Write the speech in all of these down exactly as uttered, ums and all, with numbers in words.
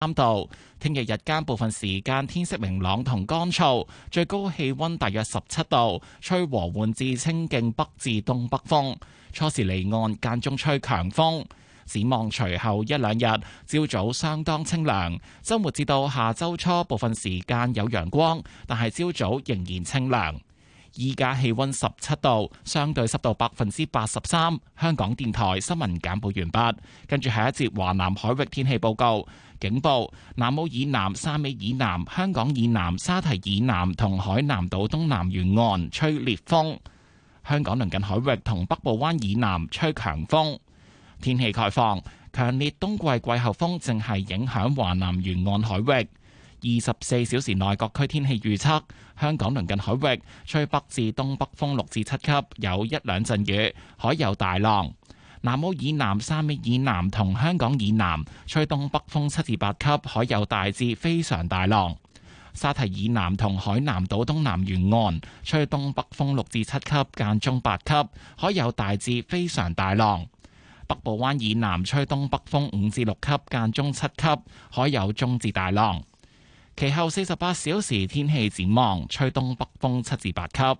三度。聽日日間部分時間天色明朗同乾燥，最高氣溫大約十七度，吹和緩至清勁北至東北風，初時離岸間中吹強風。展望隨後一兩日，朝早相當清涼，週末至到下週初部分時間有陽光，但係朝早仍然清涼。依家氣溫十七度，相對濕度百分之八十三。香港電台新聞簡報完畢，跟住下一節華南海域天氣報告。警報：南澳以南、汕尾以南、香港以南、沙堤以南同海南島東南沿岸吹烈風。香港鄰近海域同北部灣以南吹強風。天氣概況：強烈冬季季候風正係影響華南沿岸海域。二十四小時內各區天氣預測：香港鄰近海域吹北至東北風六至七級，有一兩陣雨，海有大浪。南澳以南、汕尾以南同香港以南吹東北風七至八級，海有大至非常大浪。沙堤以南同海南島東南沿岸吹東北風六至七級，間中八級，海有大至非常大浪。北部灣以南吹東北風五至六級，間中七級，海有中至大浪。其後四十八小時天氣展望，吹東北風七至八級。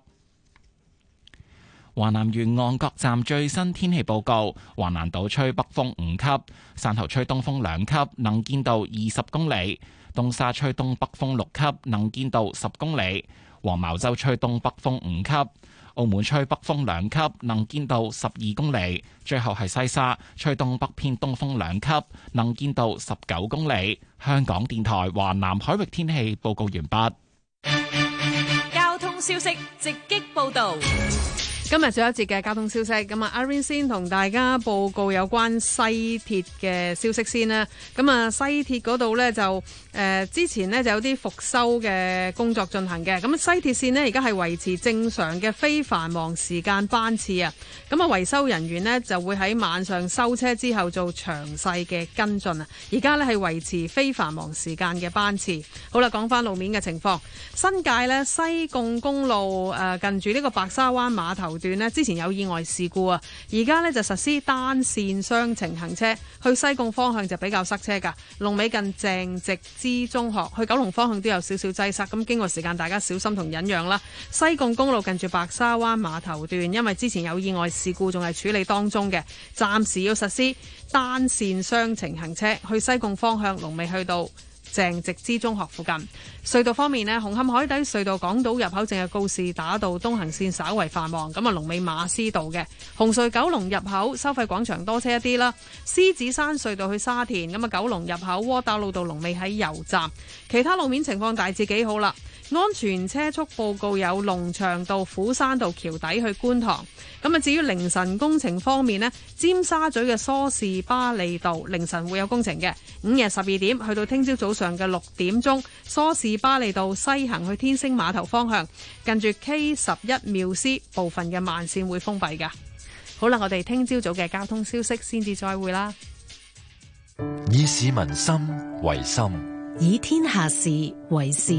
華南沿岸各站最新天氣報告：華南島吹北風五級，汕頭吹東風兩級，能見度二十公里；東沙吹東北風六級，能見度十公里；黃茅洲吹東北風五級；澳門吹北風兩級，能見度十二公里；最後係西沙吹東北偏東風兩級，能見度十九公里。香港電台華南海域天氣報告完畢。 交通消息直擊報道。 今日最後一節嘅交通消息，咁啊，阿 Rain 先同大家報告有關西鐵嘅消息先啦。咁啊，西鐵嗰度呢，就誒、呃、之前呢就有啲復修嘅工作進行嘅。咁西鐵線呢，而家係維持正常嘅非繁忙時間班次啊。咁啊，維修人員呢，就會喺晚上收車之後做詳細嘅跟進啊。而家呢，係維持非繁忙時間嘅班次。好啦，講翻路面嘅情況，新界呢，西貢公路誒、呃、近住呢個白沙灣碼頭段呢，之前有意外事故啊，而家呢就實施單線雙程行車，去西貢方向就比較塞車噶，龍尾近鄭植之中學，去九龍方向都有少少擠塞，咁經過時間大家小心同忍讓啦。西貢公路近住白沙灣碼頭段，因為之前有意外事故仲係處理當中嘅，暫時要實施單線雙程行車，去西貢方向龍尾去到鄭植之中學附近。隧道方面呢，紅磡海底隧道港島入口淨係告士打道東行線稍為繁忙，咁啊龍尾馬師道嘅。紅隧九龍入口收費廣場多車一啲啦。獅子山隧道去沙田，咁啊九龍入口窩打老道龍尾喺油站。其他路面情況大致幾好啦。安全車速報告有龍翔道、虎山道橋底去觀塘。咁啊，至於凌晨工程方面呢，尖沙咀嘅梳士巴利道凌晨會有工程嘅，午夜十二點去到聽朝早上嘅六點鐘，梳士巴利道西行去天星碼頭方向，近住 K 十一妙思部分嘅慢線會封閉㗎。好啦，我哋聽朝早嘅交通消息先至再會啦。 以市民心為心， 以天下事為事。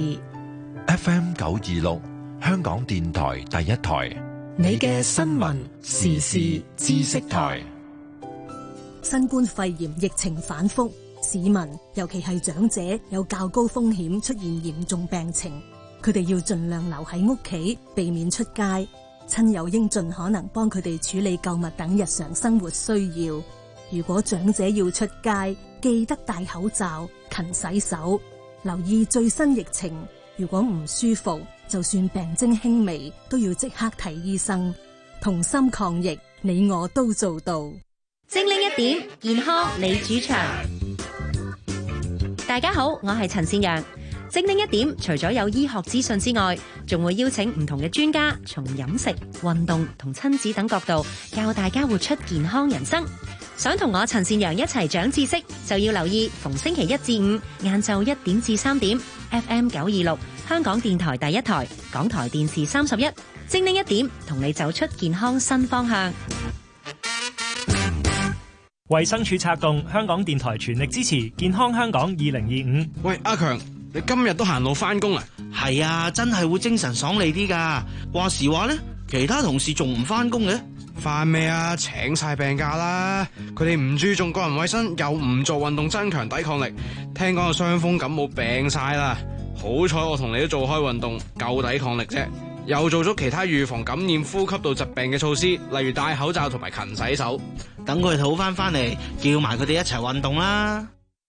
F M 九二六，香港電台第一台， 你嘅新聞時事知識台。新冠肺炎疫情反覆，市民尤其係長者有較高風險出現嚴重病情，佢哋要盡量留喺屋企，避免出街。親友應盡可能幫佢哋處理購物等日常生活需要。如果長者要出街，記得戴口罩、勤洗手，留意最新疫情。如果唔舒服，就算病徵輕微，都要即刻睇醫生。同心抗疫，你我都做到。 精靈一點，健康你主場。大家好，我係陳善陽。精靈一點除咗有醫學資訊之外，仲會邀請唔同嘅專家，從飲食、運動同親子等角度，教大家活出健康人生。想同我陳善陽一齊長知識，就要留意逢星期一至五晏晝一點至三點 F M 九二六香港電台第一台，港台電視三十一，精靈一點同你走出健康新方向。 衛生署策動，香港電台全力支持健康香港二零二五。 喂，阿強，你今日都行路返工啊？ 係啊，真係會精神爽利啲噶。話時話呢，其他同事仲唔返工嘅？ 翻咩啊？請晒病假啦！佢哋唔注重個人衛生，又唔做運動增強抵抗力，聽講個傷風感冒病晒啦。好彩我同你都做開運動，夠抵抗力啫。又做咗其他預防感染呼吸道疾病嘅措施，例如戴口罩同埋勤洗手。 等佢哋好翻翻嚟，叫埋佢哋一齊運動啦。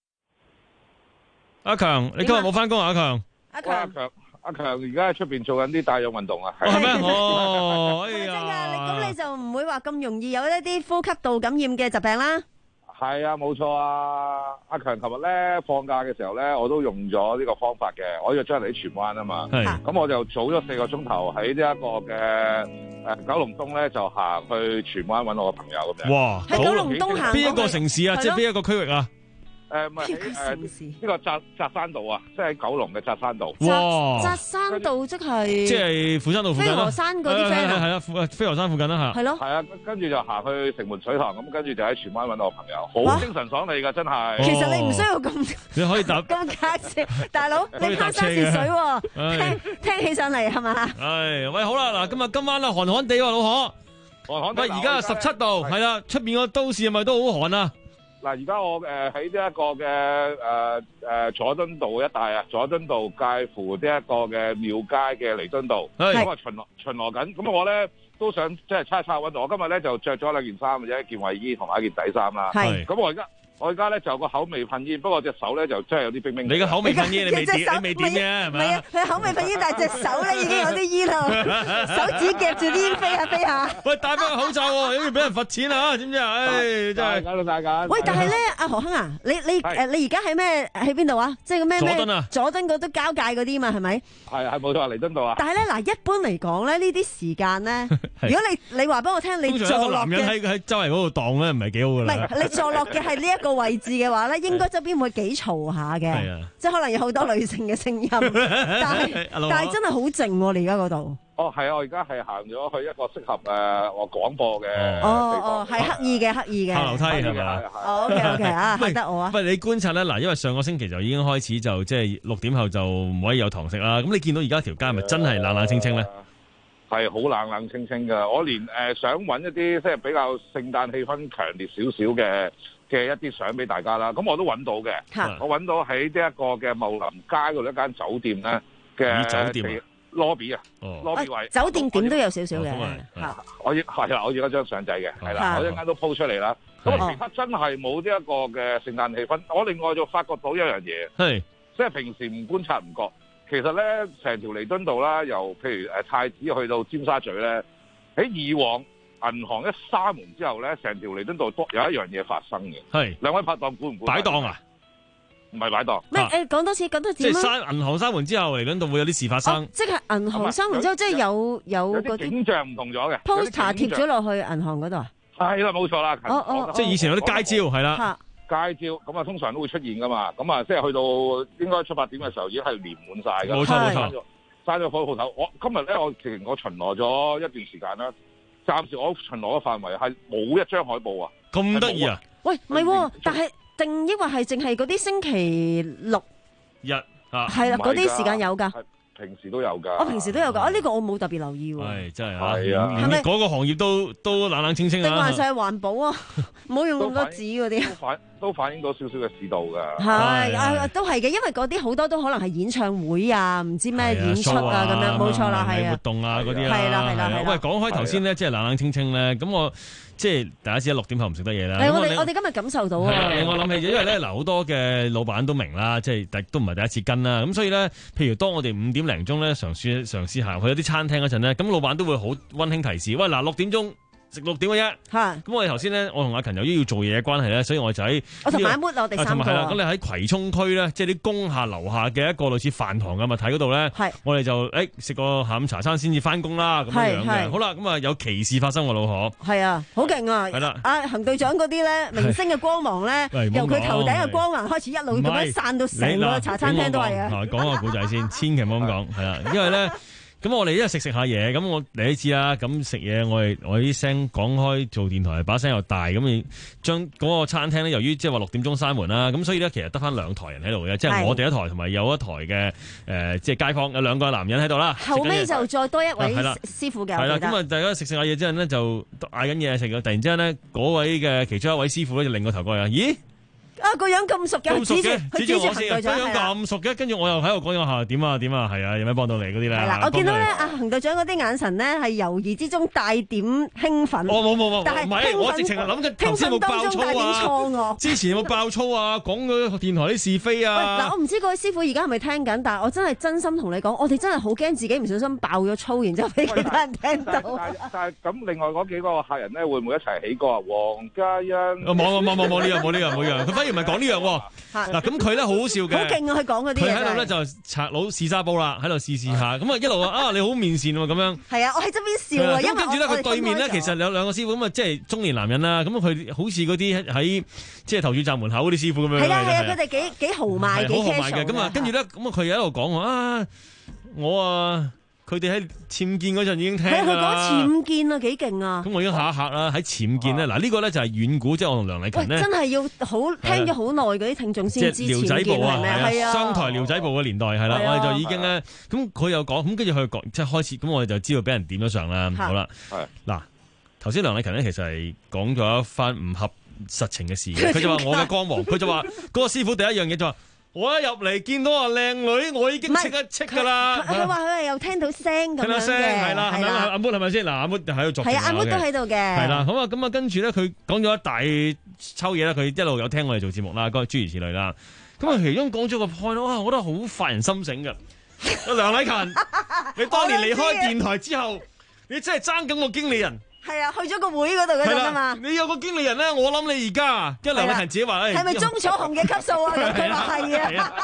阿強，你今日冇翻工啊？阿強， 阿強。阿強而家喺出邊做緊啲帶氧運動啊， 係咩？哦，哎真呀， 㗎，咁你就唔會話咁容易有一啲呼吸道感染嘅疾病啦。 係啊，冇錯啊。阿強琴日咧放假嘅時候咧，我都用咗呢個方法嘅。我約咗人嚟荃灣啊嘛，咁我就早咗四個鐘頭喺呢一個嘅誒九龍東咧，就行去荃灣揾我個朋友咁樣。 哇， 喺九龍東行邊一個城市啊？即係邊一個區域啊？ 誒，唔係喺誒呢個扎扎山道啊，即係喺九龍嘅扎山道。 哇！ 扎山道即係即係斧山道附近啦。 飛鵝山嗰啲 friend 啊， 係啦，飛飛鵝山附近啦嚇。 係咯。 係啊，跟住就行去城門水塘，咁跟住就喺荃灣揾到我朋友，好精神爽利㗎，真係。 其實你唔需要咁， 你可以搭咁假設，大佬你攀山涉水喎，聽聽起上嚟係嘛？ 係，喂，好啦，嗱，今日今晚啊，寒寒地喎，老何。 寒寒地。 喂，而家十七度，係啦，出邊個都市係咪都好寒啊？ 嗱，而家我誒喺呢一個嘅誒誒佐敦道一帶啊，佐敦道介乎呢一個嘅廟街嘅彌敦道，咁啊巡邏巡邏緊，咁我咧都想即係測一測溫度。我今日咧就着咗兩件衫嘅啫，一件衞衣同埋一件底衫啦。係，咁我而家。我而家咧就有個口味噴煙，不過隻手咧就真係有啲冰冰。 你個口味噴煙，你未點？你未點嘅係咪？ 唔係啊，佢口味噴煙，但係隻手咧已經有啲煙啦，手指夾住啲煙飛下飛下。喂， 戴翻個口罩喎，要俾人罰錢啊！知唔知啊？唉，真係搞到大家。 喂，但係咧，阿何亨啊，你你誒你而家喺咩喺邊度啊？即係咩咩？佐敦啊，佐敦嗰啲交界嗰啲嘛，係咪？ 係係冇錯，彌敦道啊。 但係咧嗱，一般嚟講咧，呢啲時間咧，如果你你話俾我聽，你坐落嘅， 男人喺喺周圍嗰度蕩咧，唔係幾好㗎啦。 唔係，你坐落嘅係呢一個位置嘅話咧，應該周邊會幾嘈下嘅，即係可能有好多女性嘅聲音，但係但係真係好靜喎！你而家嗰度。 哦，係啊，我而家係行咗去一個適合誒我廣播嘅地方。哦哦，係刻意嘅，刻意嘅。 下樓梯係咪？ 哦 OK OK 啊，係得我啊。 喂，你觀察咧嗱，因為上個星期就已經開始就即係六點後就唔可以有堂食啦。咁你見到而家條街係咪真係冷冷清清咧？ 係好冷冷清清㗎。我連誒想揾一啲即係比較聖誕氣氛強烈少少嘅嘅一啲相俾大家啦。咁我都揾到嘅。我揾到喺呢一個嘅茂林街嗰度一間酒店咧嘅酒店 lobby 啊，lobby 位酒店點都有少少嘅。 嚇，我係啦，我要一張相仔嘅，係啦，我一間都 po 出嚟啦。咁其他真係冇呢一個嘅聖誕氣氛。我另外就發覺到一樣嘢，係即係平時唔觀察唔覺。其實咧，成條彌敦道啦，由譬如誒太子去到尖沙咀咧，喺以往銀行一閂門之後咧，成條彌敦道都有一樣嘢發生嘅。係兩位拍檔估唔估？擺檔啊？唔係擺檔。 咩？誒講多次，講多次。 即係閂銀行閂門之後，彌敦道會有啲事發生。 即係銀行閂門之後，即係有有嗰啲景象唔同咗嘅 poster 貼咗落去銀行嗰度啊？ 係啦，冇錯啦。 哦哦， 即係以前有啲街招係啦。 街招咁啊，通常都會出現噶嘛。咁啊，即係去到應該出發點嘅時候，已經係連滿晒噶。冇錯冇錯，閂咗鋪鋪頭。我今日咧，我其實我巡邏咗一段時間啦。暫時我巡邏嘅範圍係冇一張海報啊。 咁得意啊！ 喂，唔係，但係定抑或係淨係嗰啲星期六日啊？ 係啦，嗰啲時間有㗎。 平時都有㗎， 我平時都有㗎，啊呢個我冇特別留意喎。 係真係啊，係咪嗰個行業都都冷冷清清啊？定還是係環保啊？唔好用咁多紙嗰啲。 都反都反映到少少嘅市道㗎。 係啊，都係嘅，因為嗰啲好多都可能係演唱會啊，唔知咩演出啊咁樣，冇錯啦，係啊。 活動啊嗰啲啦， 係啦係啦係啦。 喂，講開頭先咧，即係冷冷清清咧，咁我。即係大家知六點後唔食得嘢啦。 係我哋我哋今日感受到啊。 令我諗起，因為咧嗱，好多嘅老闆都明啦，即係都唔係第一次跟啦。咁所以咧，譬如當我哋五點零鐘咧嘗試嘗試行去有啲餐廳嗰陣咧，咁老闆都會好溫馨提示，喂嗱六點鐘。食六點嘅啫，咁我哋頭先咧，我同阿勤由於要做嘢嘅關係咧，所以我就喺我同埋 Mood 我哋三個， 係啦，咁你喺葵涌區咧，即係啲工廈樓下嘅一個類似飯堂嘅物體嗰度咧，我哋就誒食個下午茶餐先至翻工啦，咁樣樣嘅。好啦，咁啊有奇事發生喎，老何。 係啊，好勁啊！係啦，阿行隊長嗰啲咧，明星嘅光芒咧，由佢頭頂嘅光環開始一路咁樣散到成個茶餐廳都係啊。 講個故仔先，千祈唔好咁講，係啦，因為咧。 咁我哋一日食食下嘢，咁我你都知啦。咁食嘢我哋我啲聲講開做電台，把聲又大，咁你將嗰個餐廳咧，由於即係話六點鐘閂門啦，咁所以咧其實得翻兩台人喺度嘅，即係我哋一台同埋有一台嘅誒，即係街坊有兩個男人喺度啦。 後尾就再多一位師傅嘅。係啦，咁啊大家食食下嘢之後呢，就嗌緊嘢食嘅，突然之間呢，嗰位嘅其中一位師傅咧就擰個頭過嚟，咦？ 啊個樣咁熟嘅， 指住指住我先， 個樣咁熟嘅，跟住我又喺度講咗下點啊點啊，係啊，有咩幫到你嗰啲咧？係啦， 我見到咧阿邢隊長嗰啲眼神咧係猶豫之中帶點興奮。 哦冇冇冇， 但係唔係我直情係諗緊頭先有冇爆粗啊？之前有冇爆粗啊？講嗰電台啲是非啊？ 嗱，我唔知嗰位師傅而家係咪聽緊，但係我真係真心同你講，我哋真係好驚自己唔小心爆咗粗，然之後俾其他人聽到。 但係咁，另外嗰幾個客人咧會唔會一齊起歌啊？黃嘉欣。 冇冇冇冇冇呢樣冇呢樣冇樣，佢反而唔係講呢樣喎。嗱，咁佢咧好好笑嘅， 好勁啊！佢講嗰啲嘢， 佢喺度咧就拆佬試沙煲啦，喺度試試下，咁啊一路話啊你好面善喎咁樣。 係啊，我喺側邊笑啊，因為跟住咧佢對面咧其實有兩個師傅咁啊，即係中年男人啦，咁佢好似嗰啲喺即係投注站門口嗰啲師傅咁樣。 係啊係啊，佢哋幾幾豪邁幾 casual 嘅。 咁啊，跟住咧咁啊，佢喺度講話啊，我啊。佢哋喺僭建嗰陣已經聽㗎啦。係佢講僭建啊，幾勁啊！ 咁我已經嚇一嚇啦。喺僭建咧，嗱呢個咧就係遠古，即係我同梁麗勤咧。 真係要好聽咗好耐嗰啲聽眾先知僭建係咩？係啊， 商台寮仔部嘅年代係啦，我哋就已經咧。咁佢又講，咁跟住佢講，即係開始，咁我哋就知道俾人點咗上啦。好啦，嗱頭先梁麗勤咧，其實係講咗一番唔合實情嘅事嘅。佢就話我嘅光芒，佢就話嗰個師傅第一樣嘢就話。我一入嚟見到啊靚女，我已經即刻戚噶啦。 佢話佢係又聽到聲咁樣嘅。聽到聲係啦，係咪阿 Moon 係咪先？嗱，阿 Moon 喺度做。 係啊，阿 Moon 都喺度嘅。 係啦，好啊，咁啊，跟住咧，佢講咗一大抽嘢啦，佢一路有聽我哋做節目啦，嗰諸如此類啦。咁啊，其中講咗個 point，哇，我覺得好發人心醒嘅。梁麗勤，你當年離開電台之後，你真係爭緊個經理人。 係啊，去咗個會嗰度嗰陣啊嘛。 你有個經理人咧，我諗你而家，因為梁麗勤自己話， 係咪鍾楚紅嘅級數啊？佢話係啊。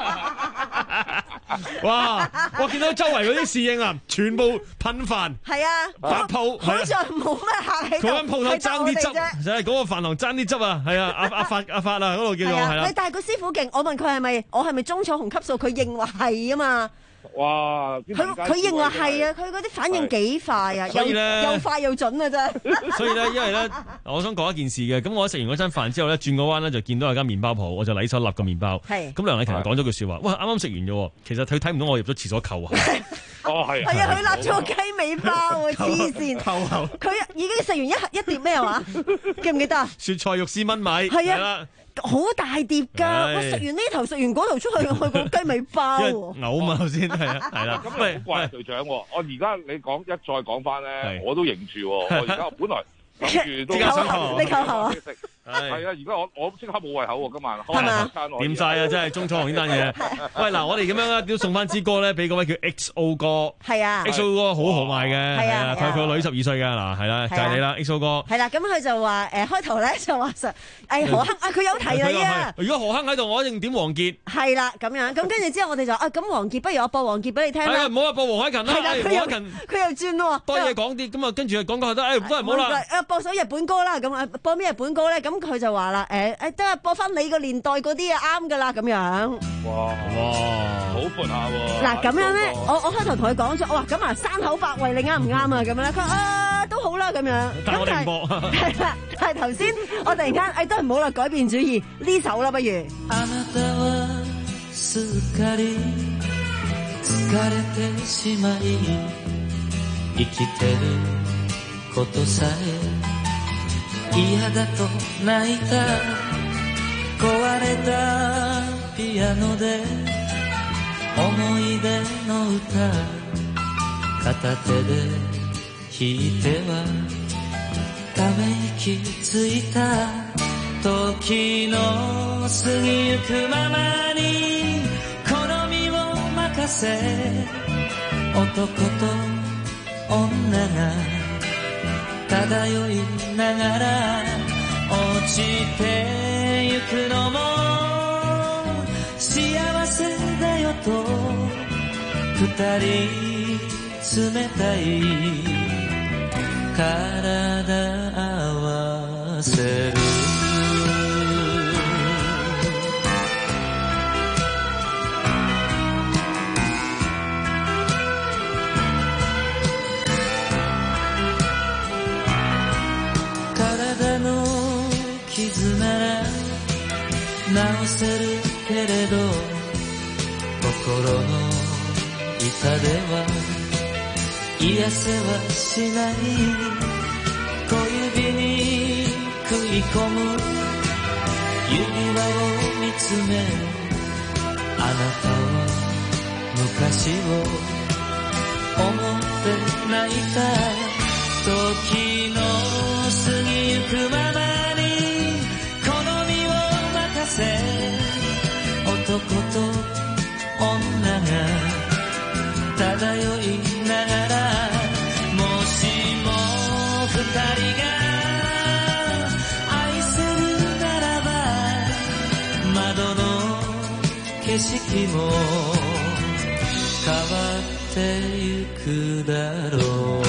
哇！我見到周圍嗰啲侍應啊，全部噴飯。 係啊， 白鋪。 好在冇咩客喺度。 嗰間鋪頭爭啲汁，就係嗰個飯堂爭啲汁啊！係啊，阿阿發阿發啊，嗰度叫做係啦。 但係個師傅勁，我問佢係咪我係咪鍾楚紅級數？佢認為係啊嘛。 哇！ 佢佢認為係啊，佢嗰啲反應幾快啊，又又快又準啊真。 所以咧，因為咧，我想講一件事嘅。咁我食完嗰餐飯之後咧，轉個彎咧就見到有間麵包鋪，我就禮手立個麵包。 係。 咁梁麗勤講咗句説話，哇！啱啱食完啫，其實佢睇唔到我入咗廁所扣下。 哦，係。 係啊，佢立咗個雞尾包喎，黐線。 扣後。佢已經食完一一碟咩話？記唔記得啊？ 雪菜肉絲炆米。 係啊。好大碟㗎！我食完呢頭，食完嗰頭，出去去個雞尾包喎。 嘔嘛頭先係啊，係啦。 咁你好怪隊長喎！我而家你講一再講翻咧，我都認住喎。我而家本來諗住都想扣，你扣後啊！ 係啊！而家我我即刻冇胃口喎，今晚係嘛？ 掂晒啊！真係鍾楚紅呢單嘢。喂嗱，我哋咁樣咧都送翻支歌咧，俾嗰位叫 X O 哥。 係啊 ，X O 哥好豪邁嘅。 係啊， 佢佢個女十二歲㗎嗱，係啦，就係你啦 ，X O 哥。 係啦，咁佢就話誒開頭咧就話實誒何鏗啊，佢有提你啊。 如果何鏗喺度，我一定點王傑。 係啦，咁樣咁跟住之後，我哋就啊咁王傑，不如我播王傑俾你聽啦。 唔好啊，播黃凱芹啦。 係啦，佢又佢又轉喎。 多嘢講啲，咁啊跟住講講得，誒都係唔好啦。 誒播首日本歌啦，咁啊播咩日本歌咧？咁佢就話啦，誒誒得啊，播翻你個年代嗰啲啊啱噶啦，咁樣。 哇哇，好闊下喎！ 嗱咁樣咧，我我開頭同佢講咗，我話咁啊山口百惠你啱唔啱啊？咁樣咧，佢話啊都好啦咁樣。 但係我哋唔播。 係啦，但係頭先我突然間誒都係唔好啦，改變主意呢首啦，不如。 嫌だと泣いた壊れたピアノで思い出の歌片手で弾いてはため息ついた時の過ぎゆくままに好みを任せ男と女が漂いながら落ちてゆくのも幸せだよと二人冷たい体合わせるせるけれど心の痛では癒せはしない小指に食い込む指輪を見つめあなたは昔を思って泣いた時の過ぎゆくままに好みを任せ男と女が漂いながらもしも二人が愛せるならば窓の景色も変わってゆくだろう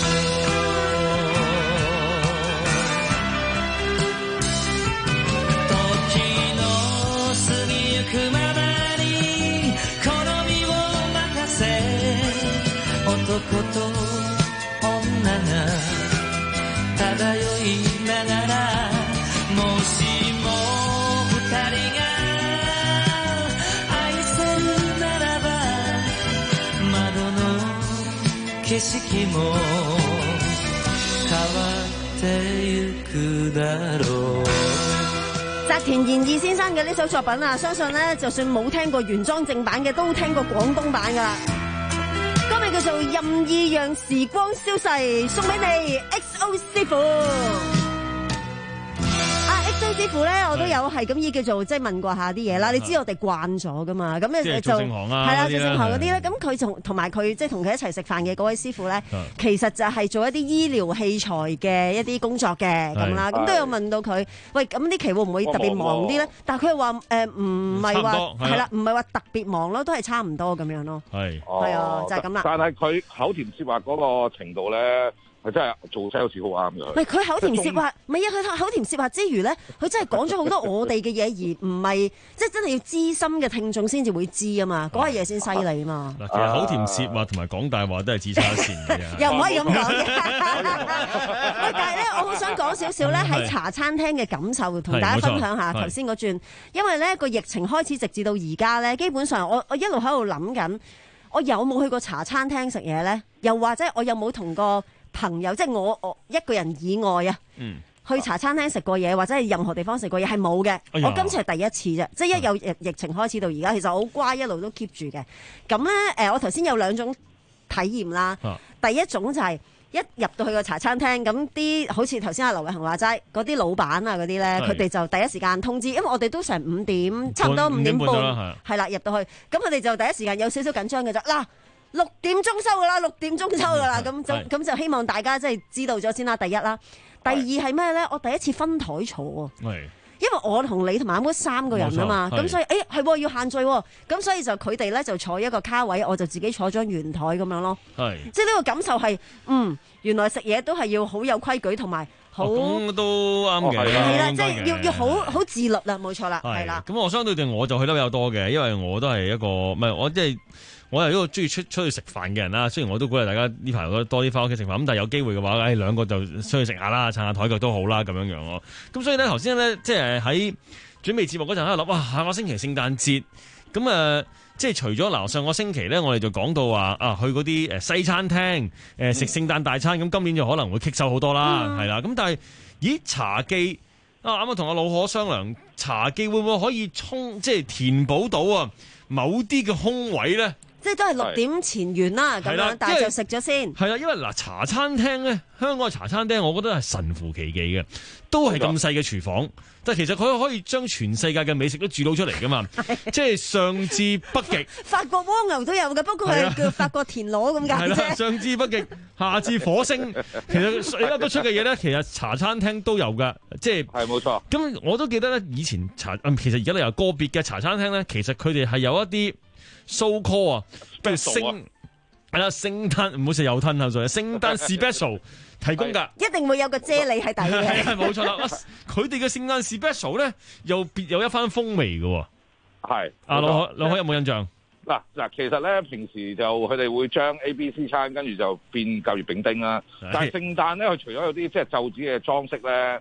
時の過ぎゆくままに好みを任せ男と女が漂いながらもしも二人が愛せるならば窓の景色も変わってゆくだろう。 澤田研二先生嘅呢首作品啊，相信咧就算冇聽過原裝正版嘅，都聽過廣東版噶啦。歌名叫做《任意讓時光消逝》，送俾你 X O 師傅。啊 X O 師傅咧，我都有係咁意叫做即係問過下啲嘢啦。你知我哋慣咗噶嘛？咁咧就係啦，做正行嗰啲咧。咁佢同同埋佢即係同佢一齊食飯嘅嗰位師傅咧，其實就係做一啲醫療器材嘅一啲工作嘅咁啦。咁都有問到佢，喂，咁呢期會唔會特別忙啲咧？但係佢又話誒唔係話係啦，唔係話特別忙咯，都係差唔多咁樣咯。係係啊，就係咁啦。 但係佢口甜舌滑嗰個程度咧。佢真係做 sales 好啱嘅。 唔係佢口甜舌滑，唔係啊！佢口甜舌滑之餘咧，佢真係講咗好多我哋嘅嘢，而唔係即係真係要資深嘅聽眾先至會知啊嘛，嗰下嘢先犀利啊嘛。 嗱，其實口甜舌滑同埋講大話都係自差線嘅。 又唔可以咁講嘅。喂，但係咧，我好想講少少咧喺茶餐廳嘅感受，同大家分享下頭先嗰轉，因為咧個疫情開始直至到而家咧，基本上我我一路喺度諗緊，我有冇去過茶餐廳食嘢咧？又或者我有冇同個朋友即係我我一個人以外啊，嗯、去茶餐廳食過嘢或者係任何地方食過嘢係冇嘅。哎、我今次係第一次啫，即係一有疫疫情開始到而家，其實我好乖，一路都 keep 住嘅。咁咧誒，我頭先有兩種體驗啦。啊、第一種就係一入到去個茶餐廳，咁啲好似頭先阿劉偉恒話齋嗰啲老闆啊嗰啲咧，佢哋就第一時間通知，因為我哋都成五點，差唔多五點半係啦入到去，咁佢哋就第一時間有少少緊張嘅啫嗱。六點鐘收噶啦，六點鐘收噶啦，咁就咁就希望大家即係知道咗先啦。第一啦，第二係咩咧？我第一次分台坐，因為我同你同埋阿妹三個人啊嘛，咁所以誒係要限聚，咁所以就佢哋咧就坐一個卡位，我就自己坐張圓台咁樣咯。係，即係呢個感受係，嗯，原來食嘢都係要好有規矩同埋好都啱嘅， 係啦，即係要要好好自律啦，冇錯啦，係啦。 咁我相對地我就去得比較多嘅，因為我都係一個唔係我即係。我係一個中意出出去食飯嘅人啦，雖然我都鼓勵大家呢排多啲翻屋企食飯，咁但係有機會嘅話，誒兩個就出去食下啦，撐下台腳都好啦，咁樣樣咯。咁所以咧，頭先咧即係喺準備節目嗰陣喺度諗，哇！下個星期聖誕節，咁誒、呃、即係除咗嗱上個星期咧，我哋就講到話啊去嗰啲誒西餐廳誒食聖誕大餐，咁、嗯、今年就可能會棘手好多啦，係啦、嗯。咁但係咦茶記啊啱啱同阿老可商量，茶記會唔會可以充即係填補到啊某啲嘅空位咧？ 即係都係六點前完啦，咁樣，但係就食咗先。 係啦，因為嗱茶餐廳咧，香港嘅茶餐廳，我覺得係神乎其技嘅，都係咁細嘅廚房，但係其實佢可以將全世界嘅美食都煮到出嚟噶嘛。即係上至北極， 法國蝸牛都有嘅，不過係叫法國田螺咁解啫。係啦，上至北極，下至火星，其實而家都出嘅嘢咧，其實茶餐廳都有噶，即係係冇錯。 咁我都記得咧，以前茶，其實而家你由個別嘅茶餐廳咧，其實佢哋係有一啲。so call 啊，譬如聖係啦，聖誕唔好食油吞口水，聖誕 special 提供㗎， 一定會有個啫喱喺底嘅， 係冇錯啦。佢哋嘅聖誕 special 咧，又別有一番風味嘅。 係， 阿老可，老可有冇印象？ 嗱嗱，其實咧平時就佢哋會將 A B C 餐跟住就變舊月餅丁啦。但係聖誕咧，佢除咗有啲即係袖子嘅裝飾咧，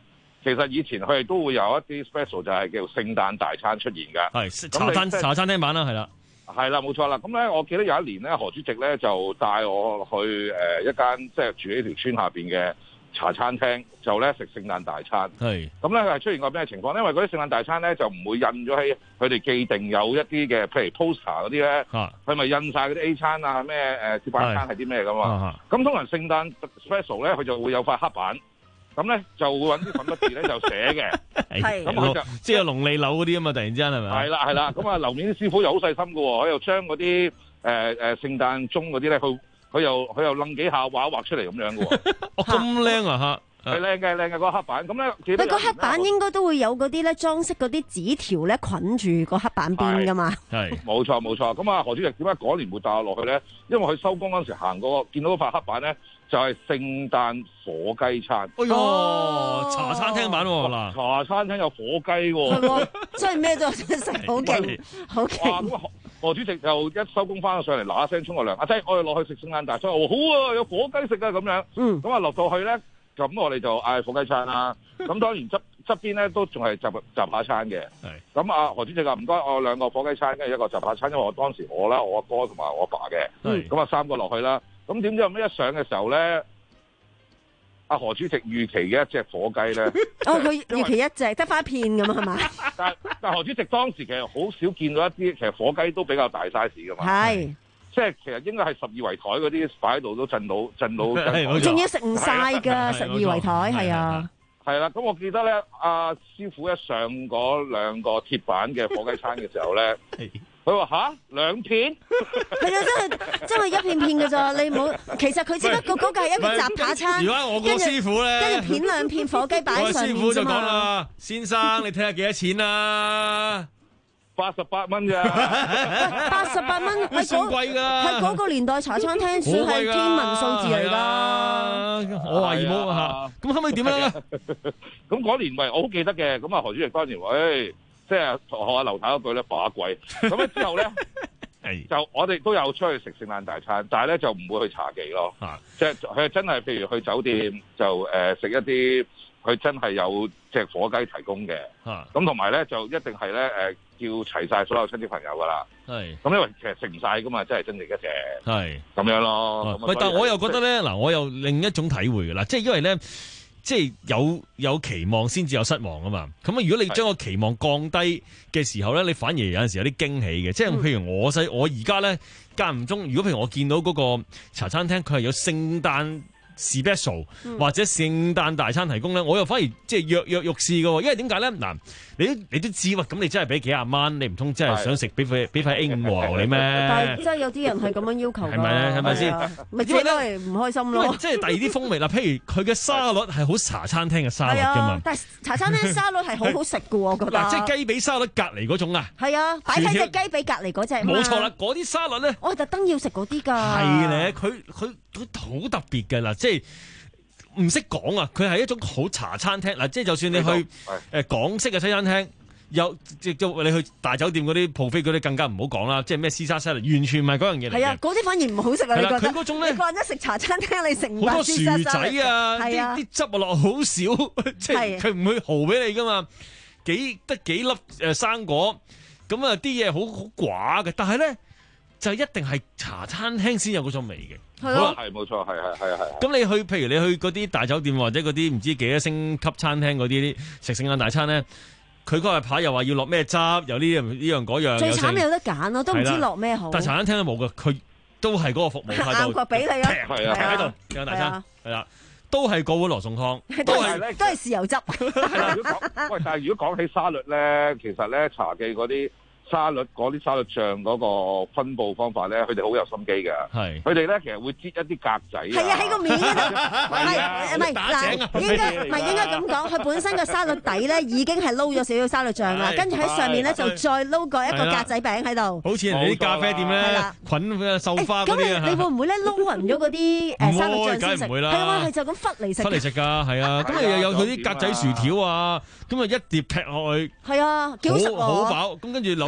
其實以前佢哋都會有一啲 special 就係叫聖誕大餐出現㗎。 係茶餐茶餐廳版啦，係啦。 係啦，冇錯啦。咁咧，我記得有一年咧，何主席咧就帶我去誒、呃、一間即係住喺條村下邊嘅茶餐廳，就咧食聖誕大餐。係。咁咧係出現過咩情況？因為嗰啲聖誕大餐咧就唔會印咗喺佢哋既定有一啲嘅，譬如 poster 嗰啲咧，佢咪印晒嗰啲 A 餐啊咩誒鐵板餐係啲咩㗎嘛。咁通常聖誕 special 咧，佢就會有塊黑板。咁咧就會揾啲粉筆字咧就寫嘅，係咁佢就即係龍利樓嗰啲啊嘛，突然之間係咪？ 係啦係啦，咁啊樓面啲師傅又好細心嘅喎，佢又將嗰啲誒誒聖誕鐘嗰啲咧，佢佢又佢又掕幾下畫一畫出嚟咁樣嘅喎。 哦咁靚啊嚇！ 係靚嘅靚嘅嗰個黑板，咁咧記得。但個黑板應該都會有嗰啲咧裝飾嗰啲紙條咧捆住個黑板邊㗎嘛。係冇錯冇錯，咁啊何主席點解嗰年會帶我落去咧？因為佢收工嗰陣時行過，見到嗰塊黑板咧。就係聖誕火雞餐。 哎呦，茶餐廳版喎嗱， 茶餐廳有火雞喎。 係喎，真係咩都真係食，好勁，好勁。 哇！咁何主席就一收工翻上嚟，嗱一聲沖個涼，阿仔我哋落去食聖誕大餐。我話好啊，有火雞食啊咁樣。嗯。咁啊落到去咧，咁我哋就嗌火雞餐啦。咁當然側側邊咧都仲係雜雜扒餐嘅。係。咁啊何主席話唔該，我兩個火雞餐跟住一個雜扒餐，因為我當時我啦、我阿哥同埋我阿爸嘅。係。咁啊三個落去啦。咁點知後尾一上嘅時候咧，阿何主席預期嘅一隻火雞咧， 哦，佢預期一隻得翻一片咁啊，係嘛？ 但但何主席當時其實好少見到一啲，其實火雞都比較大 size 噶嘛。係，即係其實應該係十二圍台嗰啲擺喺度都震到震到， 仲要食唔晒㗎，十二圍台係啊。 係啦，咁我記得咧，阿師傅一上嗰兩個鐵板嘅火雞餐嘅時候咧。佢話吓兩片， 係啊，真係真係一片片嘅咋，你唔好。其實佢只不過嗰個係一個雜扒餐， 如果我個師傅咧， 跟住片兩片火雞擺喺上面啫嘛。 我師傅就講啦，先生你睇下幾多錢啊？ 八十八蚊咋？ 八十八蚊係算貴㗎， 喺嗰個年代茶餐廳算係天文數字嚟㗎。 我懷疑冇嚇，咁可唔可以點樣咧？ 咁嗰年喂，我好記得嘅。咁啊何主席當年話，誒。即係學下劉太嗰句咧，把鬼咁咧之後咧，就我哋都有出去食聖誕大餐，但係咧就唔會去茶記咯。啊、即係佢真係譬如去酒店就誒食、呃、一啲佢真係有隻火雞提供嘅。咁同埋咧就一定係咧誒叫齊晒所有親戚朋友噶啦。係咁，因為其實食唔晒噶嘛，真係真係一隻。係咁樣咯。 喂、啊，但係我又覺得咧，嗱，我又另一種體會嘅啦，即係因為咧。即係有有期望先至有失望啊嘛，咁啊如果你將個期望降低嘅時候咧，你反而有陣時有啲驚喜嘅，即係譬如我細我而家咧間唔中，如果譬如我見到嗰個茶餐廳佢係有聖誕special 或者聖誕大餐提供咧，我又反而即係躍躍欲試嘅，因為點解咧？嗱，你都你都知喎，咁你真係俾幾廿蚊，你唔通真係想食俾塊俾塊 A 五和牛你咩？ 但係真係有啲人係咁樣要求㗎， 係咪咧？係咪先？ 咪即係都係唔開心咯。 即係第二啲風味啦，譬如佢嘅沙律係好茶餐廳嘅沙律㗎嘛。 但係茶餐廳沙律係好好食㗎喎，我覺得。 嗱，即係雞髀沙律隔離嗰種啊。 係啊，擺喺隻雞髀隔離嗰隻。 冇錯啦，嗰啲沙律咧， 我特登要食嗰啲㗎。 係咧，佢佢佢好特別㗎啦，即係。唔識講啊！佢係一種好茶餐廳嗱，即係就算你去誒、呃、港式嘅西餐廳，有即係你去大酒店嗰啲 buffet 嗰啲更加唔好講啦，即係咩西沙西嚟，完全唔係嗰樣嘢嚟嘅。係啊， 嗰啲反而唔好食啊！你覺得？ 佢嗰種咧， 你慣咗食茶餐廳，你食唔好多薯仔啊，啲啲汁落好少，即係佢唔會豪俾你噶嘛，幾得幾粒誒生果，咁啊啲嘢好好寡嘅，但係咧就一定係茶餐廳先有嗰種味嘅。 係咯，係冇錯，係係係係。 咁你去，譬如你去嗰啲大酒店或者嗰啲唔知幾多星級餐廳嗰啲食聖誕大餐咧，佢嗰日牌又話要落咩汁，有呢樣呢樣嗰樣。 最慘有得揀咯，都唔知落咩好。 但係茶餐廳都冇㗎，佢都係嗰個服務態度。 硬骨俾你咯， 係啊， 喺度聖誕大餐係啦，都係個碗羅宋湯， 都係都係豉油汁。 係啦，如果講喂，但係如果講起沙律咧，其實咧茶記嗰啲。沙律嗰啲沙律醬嗰個分佈方法咧，佢哋好有心機㗎。係，佢哋咧其實會擠一啲格仔。係啊，喺個面嗰度。係，唔係嗱，應該唔係應該咁講。佢本身個沙律底咧已經係撈咗少少沙律醬啦，跟住喺上面咧就再撈過一個格仔餅喺度。 好似人哋啲咖啡店咧，滾繡花嗰啲啊。 咁你你會唔會咧撈勻咗嗰啲誒沙律醬先食？ 唔會啦。 係啊，係就咁忽嚟食。 忽嚟食㗎，係啊。咁啊又有佢啲格仔薯條啊，咁啊一碟劈落去。 係啊，幾好食喎。 好飽，咁跟住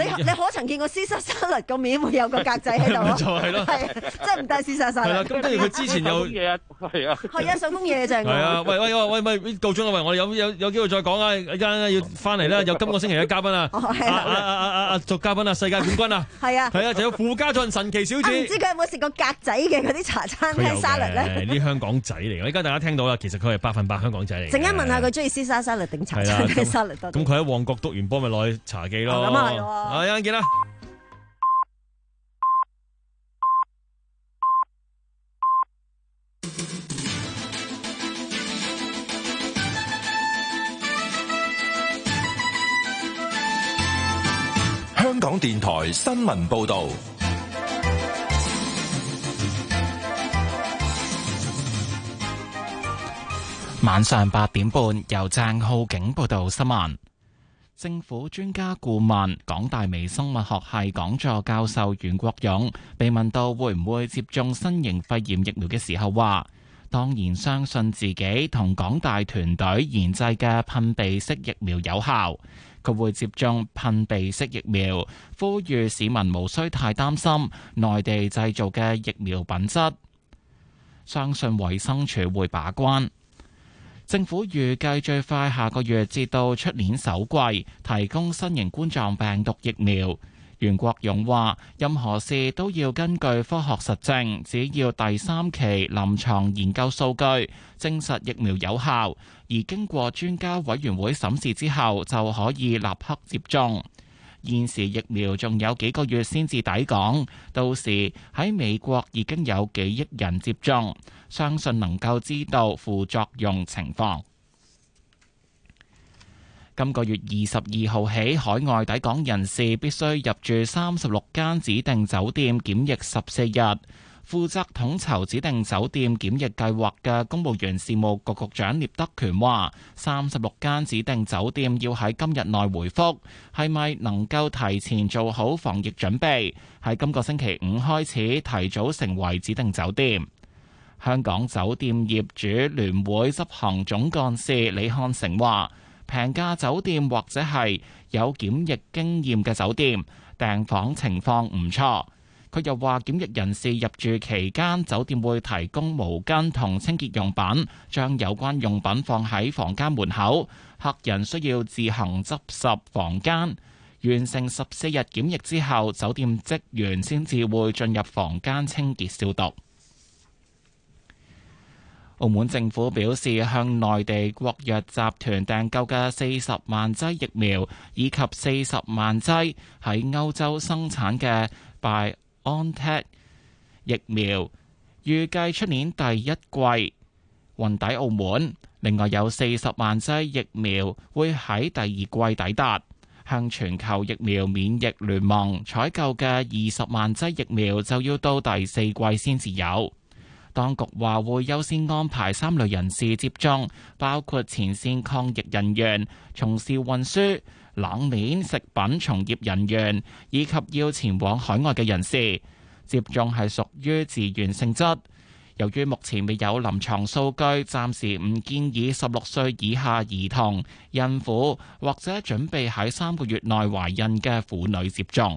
你你可曾見過絲沙沙律個面會有個格仔喺度啊？ 就係咯， 係即係唔帶絲沙沙律。 係啦，咁跟住佢之前有嘢啊，係啊， 係啊，手工嘢就係。 係啊，喂喂喂喂喂，夠鐘啦！喂，我哋有有有機會再講啊！一陣要翻嚟啦，有今個星期嘅嘉賓啊，啊啊啊啊啊，作嘉賓啊，世界冠軍啊，係啊，係啊，就有傅家俊神奇小子。 唔知佢有冇食過格仔嘅嗰啲茶餐廳沙律咧？ 啲香港仔嚟嘅，依家大家聽到啦，其實佢係百分百香港仔嚟。 陣間問下佢中意絲沙沙律定茶餐廳沙律多啲？ 咁佢喺旺角篤完波咪落去茶記咯。 咁啊係喎。 啊，一陣見啦。 香港電台新聞報道。 晚上八點半，由鄭浩景報道新聞。政府專家顧問、港大微生物學系講座教授袁國勇被問到會唔會接種新型肺炎疫苗嘅時候，話當然相信自己同港大團隊研製嘅噴鼻式疫苗有效，佢會接種噴鼻式疫苗，呼籲市民無需太擔心內地製造嘅疫苗品質，相信衛生署會把關。政府預計最快下個月至到出年首季提供新型冠狀病毒疫苗。袁國勇話：任何事都要根據科學實證，只要第三期臨床研究數據證實疫苗有效，而經過專家委員會審視之後，就可以立刻接種。現時疫苗仲有幾個月先至抵港，到時喺美國已經有幾億人接種，相信能夠知道副作用情況。今個月二十二號起，海外抵港人士必須入住三十六間指定酒店檢疫十四日。負責統籌指定酒店檢疫計劃嘅公務員事務局局長聶德權話，三十六間指定酒店要喺今日內回覆，係咪能夠提前做好防疫準備，喺今個星期五開始提早成為指定酒店。香港酒店業主聯會執行總幹事李漢成話，平價酒店或者係有檢疫經驗嘅酒店，訂房情況唔錯。佢又話，檢疫人士入住期間，酒店會提供毛巾同清潔用品，將有關用品放喺房間門口，客人需要自行執拾房間。完成十四日檢疫之後，酒店職員先至會進入房間清潔消毒。澳門政府表示，向內地國藥集團訂購嘅四十萬劑疫苗，以及四十萬劑喺歐洲生產嘅拜安特疫苗，預計出年第一季運抵澳門。另外有四十萬劑疫苗會喺第二季抵達。向全球疫苗免疫聯盟採購嘅二十萬劑疫苗就要到第四季先至有。當局話會優先安排三類人士接種，包括前線抗疫人員、從事運輸、冷鏈食品從業人員以及要前往海外嘅人士。接種係屬於自願性質。由於目前未有臨床數據，暫時唔建議十六歲以下兒童、孕婦或者準備喺三個月內懷孕嘅婦女接種。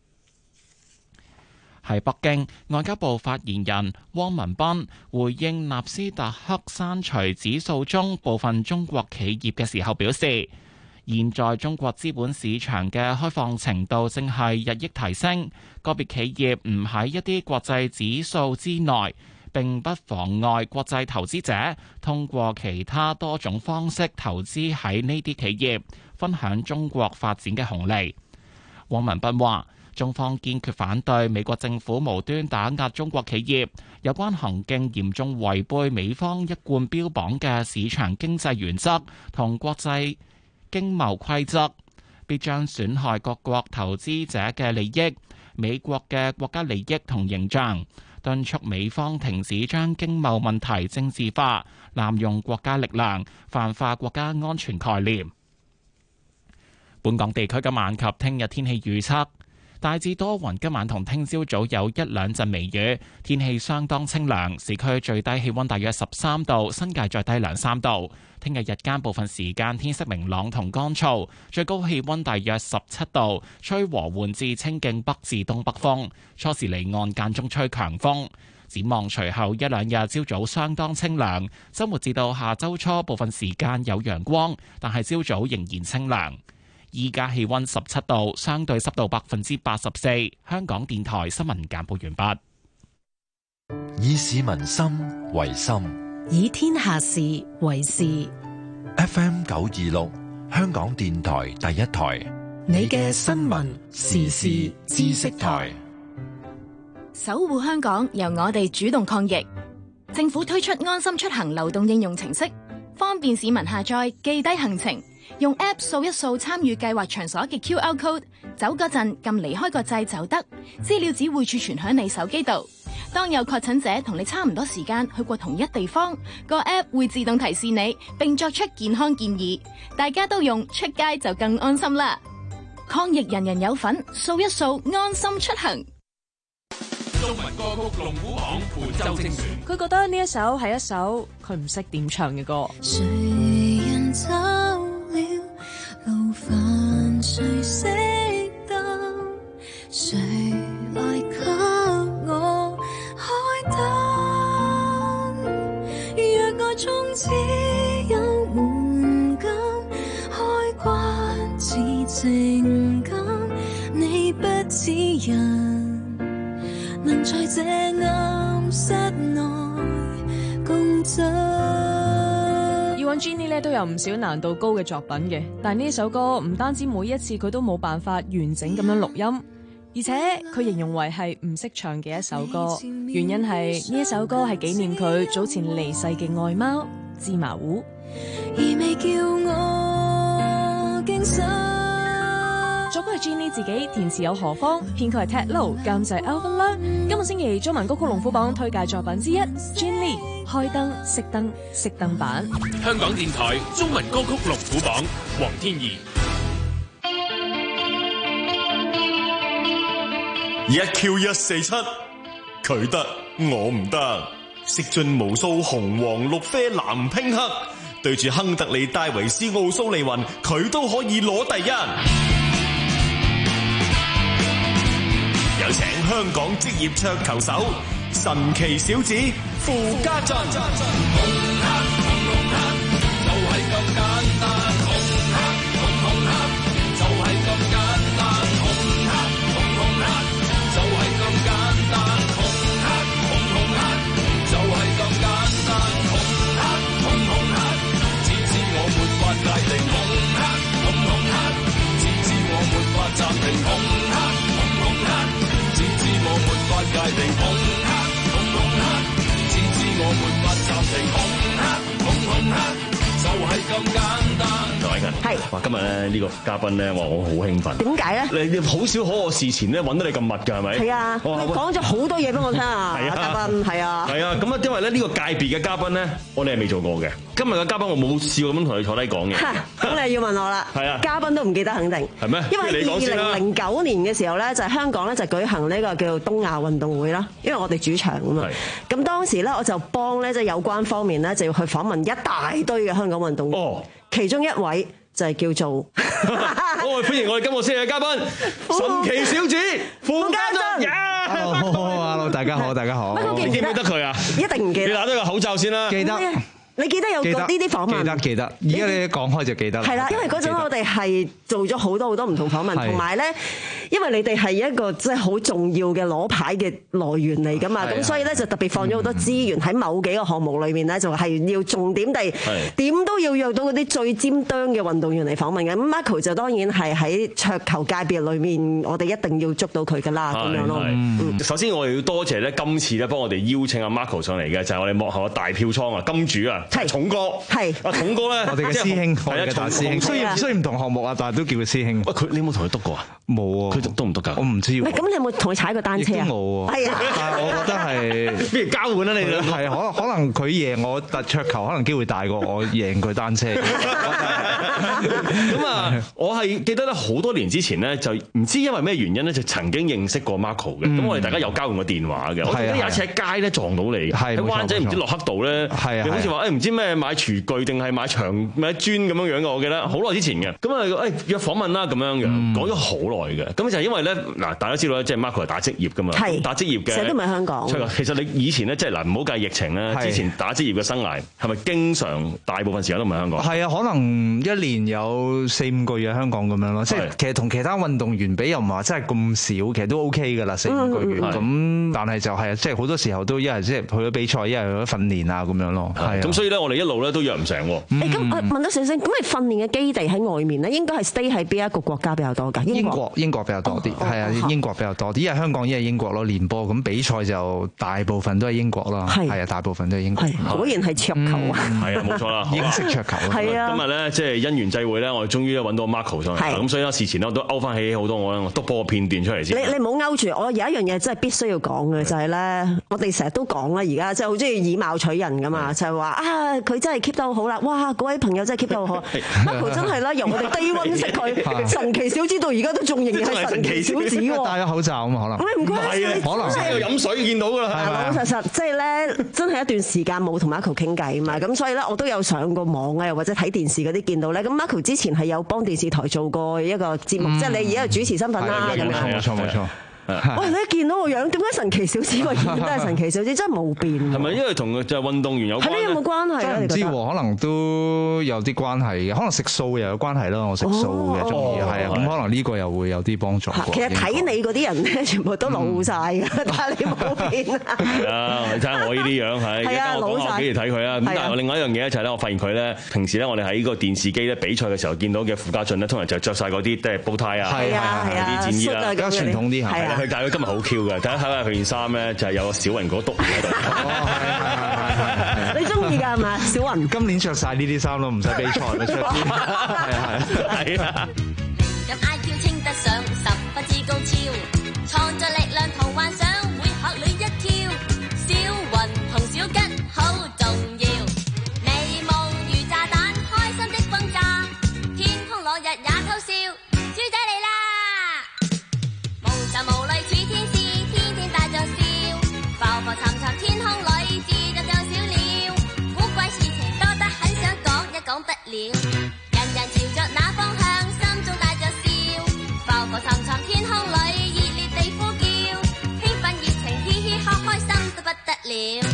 喺北京，外交部發言人汪文斌回應納斯達克刪除指數中部分中國企業嘅時候表示，現在中國資本市場嘅開放程度正係日益提升，個別企業唔喺一啲國際指數之內，並不妨礙國際投資者通過其他多種方式投資喺呢啲企業，分享中國發展嘅紅利。汪文斌話，中方堅決反對美國政府無端打壓中國企業，有關行徑嚴重違背美方一貫標榜嘅市場經濟原則同國際經貿規則，必將損害各國投資者嘅利益、美國嘅國家利益同形象，敦促美方停止將經貿問題政治化、濫用國家力量、泛化國家安全概念。本港地區今晚及聽日天氣預測。 大致多雲，今晚同聽朝早有一兩陣微雨，天氣相當清涼，市區最低氣溫大約十三度，新界再低兩三度。聽日日間部分時間天色明朗同乾燥，最高氣溫大約十七度，吹和緩至清勁北至東北風，初時離岸間中吹強風。展望隨後一兩日朝早相當清涼，周末至到下周初部分時間有陽光，但係朝早仍然清涼。依家氣溫十七度，相對濕度百分之八十四。香港電台新聞簡報完畢。 以市民心為心， 以天下事為事。 F M 九二六，香港電台第一台， 你嘅新聞時事知識台。 守護香港，由我哋主動抗疫。政府推出安心出行流動應用程式，方便市民下載記低行程，用 App 掃一掃參與計劃場所嘅 Q R code， 走嗰陣撳離開個掣就得，資料只會儲存響你手機度。當有確診者同你差唔多時間去過同一地方，個 App 會自動提示你，並作出健康建議。大家都用，出街就更安心啦！抗疫人人有份，掃一掃安心出行。 中文歌曲龍虎榜伴周清泉， 佢覺得呢一首係一首佢唔識點唱嘅歌。 誰人走了，路煩誰識得？誰來給我開燈？若愛終只有門禁，開關似情感，你不似人，能在這暗室內共枕。 以往 Jenny 咧都有唔少難度高嘅作品嘅，但呢首歌唔單止每一次佢都冇辦法完整咁樣錄音，而且佢形容為係唔識唱嘅一首歌，原因係呢一首歌係紀念佢早前離世嘅愛貓芝麻糊。 而未叫我驚心。 作曲係 Jenny 自己，填詞有何方，編曲係 Ted Low， 監製 Alvin Lau。今個星期中文歌曲龍虎榜推介作品之一 ，Jenny 開燈熄燈熄燈版。 香港電台中文歌曲龍虎榜，黃天怡。 一 Q 一四七，佢得我唔得，食盡無數紅黃綠啡藍拼黑，對住亨特利戴維斯奧蘇利雲，佢都可以攞第一。有請香港職業桌球手神奇小子傅家俊。紅黑紅紅黑就係咁簡單，紅黑紅紅黑就係咁簡單，紅黑紅紅黑就係咁簡單，紅黑紅紅黑就係咁簡單，紅黑紅紅黑只知我沒法界定，紅黑紅紅黑只知我沒法暫停，紅黑紅紅黑只知我沒法界定，紅黑紅紅黑只知我沒法暫停，紅黑紅紅黑就係咁簡單。劉偉勤，係哇！今日咧呢個嘉賓咧，我我好興奮。點解咧？你你好少可我事前咧揾到你咁密㗎，係咪？係啊，你講咗好多嘢俾我聽啊！係啊，嘉賓係啊，係啊。咁啊，因為咧呢個界別嘅嘉賓咧，我哋係未做過嘅。今日嘅嘉賓我冇試過咁樣同你坐低講嘅。咁你要問我啦。係啊，嘉賓都唔記得肯定。係咩？因為二零零九年嘅時候咧，就係香港咧就舉行呢個叫做東亞運動會啦。因為我哋主場啊嘛。咁當時咧我就幫咧即係有關方面咧就要去訪問一大堆嘅香港運動員。哦。其中一位就係叫做，我歡迎我哋今個星期嘅嘉賓，神奇小子傅家俊。Hello，大家好，大家好。你記唔記得佢啊？一定唔記得。你拿咗個口罩先啦。記得。你記得有呢啲訪問？記得記得。而家你講開就記得啦。係啦，因為嗰陣我哋係做咗好多好多唔同訪問，同埋咧，因為你哋係一個即係好重要嘅攞牌嘅來源嚟㗎嘛，咁所以咧就特別放咗好多資源喺某幾個項目裏面咧，就係要重點地點都要約到嗰啲最尖端嘅運動員嚟訪問嘅。咁 Marco 就當然係喺桌球界別裏面，我哋一定要捉到佢㗎啦，咁樣咯。首先我哋要多謝咧，今次咧幫我哋邀請阿 Marco 上嚟嘅就係我哋幕後嘅大票倉啊，金主啊。 係重哥， 係阿重哥咧， 我哋嘅師兄， 係啊， 大師兄。雖然雖然唔同項目啊，但係都叫佢師兄。 喂，佢你有冇同佢督過啊？ 冇啊， 佢督唔督㗎？ 我唔知喎。 咁你有冇同佢踩過單車啊？ 冇喎。 係啊， 但係我覺得係不如交換啦，你哋係可可能佢贏我踢桌球，可能機會大過我贏佢單車。 咁啊，我係記得咧，好多年之前咧，就唔知因為咩原因咧，就曾經認識過 Marco 嘅。咁我哋大家有交換過電話嘅。我記得有一次喺街咧撞到你，喺灣仔唔知落黑道咧，你好似話誒唔知咩買廚具定係買牆買磚咁樣樣嘅，我記得好耐之前嘅。咁啊誒約訪問啦咁樣樣，講咗好耐嘅。咁就係因為咧嗱，大家知道咧，即係 Marco 係打職業㗎嘛，打職業嘅成日都唔喺香港。 其實你以前咧，即係嗱唔好計疫情咧，之前打職業嘅生涯係咪經常大部分時間都唔喺香港？ 係啊，可能一年有四五個月喺香港咁樣咯。即係其實同其他運動員比又唔係話真係咁少，其實都 OK 㗎啦，四五個月。咁但係就係即係好多時候都一係即係去咗比賽，一係去咗訓練啊咁樣咯。係咁所以咧，我哋一路咧都約唔成喎。 誒咁，我問多少少，咁你訓練嘅基地喺外面咧，應該係 stay 喺邊一個國家比較多㗎？ 英國英國比較多啲，係啊，英國比較多啲。一係香港，一係英國咯。練波咁比賽就大部分都係英國咯。係啊，大部分都係英國。 果然係桌球啊！ 係啊，冇錯啦， 英式桌球。 係啊， 今日咧即係因緣際會咧，我哋終於揾到 Marco 上嚟。咁所以咧事前咧我都勾翻起好多我督波嘅片段出嚟先。 你你唔好勾住，我有一樣嘢真係必須要講嘅，就係咧，我哋成日都講啦，而家即係好中意以貌取人噶嘛，就係話啊，佢真係 keep 得好好啦，哇，嗰位朋友真係 keep 得好好。Marco 真係啦，由我哋低溫識佢，神奇小子到而家都仲仍然係神奇小子喎。 戴咗口罩啊嘛，可能。 喂，唔該， 可能喺度飲水見到㗎啦。 老老實實，即係咧，真係一段時間冇同 Marco 傾偈啊嘛，咁所以咧，我都有上過網啊，又或者睇電視嗰啲見到咧，咁 Marco 之前係有幫電視台做過一個節目，即係你而家係主持身份啦，咁樣。 冇錯冇錯。 喂，你一見到個樣，點解神奇小子個樣都係神奇小子，真係冇變。係咪因為同就係運動員有關？係咧， 有冇關係啊？ 唔知喎，可能都有啲關係嘅，可能食素又有關係啦。我食素嘅中意，係啊，咁可能呢個又會有啲幫助。 其實睇你嗰啲人咧，全部都老晒㗎，但係你冇變啊。 係啊，你睇下我呢啲樣係，而家我講下幾時睇佢啊？咁但係另外一樣嘢咧就係咧，我發現佢咧平時咧，我哋喺個電視機咧比賽嘅時候見到嘅傅家俊咧，通常就着晒嗰啲即係煲呔啊， 係啊係啊， 啲戰衣啦，比較傳統啲係。 佢但係佢今日好 Q 嘅，大家睇下佢件衫咧，就係有個小雲嗰篤喺度。 你中意㗎係嘛？小雲今年着晒呢啲衫咯，唔使比賽咪着啲。係啊係啊。 咁 I Q 稱得上十分之高超，創造力量同幻想會學你一竅。小雲同小吉好重要，美夢如炸彈，開心的放假，天空落日也偷笑，豬仔嚟啦！無愁無慮似天使，天天帶着笑，浮浮沉沉天空裏自在像小鳥，古怪事情多得很想講也講不了，人人朝着那方向心中帶着笑，浮浮沉沉天空裏熱烈地呼叫，興奮熱情嘻嘻哈開心到不得了。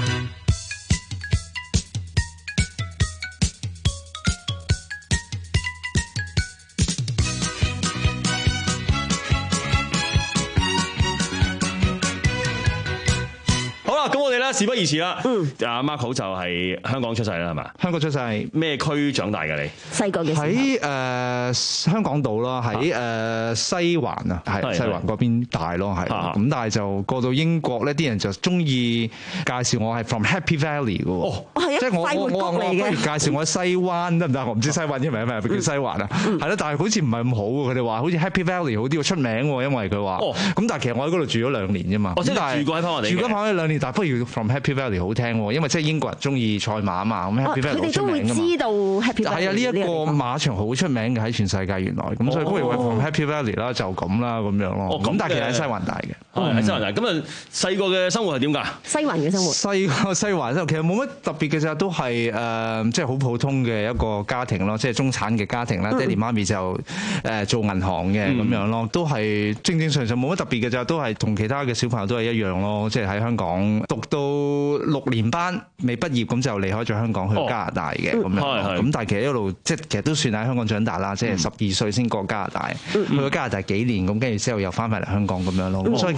咁我哋咧事不宜遲啦。嗯，阿 Marco 就係香港出世啦，係嘛？ 香港出世，咩區長大嘅你？ 細個嘅時候喺誒香港島咯，喺誒西環啊，係西環嗰邊大咯，係。咁但係就過到英國咧，啲人就中意介紹我係 from Happy Valley 嘅喎。 哦，係啊， 即係我我我我不如介紹我喺西灣得唔得？我唔知西灣啲名係咪叫西環啊？係咯，但係好似唔係咁好喎。佢哋話好似 Happy Valley 好啲，出名喎，因為佢話。哦。咁但係其實我喺嗰度住咗兩年啫嘛。 哦，即係住過喺跑馬地。 住過跑馬地兩年，但係不如 From Happy Valley 好聽喎，因為即係英國人中意賽馬啊嘛，咁 Happy Valley 好出名㗎嘛。佢哋都會知道 Happy Valley 係啊，呢一個馬場好出名嘅喺全世界原來，咁所以不如話 From Happy Valley 啦，就咁啦咁樣咯。咁但係其實喺西環大嘅， 喺西環大。咁啊細個嘅生活係點㗎？ 西環嘅生活。 細個西環生活其實冇乜特別嘅啫，都係誒即係好普通嘅一個家庭咯，即係中產嘅家庭啦。爹哋媽咪就誒做銀行嘅咁樣咯，都係正正常常冇乜特別嘅啫，都係同其他嘅小朋友都係一樣咯，即係喺香港讀到六年班未畢業，咁就離開咗香港去加拿大嘅咁、哦、樣，咁但係其實一路即係其實都算喺香港長大啦，即係十二歲先過加拿大，嗯、去咗加拿大幾年，咁跟住之後又翻返嚟香港咁樣咯。咁、嗯、所以其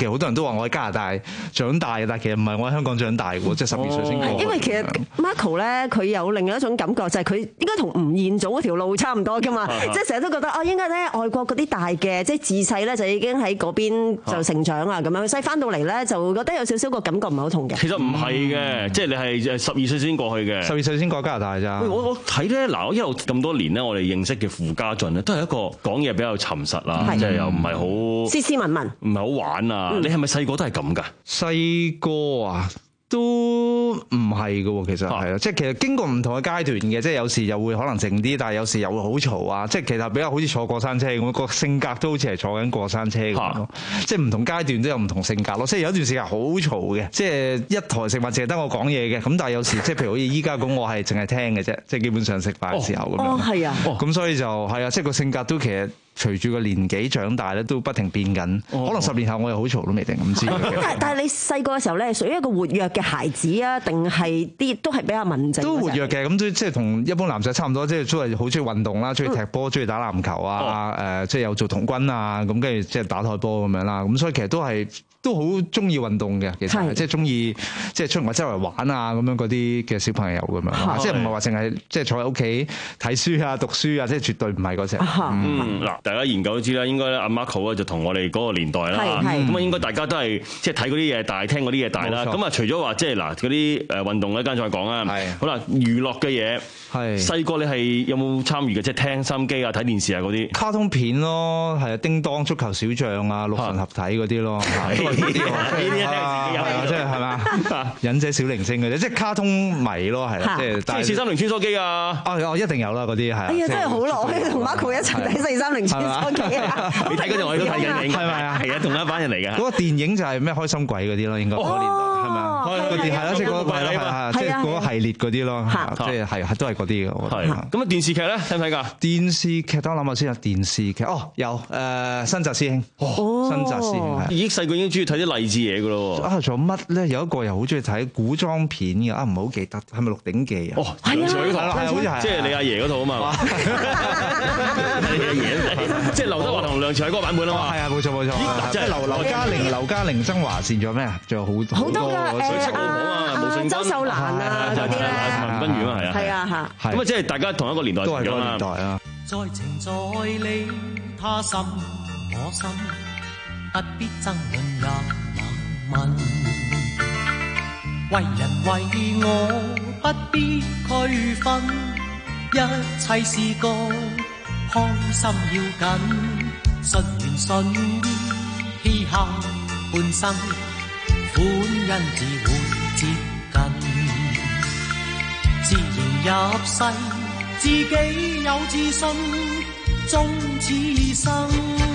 其實好多人都話我喺加拿大長大嘅，但係其實唔係，我喺香港長大嘅，即係十二歲先過。 因為其實 Marco 咧，佢有另外一種感覺，就係佢應該同吳彥祖嗰條路差唔多噶嘛，即係成日都覺得哦，應該咧外國嗰啲大嘅，即係自細咧就已經喺嗰邊就成長啊咁樣，所以翻到嚟咧就覺得有少少個感覺唔係好同嘅。 其實唔係嘅，即係你係十二歲先過去嘅， 十二歲先過加拿大咋。 我我睇咧嗱，我一路咁多年咧，我哋認識嘅傅家俊咧，都係一個講嘢比較沉實啦，即係又唔係好斯斯文文， 唔係好玩啊。嗯、你係咪細個都係咁㗎？ 細個啊？都唔係嘅喎，其實係啊，即係其實經過唔同嘅階段嘅，即係有時又會可能靜啲，但係有時又會好嘈啊，即係其實比較好似坐過山車咁，個性格都好似係坐緊過山車咁咯，即係唔同階段都有唔同性格咯，即係有一段時間好嘈嘅，即係一台食飯淨係得我講嘢嘅，咁但係有時即係譬如好似依家咁，我係淨係聽嘅啫，即係基本上食飯嘅時候咁樣。 哦，係啊， 咁所以就係啊，即係個性格都其實。隨住個年紀長大咧，都不停變緊。可能十年後我又好嘈都未定，唔知。 但但係你細個嘅時候咧，係屬於一個活躍嘅孩子啊，定係啲都係比較文靜？ 都活躍嘅，咁都即係同一般男仔差唔多，即係都係好中意運動啦，中意踢波，中意打籃球啊，誒，即係有做童軍啊，咁跟住即係打台波咁樣啦。咁所以其實都係。都好中意運動嘅，其實即係中意即係出外周圍玩啊咁樣嗰啲嘅小朋友咁樣，即係唔係話淨係即係坐喺屋企睇書啊讀書啊，即係絕對唔係嗰隻。 嗯，嗱，大家研究都知啦，應該阿 Marco 咧就同我哋嗰個年代啦，咁啊應該大家都係即係睇嗰啲嘢大，聽嗰啲嘢大啦。咁啊除咗話即係嗱嗰啲誒運動咧，間再講啊。好啦，娛樂嘅嘢，細個你係有冇參與嘅？即係聽收音機啊、睇電視啊嗰啲。卡通片咯，係啊，叮當、足球小將啊、六神合體嗰啲咯。呢啲呢啲一定自己有啊，即係係嘛？忍者小靈星嗰啲，即係卡通迷咯，係啦，即係。即係四三零穿梭機啊！啊，我一定有啦，嗰啲係。哎呀，真係好耐，我哋同 Marco 一齊睇四三零穿梭機啊！你睇嗰陣我都睇緊，係咪啊？係啊，同一班人嚟嘅。 嗰個電影就係咩開心鬼嗰啲咯，應該嗰年代係咪啊？個電係咯，即係嗰個係啦，係即係嗰個系列嗰啲咯，即係係係都係嗰啲嘅。係。咁啊，電視劇咧睇唔睇㗎？電視劇等我諗下先啊，電視劇哦有誒新紮師兄，新紮師兄係。 已經細個已經中意睇啲勵志嘢㗎咯喎。啊， 仲有乜咧？有一個又好中意睇古裝片嘅啊，唔係好記得，係咪《鹿鼎記》啊？ 哦，係啊，係啦，好似係，即係你阿爺嗰套啊嘛。你阿爺，即係劉德華同梁朝偉嗰個版本啊嘛。 係啊，冇錯冇錯。即係劉劉嘉玲、劉嘉玲、曾華倩，仲有咩啊？仲有好好多嘅誒啊，周秀蘭啊嗰啲咧， 文君如啊，係啊， 係啊嚇。 咁啊，即係大家同一個年代都係嗰個年代啊。 在情在理，他心我心，不必爭論也難問。為人為我不必區分，一切是個開心要緊，順緣順意嘻哈半生，歡欣自會接近。自然入世，自己有自信，終此生，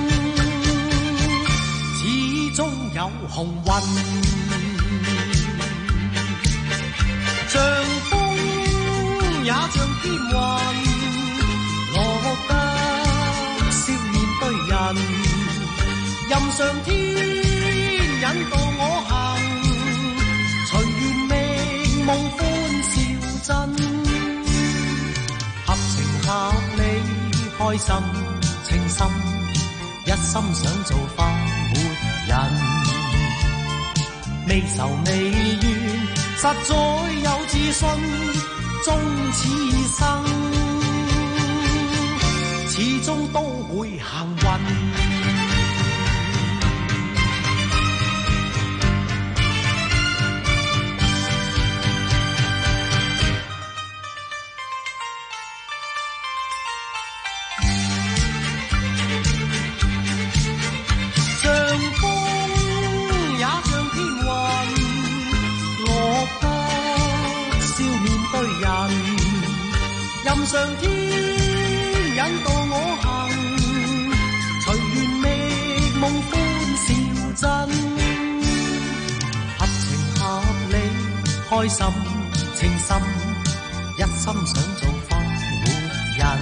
始終有幸運。像風也像天雲，落得笑面對人，任上天引導我行，隨緣命夢歡笑真，合情合理開心情深，一心想做快活人，未愁未怨實在有自信，終此生，始終都會幸運。上天引導我行，隨緣覓夢歡笑真，合情合理開心情深，一心想做快活人，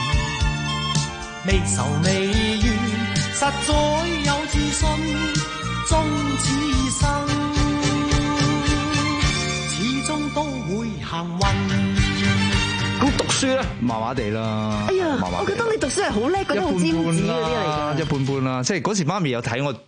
未愁未怨實在有自信，終此生始終都會幸運。 咁讀書咧，麻麻地啦。 哎呀，我覺得你讀書係好叻，嗰啲好尖子嗰啲嚟㗎。 一般般啦，即係嗰時媽咪有睇我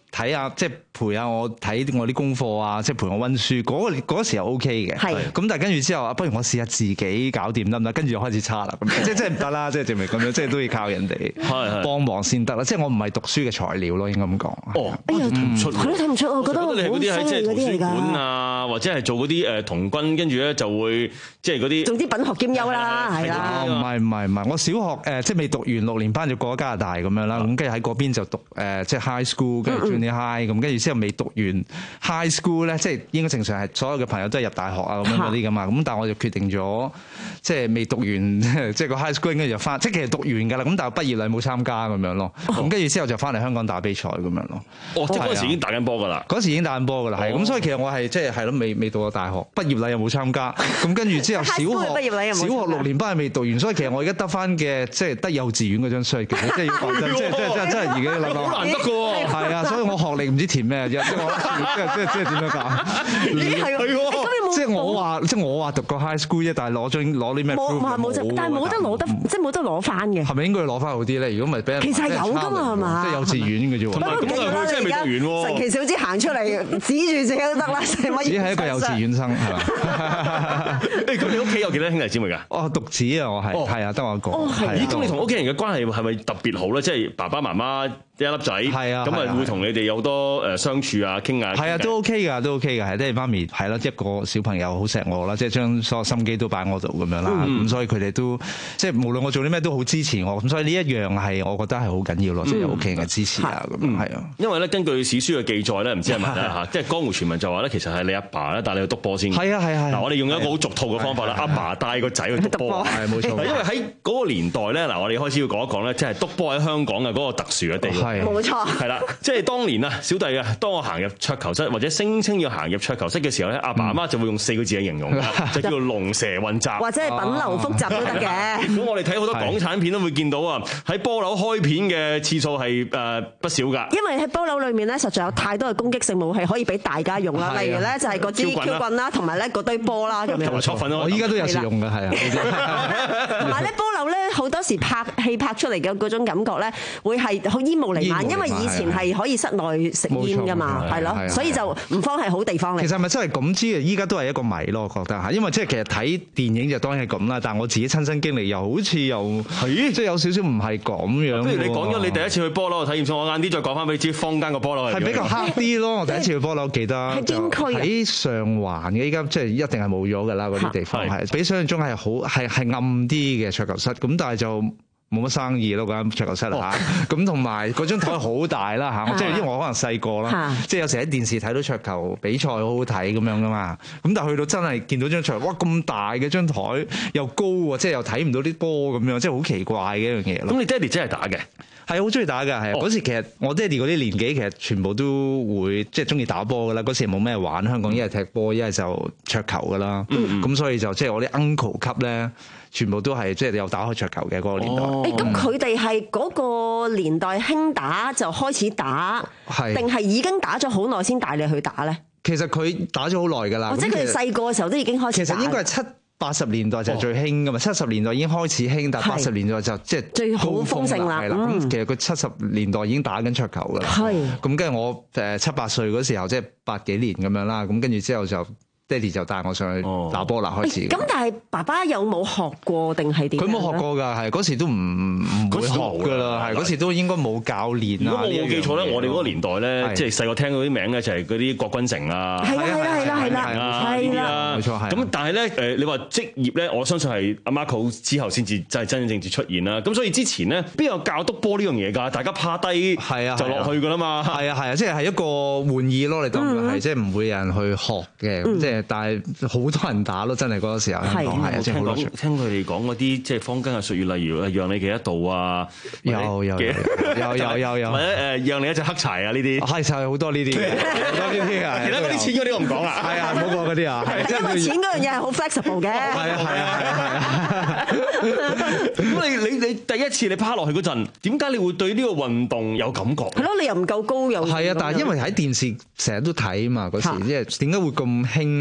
睇下即係陪下我睇我啲功課啊，即係陪我温書嗰、嗰個嗰個時候 O K 嘅。係咁，但係跟住之後啊，不如我試下自己搞掂得唔得？跟住就開始差啦，咁即係即係唔得啦，即係證明咁樣，即係都要靠人哋幫忙先得啦。即係我唔係讀書嘅材料咯，應該咁講。 哦，哎呀，睇唔出， 佢都睇唔出，我覺得好犀利嗰啲喺即係圖書館㗎。 啊，或者係做嗰啲誒童軍，跟住咧就會即係嗰啲。 總之品學兼優啦，係啦。 唔係唔係唔係，我小學誒即係未讀完六年班就過咗加拿大咁樣啦，咁跟住喺嗰邊就讀誒即係 high school 跟住 junior high 咁，跟住之後未讀完 high school 咧，即係應該正常係所有嘅朋友都係入大學啊咁樣嗰啲㗎嘛，咁但係我就決定咗即係未讀完即係個 high school 應該就翻，即係其實讀完㗎啦，咁但係畢業禮冇參加咁樣咯，咁跟住之後就翻嚟香港打比賽咁樣咯。 哦，即係嗰陣時已經打緊波㗎啦。 嗰時已經打緊波㗎啦，係咁，所以其實我係即係係咯，未未讀過大學，畢業禮又冇參加，咁跟住之後小學小學六年班係未讀完，所以其實我而家得翻嘅即係得幼稚園嗰張衰嘅，即係要講真，即係即係真係真係而家諗好難得㗎喎。 係啊，所以我學歷唔知填咩，即係我即係即係即係點樣講？ 咦係喎， 即係我話即係我話讀過 high school 啫，但係攞張攞啲咩？ 冇冇冇，但係冇得攞得，即係冇得攞翻嘅。 係咪應該要攞翻好啲咧？如果唔係俾人其實係有㗎嘛，係嘛？ 即係幼稚園嘅啫喎。 咁佢真係未讀完喎。神奇小子行出嚟指住自己都得啦，使乜？ 只係一個幼稚園生係嘛？ 誒，咁你屋企有幾多兄弟姊妹㗎？ 哦，獨子啊，我係係啊，得我一個。 哦，係。 咦，咁你同屋企人嘅關係係咪特別好咧？即係爸爸媽媽一粒仔，係啊，咁啊會同你哋有好多誒相處啊，傾下。 係啊，都 OK 㗎，都 OK 㗎，係即係媽咪係啦，一個小朋友好錫我啦，即係將所有心機都擺我度咁樣啦，咁所以佢哋都即係無論我做啲咩都好支持我，咁所以呢一樣係我覺得係好緊要咯，即係有屋企人嘅支持啊，咁樣係啊。 因為咧根據史書嘅記載咧，唔知係咪啦嚇，即係江湖傳聞就話咧，其實係你阿爸咧帶你去督波先。 係啊係啊。 嗱，我哋用一個好俗套嘅方法啦，阿爸帶個仔去督波， 係冇錯。 因為喺嗰個年代咧，嗱，我哋開始要講一講咧，即係督波喺香港嘅嗰個特殊嘅地位。 冇錯。 係啦，即係當年啊，小弟啊，當我行入桌球室或者聲稱要行入桌球室嘅時候咧，阿爸阿媽就會用四個字嚟形容，就叫做龍蛇混雜， 或者係品流複雜都得嘅。 咁我哋睇好多港產片都會見到啊，喺波樓開片嘅次數係誒不少㗎。 因為喺波樓裏面咧，實在有太多嘅攻擊性武器可以俾大家用啦，例如咧就係嗰支 Q 棍啦，同埋咧嗰堆波啦咁樣。 同埋戳粉咯， 我依家都有時用㗎，係啊。 同埋咧波樓咧好多時拍戲拍出嚟嘅嗰種感覺咧，會係好煙霧瀰漫，因為以前係可以室內食煙㗎嘛，係咯，所以就唔方係好地方嚟。 其實係咪真係咁知嘅？依家都係一個謎咯，我覺得嚇，因為即係其實睇電影就當然係咁啦，但係我自己親身經歷又好似又係即係有少少唔係咁樣。 不如你講咗你第一次去波樓嘅體驗先，我晏啲再講翻俾你知，坊間個波樓係比較黑啲咯。我第一次去波樓記得喺邊區啊？ 喺上環嘅，依家即係一定係冇咗㗎啦，嗰啲地方係比想象中係好係係暗啲嘅桌球室，咁但係就冇乜生意咯，嗰間桌球室啦嚇，咁同埋嗰張台好大啦嚇，即係因為我可能細個啦，即係有時喺電視睇到桌球比賽好好睇咁樣噶嘛，咁但係去到真係見到張桌，哇咁大嘅張台又高喎，即係又睇唔到啲波咁樣，即係好奇怪嘅一樣嘢咯。 咁你爹哋真係打嘅？ 係好中意打㗎，係嗰、哦、時其實我爹哋嗰啲年紀其實全部都會即係中意打波㗎啦。嗰時冇咩玩，香港一係踢波，一係就桌球㗎啦。咁、嗯嗯、所以就即係我啲 uncle 級咧，全部都係即係有打開桌球嘅嗰、嗰個年代。 誒咁佢哋係嗰個年代興打就開始打，定係已經打咗好耐先帶你去打咧？ 其實佢打咗好耐㗎啦。 或者佢哋細個嘅時候都已經開始打。 其實應該係七八十年代就係最興噶嘛，七十年代已經開始興，但係八十年代就即係最好豐盛啦。 係啦，咁其實佢七十年代已經打緊桌球噶啦。係。咁跟住我誒七八歲嗰時候，即係八幾年咁樣啦。咁跟住之後就爹哋就帶我上去打波啦，開始。咁但係爸爸有冇學過定係點？ 佢冇學過㗎，係嗰時都唔唔會學㗎啦，係嗰時都應該冇教練啊。 如果我冇記錯咧，我哋嗰個年代咧，即係細個聽嗰啲名咧，就係嗰啲郭君成啊， 係啦係啦係啦係啦，係啦， 冇錯係。 咁但係咧誒，你話職業咧，我相信係阿 Marco 之後先至真係真真正正出現啦。咁所以之前咧，邊有教督波呢樣嘢㗎？大家趴低係啊就落去㗎啦嘛。係啊係啊，即係係一個玩意咯，你當佢係即係唔會有人去學嘅，即係但係好多人打咯，真係嗰個時候香港係啊，即係好多場。 聽佢哋講嗰啲即係坊間嘅術語，例如讓你幾多度啊， 有有有有有有有， 或者誒讓你一隻黑柴啊呢啲， 係就係好多呢啲，好多呢啲啊。 其他嗰啲錢嗰啲我唔講啦， 係啊，唔好講嗰啲啊。 因為錢嗰樣嘢係好 flexible 嘅。 係啊係啊係啊係啊。 咁你你你第一次你趴落去嗰陣，點解你會對呢個運動有感覺？ 係咯，你又唔夠高又係啊，但係因為喺電視成日都睇嘛嗰時，即係點解會咁興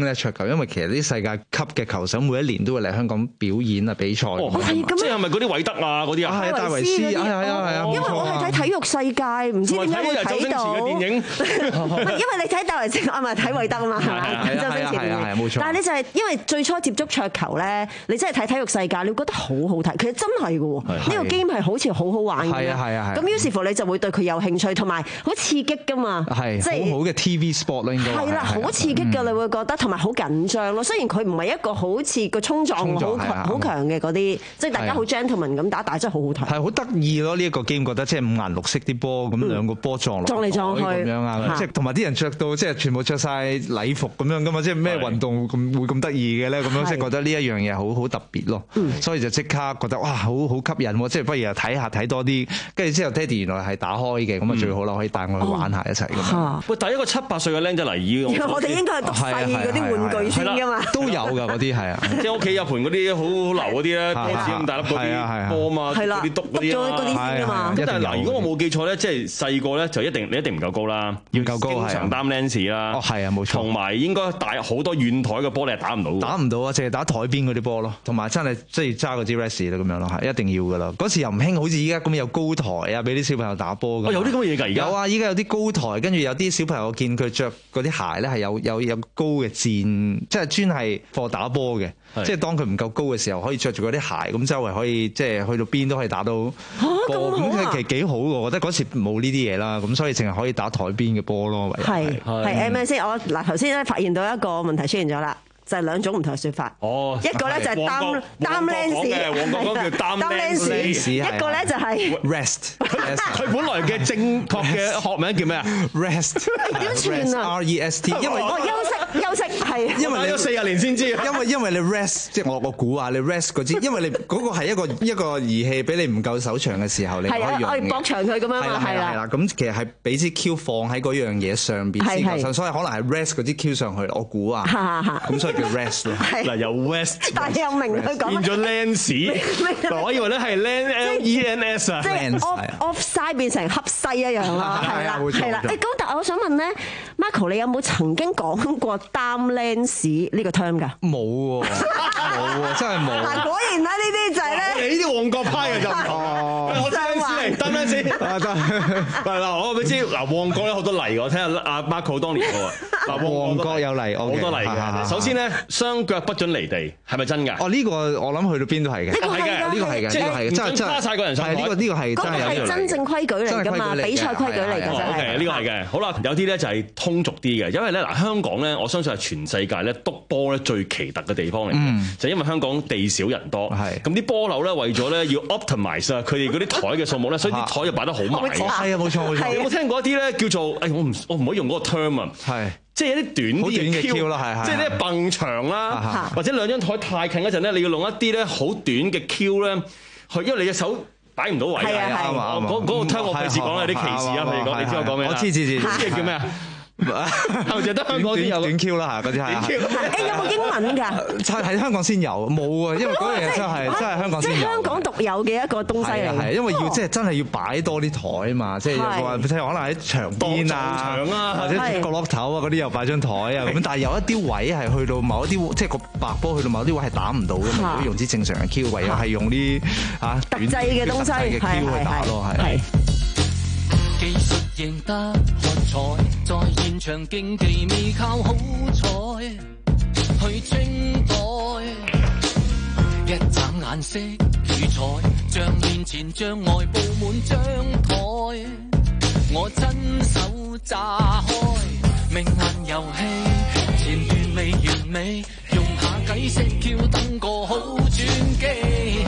咧桌球，因為其實啲世界級嘅球手每一年都會嚟香港表演啊比賽。 哦，即係咪嗰啲韋德啊嗰啲啊？ 係戴維斯，係係係啊！ 因為我係睇體育世界，唔知點解會睇到。 嘅電影， 因為你睇戴維斯，我咪睇韋德啊嘛，係咪？周星馳電影，冇錯。但係你就係因為最初接觸桌球咧，你真係睇體育世界，你會覺得好好睇。其實真係嘅喎，呢個 game 係好似好好玩嘅。係啊係啊係。咁於是乎你就會對佢有興趣，同埋好刺激㗎嘛。係，即係好好嘅 T V sport 咯，應該係啦，好刺激㗎，你會覺得同埋好緊張咯。雖然佢唔係一個好似個衝撞好好強嘅嗰啲，即係大家好 gentleman 咁打，但係真係好好睇。係好得意咯！呢一個 game 覺得即係五顏六色啲波，咁兩個波撞落撞嚟撞去咁樣啊！即係同埋啲人着到即係全部着晒禮服咁樣噶嘛！即係咩運動咁會咁得意嘅咧？咁樣即係覺得呢一樣嘢好好特別咯。所以就即刻覺得哇，好好吸引喎！即係不如又睇下睇多啲，跟住之後爹哋原來係打開嘅，咁啊最好啦，可以帶我去玩下一齊咁樣。喂， 第一個七八歲嘅僆仔嚟依個， 我哋應該係讀細嗰啲玩具先㗎嘛， 都有㗎嗰啲係啊， 即係屋企有盤嗰啲好好流嗰啲咧，波子咁大粒嗰啲波嘛，嗰啲篤嗰啲啊。咁但係嗱，如果我冇記錯咧，即係細個咧就一定你一定唔夠高啦，要夠高，經常擔 lens 啦。哦，係啊，冇錯。同埋應該帶好多遠台嘅波，你係打唔到。打唔到啊，淨係打台邊嗰啲波咯。同埋真係即係揸嗰支 rest 啦咁樣咯，係一定要㗎啦。嗰時又唔興，好似依家咁有高台啊，俾啲小朋友打波㗎。有啲咁嘅嘢㗎，而家有啊！依家有啲高台，跟住有啲小朋友見佢着嗰啲鞋咧係有有有高嘅墊，即係專係課打波嘅。即係當佢唔夠高嘅時候，可以着住嗰啲鞋，咁周圍可以即係去到邊都可以打到波。咁其實幾好㗎，我覺得嗰時冇呢啲嘢啦，咁所以淨係可以打台邊嘅波咯。係係誒咩先？我嗱頭先咧發現到一個問題出現咗啦。就係兩種唔同嘅説法。哦，一個咧就係擔擔 lens，旺角嗰個叫擔 lens， 一個咧就係 rest。 佢本來嘅正確嘅學名叫咩啊 ？rest。 點算啊 ？R E S T。因為我休息休息係。 因為你四十年先知。 因為因為你 rest， 即係我我估啊，你 rest 嗰支，因為你嗰個係一個一個儀器，俾你唔夠手長嘅時候，你可以用嘅。係啊，可以駁長佢咁樣嘛，係啦。係啦，咁其實係俾支 Q 放喺嗰樣嘢上邊先夠，所以可能係 rest 嗰支 Q 上去，我估啊。咁所以。rest 嗱由 west 但係又明佢講變咗 lens， 嗱我以為咧係 L E N S 啊， 即係 off offside 變成恰西一樣啦，係啦，係啦。誒咁但係我想問咧 ，Michael 你有冇曾經講過擔 lens 呢個 term 㗎？冇喎，冇喎，真係冇。嗱果然啦，呢啲就係咧， 你呢啲旺角派嘅就哦，我擔 lens 嚟，擔 lens 啊得，係啦，我俾知嗱旺角咧好多例，我睇下阿 Michael 當年嘅喎，嗱旺角有例，好多例嘅。首先咧。雙腳不准離地，係咪真㗎？ 哦，呢個我諗去到邊都係嘅。 呢個係嘅， 呢個係嘅，呢個係嘅，真真花曬個人上台。 呢個呢個係真係係真正規矩嚟㗎嘛，比賽規矩嚟㗎。 O K，呢個係嘅。好啦，有啲咧就係通俗啲嘅，因為咧嗱香港咧，我相信係全世界咧篤波咧最奇特嘅地方嚟嘅，就因為香港地少人多，咁啲波樓咧為咗咧要 optimize 啊，佢哋嗰啲台嘅數目咧，所以啲台就擺得好埋。 係啊，冇錯冇錯。 有冇聽過一啲咧叫做誒我唔我唔可以用嗰個 term 啊？係。即係一啲短啲嘅 Q 啦，係係，即係咧蹦牆啦，或者兩張台太近嗰陣咧，你要用一啲咧好短嘅 Q 咧，去因為你嘅手擺唔到位啊，啱啊，嗰嗰個 term 我費事講啦，有啲歧視啊，譬如講，你知我講咩？我知知知，知叫咩啊？係咪就得香港先有短 Q 啦嚇，嗰啲係。誒有冇英文㗎？ 喺香港先有，冇啊，因為嗰樣嘢真係真係香港先有。 即係香港獨有嘅一個東西嚟。 係因為要即係真係要擺多啲台啊嘛，即係話即係可能喺牆邊啊，或者角落頭啊嗰啲又擺張台啊咁，但係有一啲位係去到某一啲即係個白波去到某啲位係打唔到嘅嘛，如果用啲正常嘅 Q 位，又係用啲嚇特製嘅東西嘅 Q 去打咯，係。 技術贏得喝彩，在現場競技未靠好彩去精改，一眨眼色與彩，像面前障礙布滿張台，我親手炸開命運遊戲，前段未完美，用下計式 Q 等個好轉機，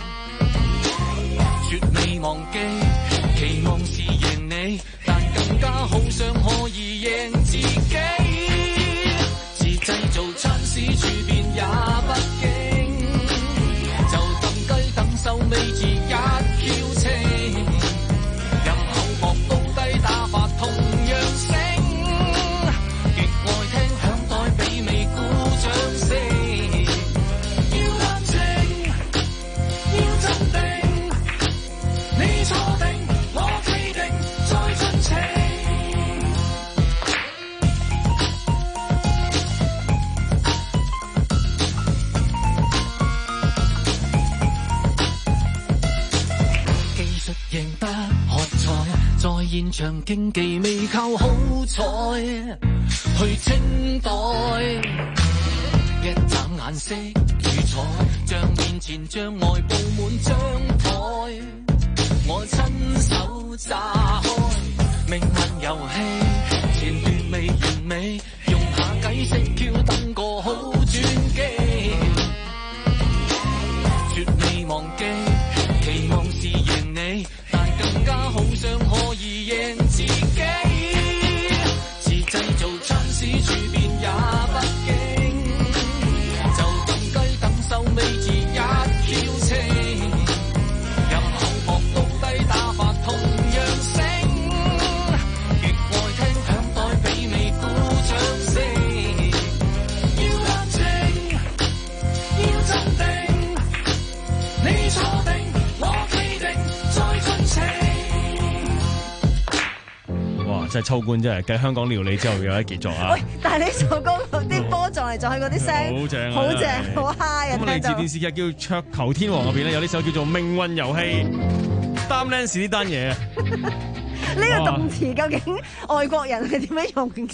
絕未忘記。期望是贏你，但更加好想可以贏自己。自製造餐市處變也不驚，就等雞等收尾至一翹清。入口學高低打法同樣醒，極愛聽響袋媲美鼓掌聲。要冷靜，要鎮定，你錯定。我企定再盡情， 現場競技未靠好彩去清代，一眨眼色與彩，像面前障礙布滿張台，我親手炸開命運遊戲，前段未完美，用下計式橋等個好轉機，絕未忘記，期望是贏你，但更加好想可以贏自己，是製造親使處變也不驚，就等雞等手尾至一翹清，任後學到低打法同樣醒，越愛聽響袋比美鼓掌聲，要冷靜，要鎮定，你錯定我企定再進程。 哇！真係秋官真係繼香港料理之後有一傑作啊！ 喂，但係呢首歌嗰啲波撞嚟撞去嗰啲聲， 好正， 好正，好 high 啊！ 咁嚟自電視劇叫《桌球天王》入邊咧，有呢首叫做《命運遊戲》，Damnance 呢單嘢。 呢個動詞究竟外國人係點樣用嘅？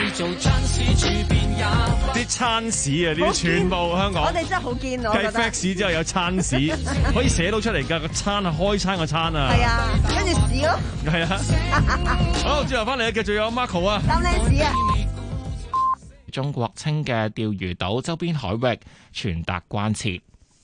啲餐屎啊！呢啲全部香港。 我哋真係好堅喎，我覺得。計 fax 之後有餐屎，可以寫到出嚟㗎個餐啊，開餐個餐啊。 係啊，跟住屎咯。 係啊。好，之後翻嚟繼續有 Marco 啊。 擔靚屎啊！ 中國稱嘅釣魚島周邊海域傳達關切。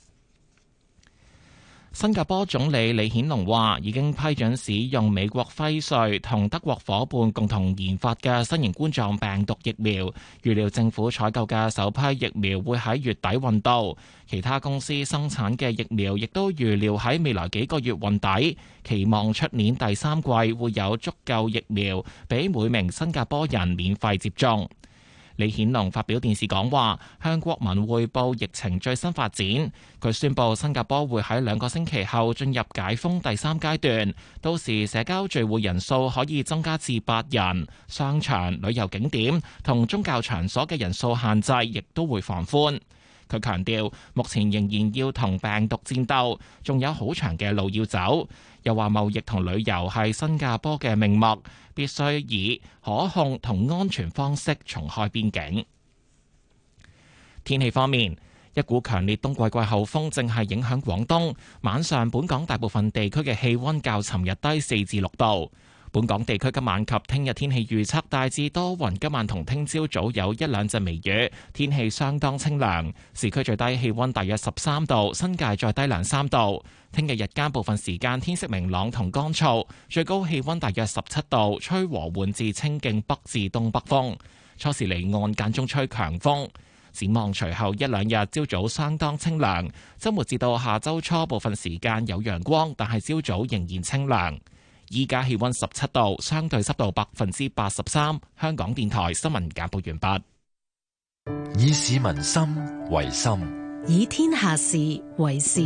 新加坡總理李顯龍話，已經批准使用美國輝瑞同德國伙伴共同研發嘅新型冠狀病毒疫苗，預料政府採購嘅首批疫苗會喺月底運到，其他公司生產嘅疫苗亦都預料喺未來幾個月運抵，期望出年第三季會有足夠疫苗俾每名新加坡人免費接種。李顯龍發表電視講話，向國民匯報疫情最新發展。佢宣布新加坡會喺兩個星期後進入解封第三階段，到時社交聚會人數可以增加至八人，商場、旅遊景點同宗教場所嘅人數限制亦都會放寬。佢強調，目前仍然要同病毒戰鬥，仲有好長嘅路要走。又話貿易同旅遊係新加坡嘅命脈，必須以可控同安全方式重開邊境。天氣方面，一股強烈冬季季候風正係影響廣東，晚上本港大部分地區嘅氣溫較尋日低四至六度。本港地區今晚及聽日天氣預測大致多雲，今晚同聽朝早有一兩陣微雨，天氣相當清涼。市區最低氣溫大約十三度，新界再低兩三度。聽日日間部分時間天色明朗同乾燥，最高氣溫大約十七度，吹和緩至清勁北至東北風。初時離岸間中吹強風。展望隨後一兩日朝早相當清涼，週末至到下週初部分時間有陽光，但係朝早仍然清涼。依家氣溫十七度，相對濕度百分之八十三。香港電台新聞簡報完畢。以市民心為心， 以天下事為事。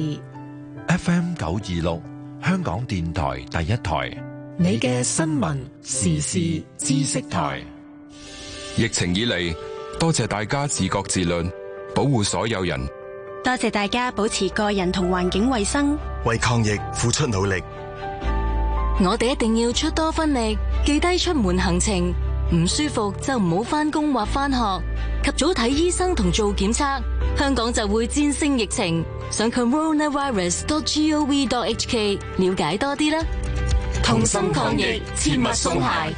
F M 九二六，香港電台第一台， 你嘅新聞時事知識台。 疫情以嚟，多謝大家自覺自律，保護所有人。 多謝大家保持個人同環境衛生， 為抗疫付出努力。 我哋一定要出多分力，記低出門行程，唔舒服就唔好返工或返學，及早睇醫生同做檢測，香港就會戰勝疫情。上 coronavirus dot gov dot hk 了解多啲啦。 同心抗疫，切勿鬆懈。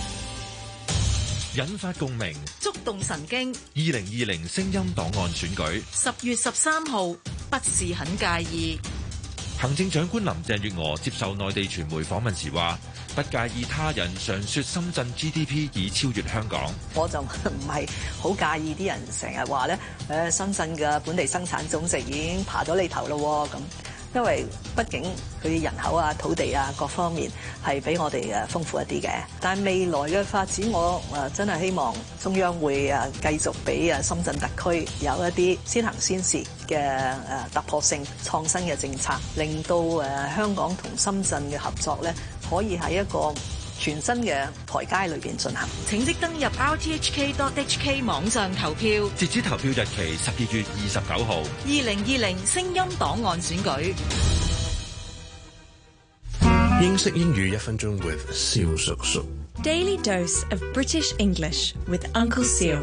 引發共鳴， 觸動神經。 二零二零聲音檔案選舉， 十月十三號，不是很介意。 行政長官林鄭月娥接受內地傳媒訪問時話，不介意他人常說深圳 G D P 已超越香港。 我就唔係好介意啲人成日話咧，誒深圳嘅本地生產總值已經爬咗你頭咯咁。因為畢竟佢人口啊、土地啊各方面係比我哋誒豐富一啲嘅，但係未來嘅發展我誒真係希望中央會誒繼續俾誒深圳特區有一啲先行先試嘅誒突破性創新嘅政策，令到誒香港同深圳嘅合作咧可以喺一個全新嘅台階裏邊進行。 請即登入 r t h k dot h k 網上投票， 截止投票日期十二月二十九號。 二零二零聲音檔案選舉。 英式英語一分鐘 with 蕭叔叔。 Daily dose of British English with Uncle Seal.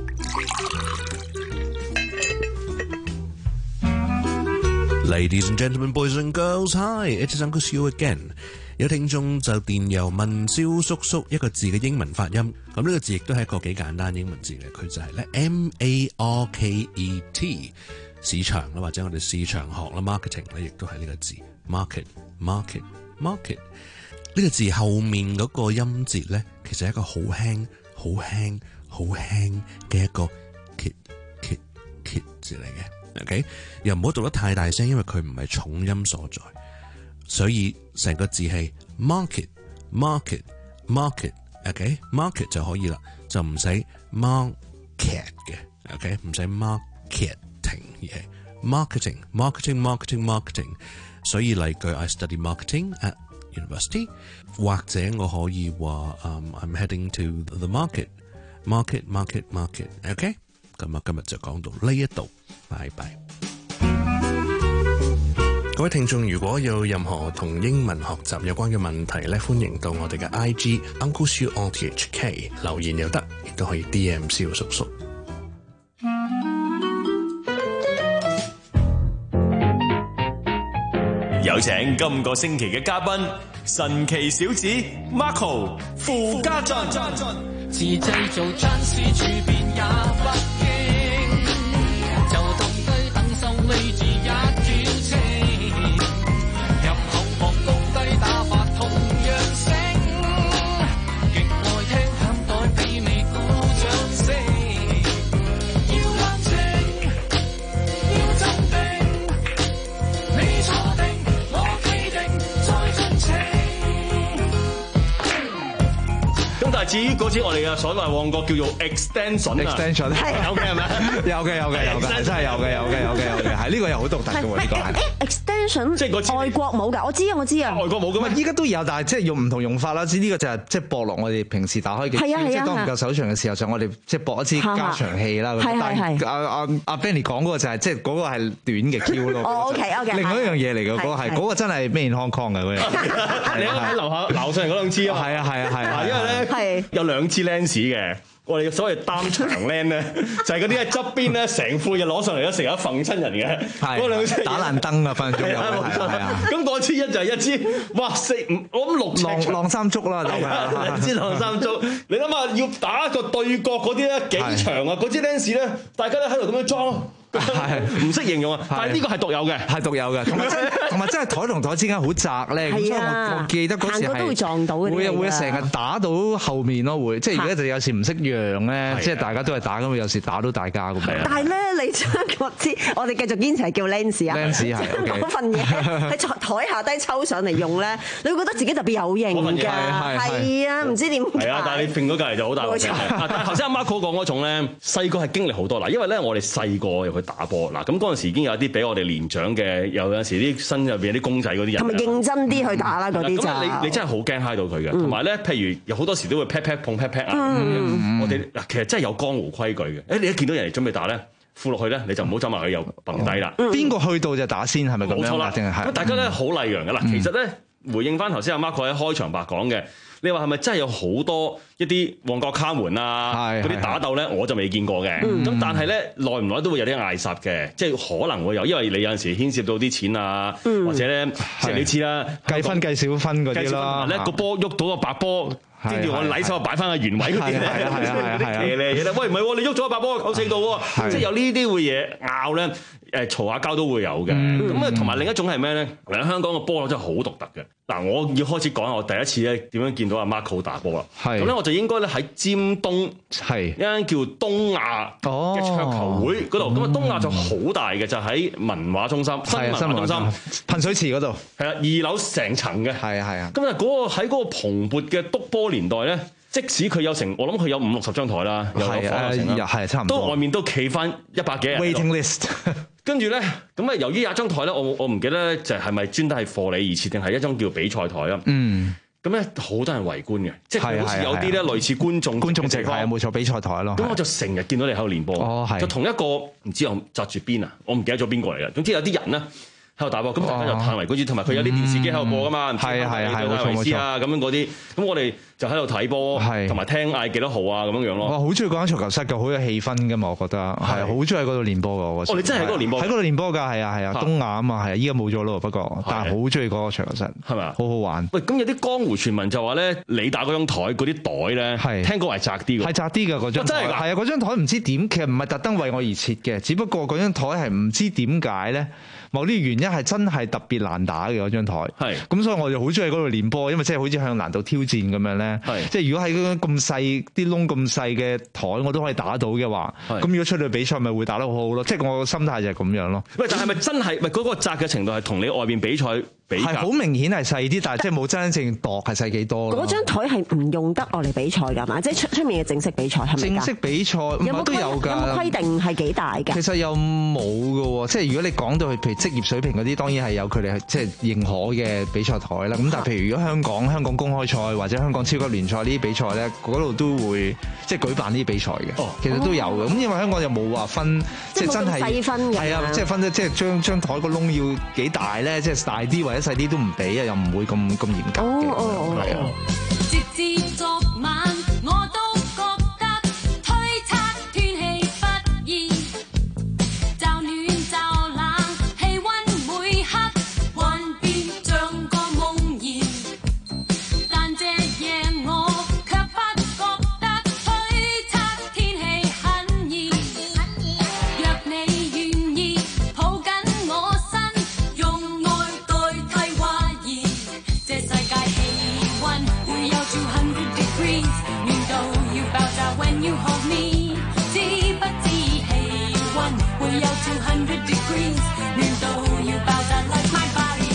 Ladies and gentlemen, boys and girls, hi, it is Uncle Seal again. 有聽眾就電郵問蕭叔叔一個字嘅英文發音，咁呢個字亦都係一個幾簡單英文字嘅，佢就係咧 M A R K E T， 市場啦，或者我哋市場學啦 marketing 咧，亦都係呢個字 market market market。呢個字後面嗰個音節咧，其實係一個好輕好輕好輕嘅一個 kit kit kit 字嚟嘅 ，OK， 又唔好讀得太大聲，因為佢唔係重音所在。所以成個字係 market market market，OK， market 就可以啦，就唔使 market 嘅 ，OK， 唔使 marketing 而係 marketing marketing marketing marketing。所以例句 I study marketing at university， 或者我可以話、um, I'm heading to the market market market market，OK， 咁啊今日就講到呢一度，拜拜。 各位聽眾，如果有任何同英文學習有關嘅問題咧，歡迎到我哋嘅 I G Uncle Siu R T H K 留言又得，亦都可以 D M 蕭叔叔。 有請今個星期嘅嘉賓，神奇小子 Marco 傅家俊。 自製造將事處變也不驚，就當低等受理住一轉情，入口放高低打發同樣聲，極愛聽響袋媲美鼓掌聲，要冷靜，要鎮定，你錯定，我企定，再盡情。 咁但係至於嗰支我哋嘅所謂旺角叫做 extension 啊 extension 有嘅係咪？ 有嘅有嘅有嘅，真係有嘅有嘅有嘅有嘅，係呢個又好獨特嘅喎，呢個係。 extension 即係嗰外國冇㗎，我知啊我知啊。 外國冇㗎咩？ 依家都有，但係即係用唔同用法啦。呢個就係即係駁落我哋平時打開嘅， 係啊係啊即係當唔夠手長嘅時候，就我哋即係駁一支加長器啦。 係係係。 阿阿阿 Benny 講嗰個就係即係嗰個係短嘅 Q 咯。 哦 OK OK。 另外一樣嘢嚟嘅嗰個係嗰個真係 Made in Hong Kong 嘅嗰樣。 你喺樓下樓上嚟嗰兩支啊？ 係啊係啊係啊。 因為咧有兩支 lens 嘅。我哋所謂擔長 lens 咧，就係嗰啲喺側邊咧，成副嘢攞上嚟咧，成日瞓親人嘅。嗰兩支打爛燈啊，分分鐘有。 係啊，咁嗰支一就係一支，哇四五，我諗六尺。浪浪三竹啦， 係啊，支浪三竹。你諗下，要打一個對角嗰啲咧幾長啊？嗰支 lens 咧，大家都喺度咁樣裝。係唔識形容啊！但係呢個係獨有嘅， 係獨有嘅，同埋真同埋真係台同台之間好窄咧，咁所以我我記得嗰時係都會撞到嘅， 會會成日打到後面咯，會即係而家就有時唔識讓咧，即係大家都係打咁，有時打到大家咁樣。 但係咧，你將嗰支我哋繼續堅持係叫 lens 啊 ，lens 係將嗰份嘢喺台下低抽上嚟用咧，你會覺得自己特別有型㗎，係啊，唔知點解。 係啊，但係你揈嗰隔離就好大鑊嘅。但係頭先阿 Marco 講嗰種咧，細個係經歷好多啦，因為咧我哋細個入去打波嗱，咁嗰陣時已經有啲比我哋年長嘅，有陣時啲身入邊有啲公仔嗰啲人， 係咪認真啲去打啦？嗰啲就咁你你真係好驚揩到佢嘅，同埋咧，譬如有好多時都會 pat pat 碰 pat pat 啊，我哋嗱其實真係有江湖規矩嘅。誒，你一見到人哋準備打咧，附落去咧，你就唔好走埋去又揼低啦。 邊個去到就打先係咪咁樣？冇錯啦，定係係。 大家咧好禮讓嘅嗱，其實咧回應翻頭先阿 Marco 喺開場白講嘅。你話係咪真係有好多一啲旺角卡門啊嗰啲打鬥咧？我就未見過嘅。咁、嗯、但係咧耐唔耐都會有啲嗌殺嘅，即係可能會有，因為你有陣時牽涉到啲錢啊，嗯、或者咧即係你知啦， 計分計少分嗰啲啦。 咧個波喐到個白波，跟住我禮手擺翻個原位嗰啲咧，嗰啲騎呢嘢咧。喂唔係喎，你喐咗個白波扣四度喎，即係有呢啲會嘢拗咧，誒嘈下交都會有嘅。咁啊同埋另一種係咩咧？嚟香港個波真係好獨特嘅。嗱，我要開始講下我第一次咧點樣見到阿 Marco 打波啦。咁咧我就應該咧喺尖東一間叫東亞嘅桌球會嗰度。咁啊東亞就好大嘅，就喺文化中心、新文化中心、 噴水池嗰度。係啊，二樓成層嘅。係啊係啊。咁啊嗰個喺嗰個蓬勃嘅篤波年代咧，即使佢有成，我諗佢有五六十張台啦，有房有成啦，係差唔多。都外面都企翻一百幾人。Waiting list。跟住咧，咁啊，由於有一張台咧，我我唔記得咧，就係咪專登係貨你而設定係一張叫比賽台啊？嗯。咁咧，好多人圍觀嘅，即係好似有啲咧類似觀眾觀眾席係啊，冇錯，比賽台咯。 咁我就成日見到你喺度練波。哦，係。就同一個唔知我紮住邊啊，我唔記得咗邊個嚟嘅。總之有啲人咧喺度打波，咁大家就歎為觀止，同埋佢有啲電視機喺度播噶嘛， 係係係冇錯冇錯啊咁樣嗰啲，咁我哋就喺度睇波，同埋聽嗌幾多號啊咁樣樣咯。 我好中意嗰間桌球室嘅，好有氣氛噶嘛，我覺得係好中意喺嗰度練波噶。我哦，你真係喺嗰度練波？ 喺嗰度練波㗎，係啊係啊，東亞啊嘛，係啊，依家冇咗咯，不過但係好中意嗰個桌球室， 係咪啊？ 好好玩。 喂，咁有啲江湖傳聞就話咧，你打嗰張台嗰啲袋咧，係聽講係窄啲㗎， 係窄啲㗎嗰張台， 真係㗎， 係啊，嗰張台唔知點，其實唔係特登為我而設嘅，只不過嗰張台係唔知點解咧。某啲原因係真係特別難打嘅嗰張台，係咁所以我就好中意嗰度練波，因為即係好似向難度挑戰咁樣咧。即係如果喺嗰咁細啲窿咁細嘅台，我都可以打到嘅話，咁如果出去比賽咪會打得好好咯。即係我個心態就係咁樣咯。 喂，但係咪真係咪嗰個窄嘅程度係同你外邊比賽比較？ 係好明顯係細啲，但係即係冇真正度係細幾多。 嗰張台係唔用得我嚟比賽㗎嘛？即係出出面嘅正式比賽係咪？ 正式比賽有冇都有㗎？ 有冇規定係幾大㗎？ 其實又冇㗎喎，即係如果你講到譬如職業水平嗰啲，當然係有佢哋即係認可嘅比賽台啦。咁但係譬如如果香港香港公開賽或者香港超級聯賽呢啲比賽咧，嗰度都會即係舉辦呢啲比賽嘅。哦，其實都有嘅。咁因為香港又冇話分，即係真係細分嘅。 係啊，即係分即係將將台個窿要幾大咧，即係大啲或者細啲都唔俾啊，又唔會咁咁嚴格嘅。哦係啊。 直至昨晚我都覺得推測天氣不易，驟暖驟冷，氣溫每刻幻變像個夢魘。但這夜我卻不覺得推測天氣很易。若你願意抱緊我身，用愛代替懷疑，這世界氣溫會有two hundred degrees，暖到要爆炸 when you hold me， 知不知氣溫會有two hundred degrees， 暖到要爆炸 like my body。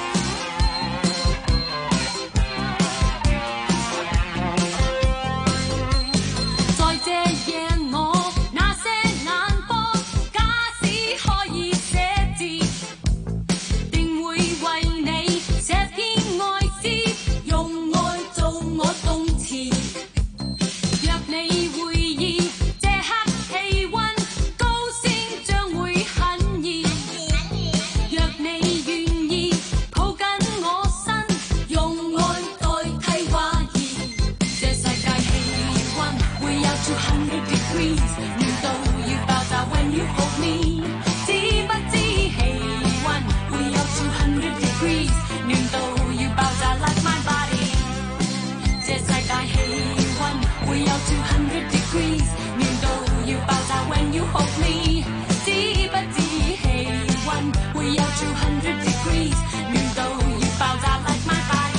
在這夜我那些難過，假使可以寫字，定會為你寫篇愛詩，用愛做我動詞。若你會意，這刻氣溫高升將會很易。若你願意抱緊我身，用愛代替懷疑，這世界氣溫會有two hundred degrees， 暖到要爆炸 when you hold me， 知不知氣溫會有two hundred degrees， 暖到要爆炸 like my body， 這世界氣溫會有two hundred degrees， 暖到要爆炸 when you hold me， 知不知氣溫會有two hundred degrees， 暖到要爆炸 like my body。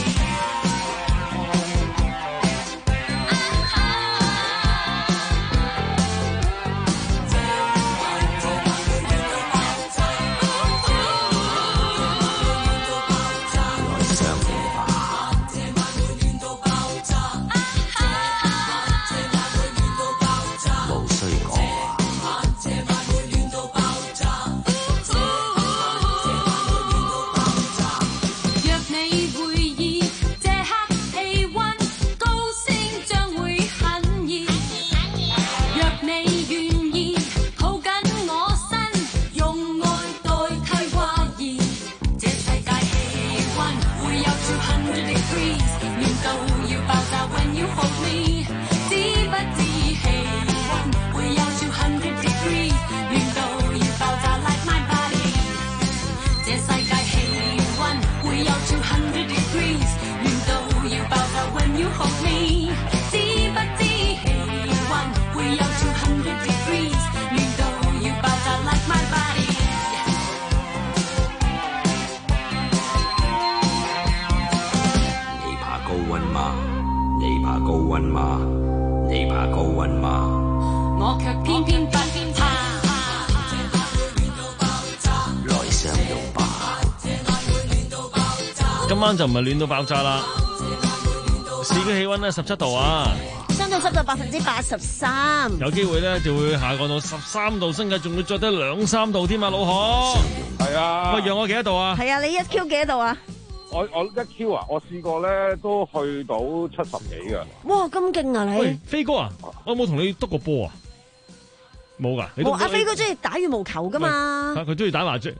若你會意，這刻氣溫高升將會很易。若你願意抱緊我身，用愛代替懷疑，這世界氣溫會有two hundred degrees， 暖到要爆炸 when you hold me， 知不知氣溫會有two hundred degrees， 暖到要爆炸 like my body， 這世界氣溫會有two hundred degrees， 暖到要爆炸 when you hold me， 知不知氣溫會有two hundred degrees， 暖到要爆炸 like my body。 你怕高溫嗎？你怕高溫嗎？你怕高溫嗎？ 我卻偏偏不怕。 來相擁吧。 今晚就唔係暖到爆炸啦，市區氣溫咧十七度啊， 相對濕度百分之八十三， 有機會咧就會下降到十三度，新界仲會再低兩三度添啊，老何。 係啊。 喂，讓我幾多度啊？ 係啊，你一 Q 幾多度啊？ 我我一 Q 啊，我試過咧都去到七十幾噶。 哇，咁勁啊你！ 喂，飛哥啊，我有冇同你督過波啊？冇噶，你冇。阿飛哥中意打羽毛球噶嘛？ 佢中意打麻雀。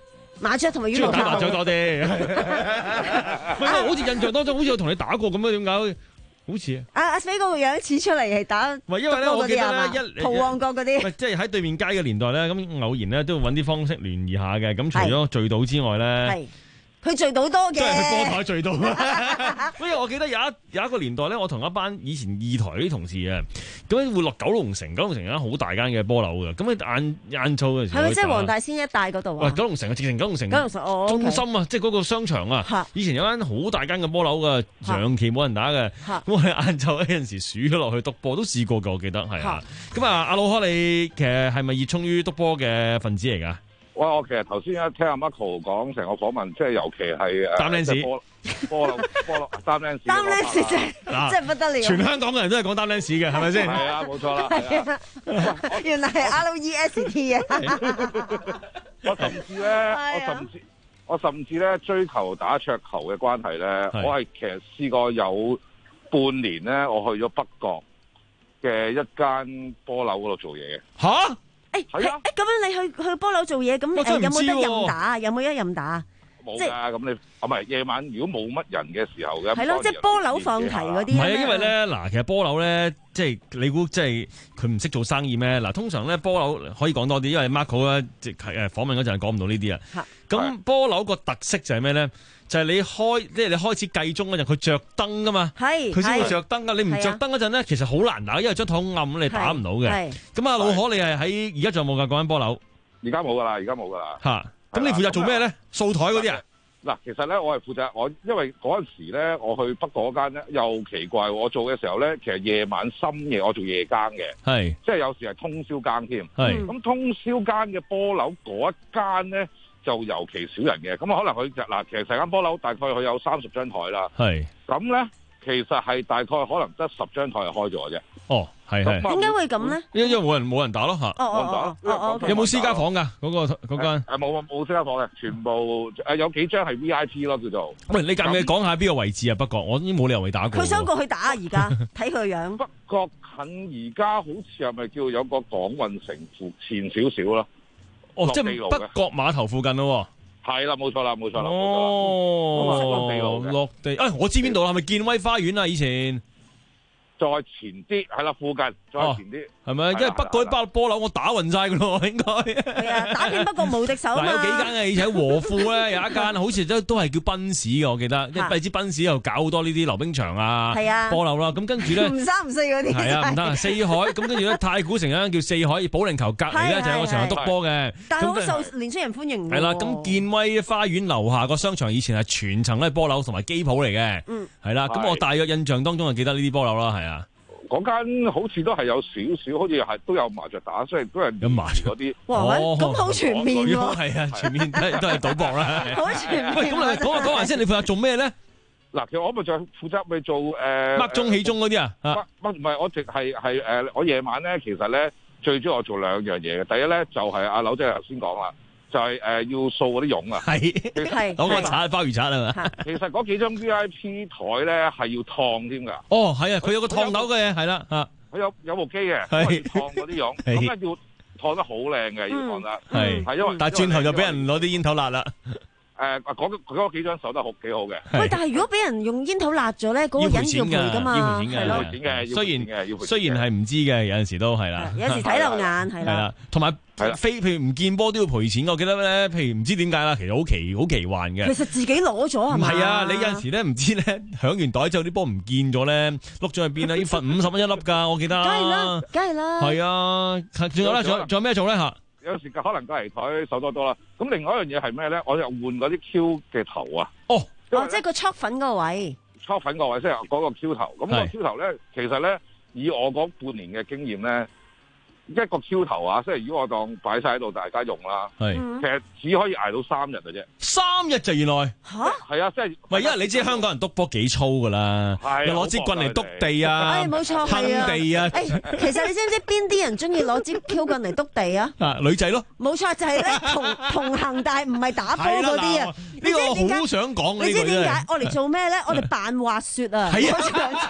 麻雀同埋羽毛球。 打麻雀多啲。唔係，好似印象當中好似有同你打過咁樣，點解？好似阿阿飛嗰個樣似出嚟係打， 唔係因為咧，我記得咧一蒲旺角嗰啲， 即係喺對面街嘅年代咧，咁偶然咧都會揾啲方式聯誼下嘅。咁除咗聚賭之外咧。 佢聚到多嘅， 即係去波台聚到。因為我記得有一有一個年代咧，我同一班以前二台啲同事啊，咁樣會落九龍城，九龍城有間好大間嘅波樓嘅，咁咧晏晏晝嘅時候， 係咪即係黃大仙一帶嗰度啊？ 喂，九龍城啊，直情九龍城， 九龍城哦， 中心啊，即係嗰個商場啊，以前有間好大間嘅波樓嘅，長期冇人打嘅，咁我哋晏晝有陣時數咗落去篤波，都試過嘅，我記得係啊。咁啊，阿老柯你其實係咪熱衷於篤波嘅分子嚟㗎？ 哇！我其實頭先一聽阿 Marco 講成個訪問，即係尤其係誒， 擔靚屎波波樓波樓擔靚屎， 擔靚屎真係真係不得了。 全香港嘅人都係講擔靚屎嘅，係咪先？ 係啊，冇錯啦。係啊， 原來係 R E S T 啊！ 我甚至咧，我甚至我甚至咧追求打桌球嘅關係咧，我係其實試過有半年咧，我去咗北角嘅一間波樓嗰度做嘢嘅。 嚇！ 誒係啊！誒咁樣你去去波樓做嘢，咁誒有冇得任打？有冇得任打？ 冇㗎，咁你啊唔係夜晚如果冇乜人嘅時候嘅。 係咯，即係波樓放題嗰啲。 唔係啊，因為咧嗱，其實波樓咧，即係你估即係佢唔識做生意咩？嗱，通常咧波樓可以講多啲，因為 Marco 咧即係誒訪問嗰陣講唔到呢啲啊。咁波樓個特色就係咩咧？就係你開，即係你開始計鐘嗰陣，佢着燈噶嘛，佢先會着燈噶。你唔着燈嗰陣咧，其實好難打，因為張台好暗，你打唔到嘅。咁啊，老可你係喺而家仲有冇㗎嗰間波樓？ 而家冇噶啦，而家冇噶啦。 嚇！咁你負責做咩咧？掃台嗰啲啊？ 嗱，其實咧，我係負責我，因為嗰陣時咧，我去北角嗰間咧，又奇怪，我做嘅時候咧，其實夜晚深夜我做夜更嘅， 係， 即係有時係通宵更添。 係。 咁通宵更嘅波樓嗰一間咧，就尤其少人嘅。咁可能佢就嗱，其實成間波樓大概佢有三十張台啦。 係。 咁咧，其實係大概可能得十張台係開咗啫。 哦，係係。 點解會咁咧？ 因因為冇人冇人打咯嚇。 哦哦哦。 有冇私家房㗎？嗰個嗰間？ 誒冇冇私家房嘅，全部誒有幾張係 V I P 咯叫做。 喂，你介唔介意講下邊個位置啊？北角，我已經冇理由未打過。 佢想過去打啊！而家睇佢個樣。 北角近而家好似係咪叫有個港運城附前少少咯？ 哦，即係北角碼頭附近咯。 係啦，冇錯啦，冇錯啦。 哦，落地啊！我知邊度啦，係咪建威花園啊？以前。 再前啲係啦，附近再前啲係咪？因為北角啲包波樓我打暈晒噶咯，應該係啊，打遍北角無敵手啊嘛！ 有幾間嘅，以前喺和富咧有一間，好似都都係叫賓士嘅，我記得。一費支賓士又搞好多呢啲溜冰場啊、波樓啦。咁跟住咧， 唔三唔四嗰啲係啊，唔得四海。咁跟住咧，太古城有間叫四海保齡球隔離咧，就係我成日篤波嘅。 但係好受年輕人歡迎。 係啦，咁建威花園樓下個商場以前係全層都係波樓同埋機鋪嚟嘅。嗯，係啦。咁我大約印象當中就記得呢啲波樓啦，係啊。 嗰間好似都係有少少，好似係都有麻雀打，所以都係有麻雀嗰啲。 哇，咁好全面喎！ 係啊，全面都係都係賭博啦。 好全面。 喂，咁你講下講下先，你負責做咩咧？ 嗱，其實我咪就負責咪做誒。 乜鐘起鐘嗰啲啊？ 乜唔係，我直係係誒，我夜晚咧，其實咧最主要我做兩樣嘢嘅。第一咧就係阿柳姐頭先講啦。就係誒要掃嗰啲傭啊， 係係攞個刷鮑魚刷啊嘛。 其實嗰幾張 V I P 台咧係要燙添㗎。 哦，係啊，佢有個燙斗嘅，係啦嚇。 佢有有部機嘅，要燙嗰啲傭，咁咧要燙得好靚嘅，要燙得係係因為。 但係轉頭就俾人攞啲煙頭辣啦。 誒，嗰佢嗰幾張手得好幾好嘅。 喂，但係如果俾人用煙頭辣咗咧，嗰個人要賠㗎嘛， 要賠錢㗎， 要賠錢嘅。 雖然雖然係唔知嘅，有陣時都係啦。 有時睇漏眼係啦。 同埋飛，譬如唔見波都要賠錢。我記得咧，譬如唔知點解啦，其實好奇好奇幻嘅。 其實自己攞咗係咪？ 唔係啊，你有陣時咧唔知咧，響完袋之後啲波唔見咗咧，碌咗去邊啊？要罰五十蚊一粒㗎，我記得。 梗係啦，梗係啦。 係啊，仲有咧，仲仲有咩做咧嚇？ 有時可能隔離台手多多啦，咁另外一樣嘢係咩咧？我又換嗰啲 Q 嘅頭啊！ 哦， 哦，即係個戳粉個位， 戳粉個位即係嗰個 Q 頭。咁個 Q 頭咧，其實咧，以我嗰半年嘅經驗咧，一個 Q 頭啊，即係如果我當擺晒喺度大家用啦， 係其實只可以捱到三日嘅啫。 三日就原來嚇係啊，即係喂，因為你知香港人篤波幾粗噶啦，又攞支棍嚟篤地啊， 係冇錯， 坑地啊。 誒，其實你知唔知邊啲人中意攞支 Q 棍嚟篤地啊？ 啊，女仔咯， 冇錯，就係咧同同行，但係唔係打波嗰啲啊。 呢個我好想講嘅。 你知點解？我嚟做咩咧？我哋扮滑雪啊！ 係啊，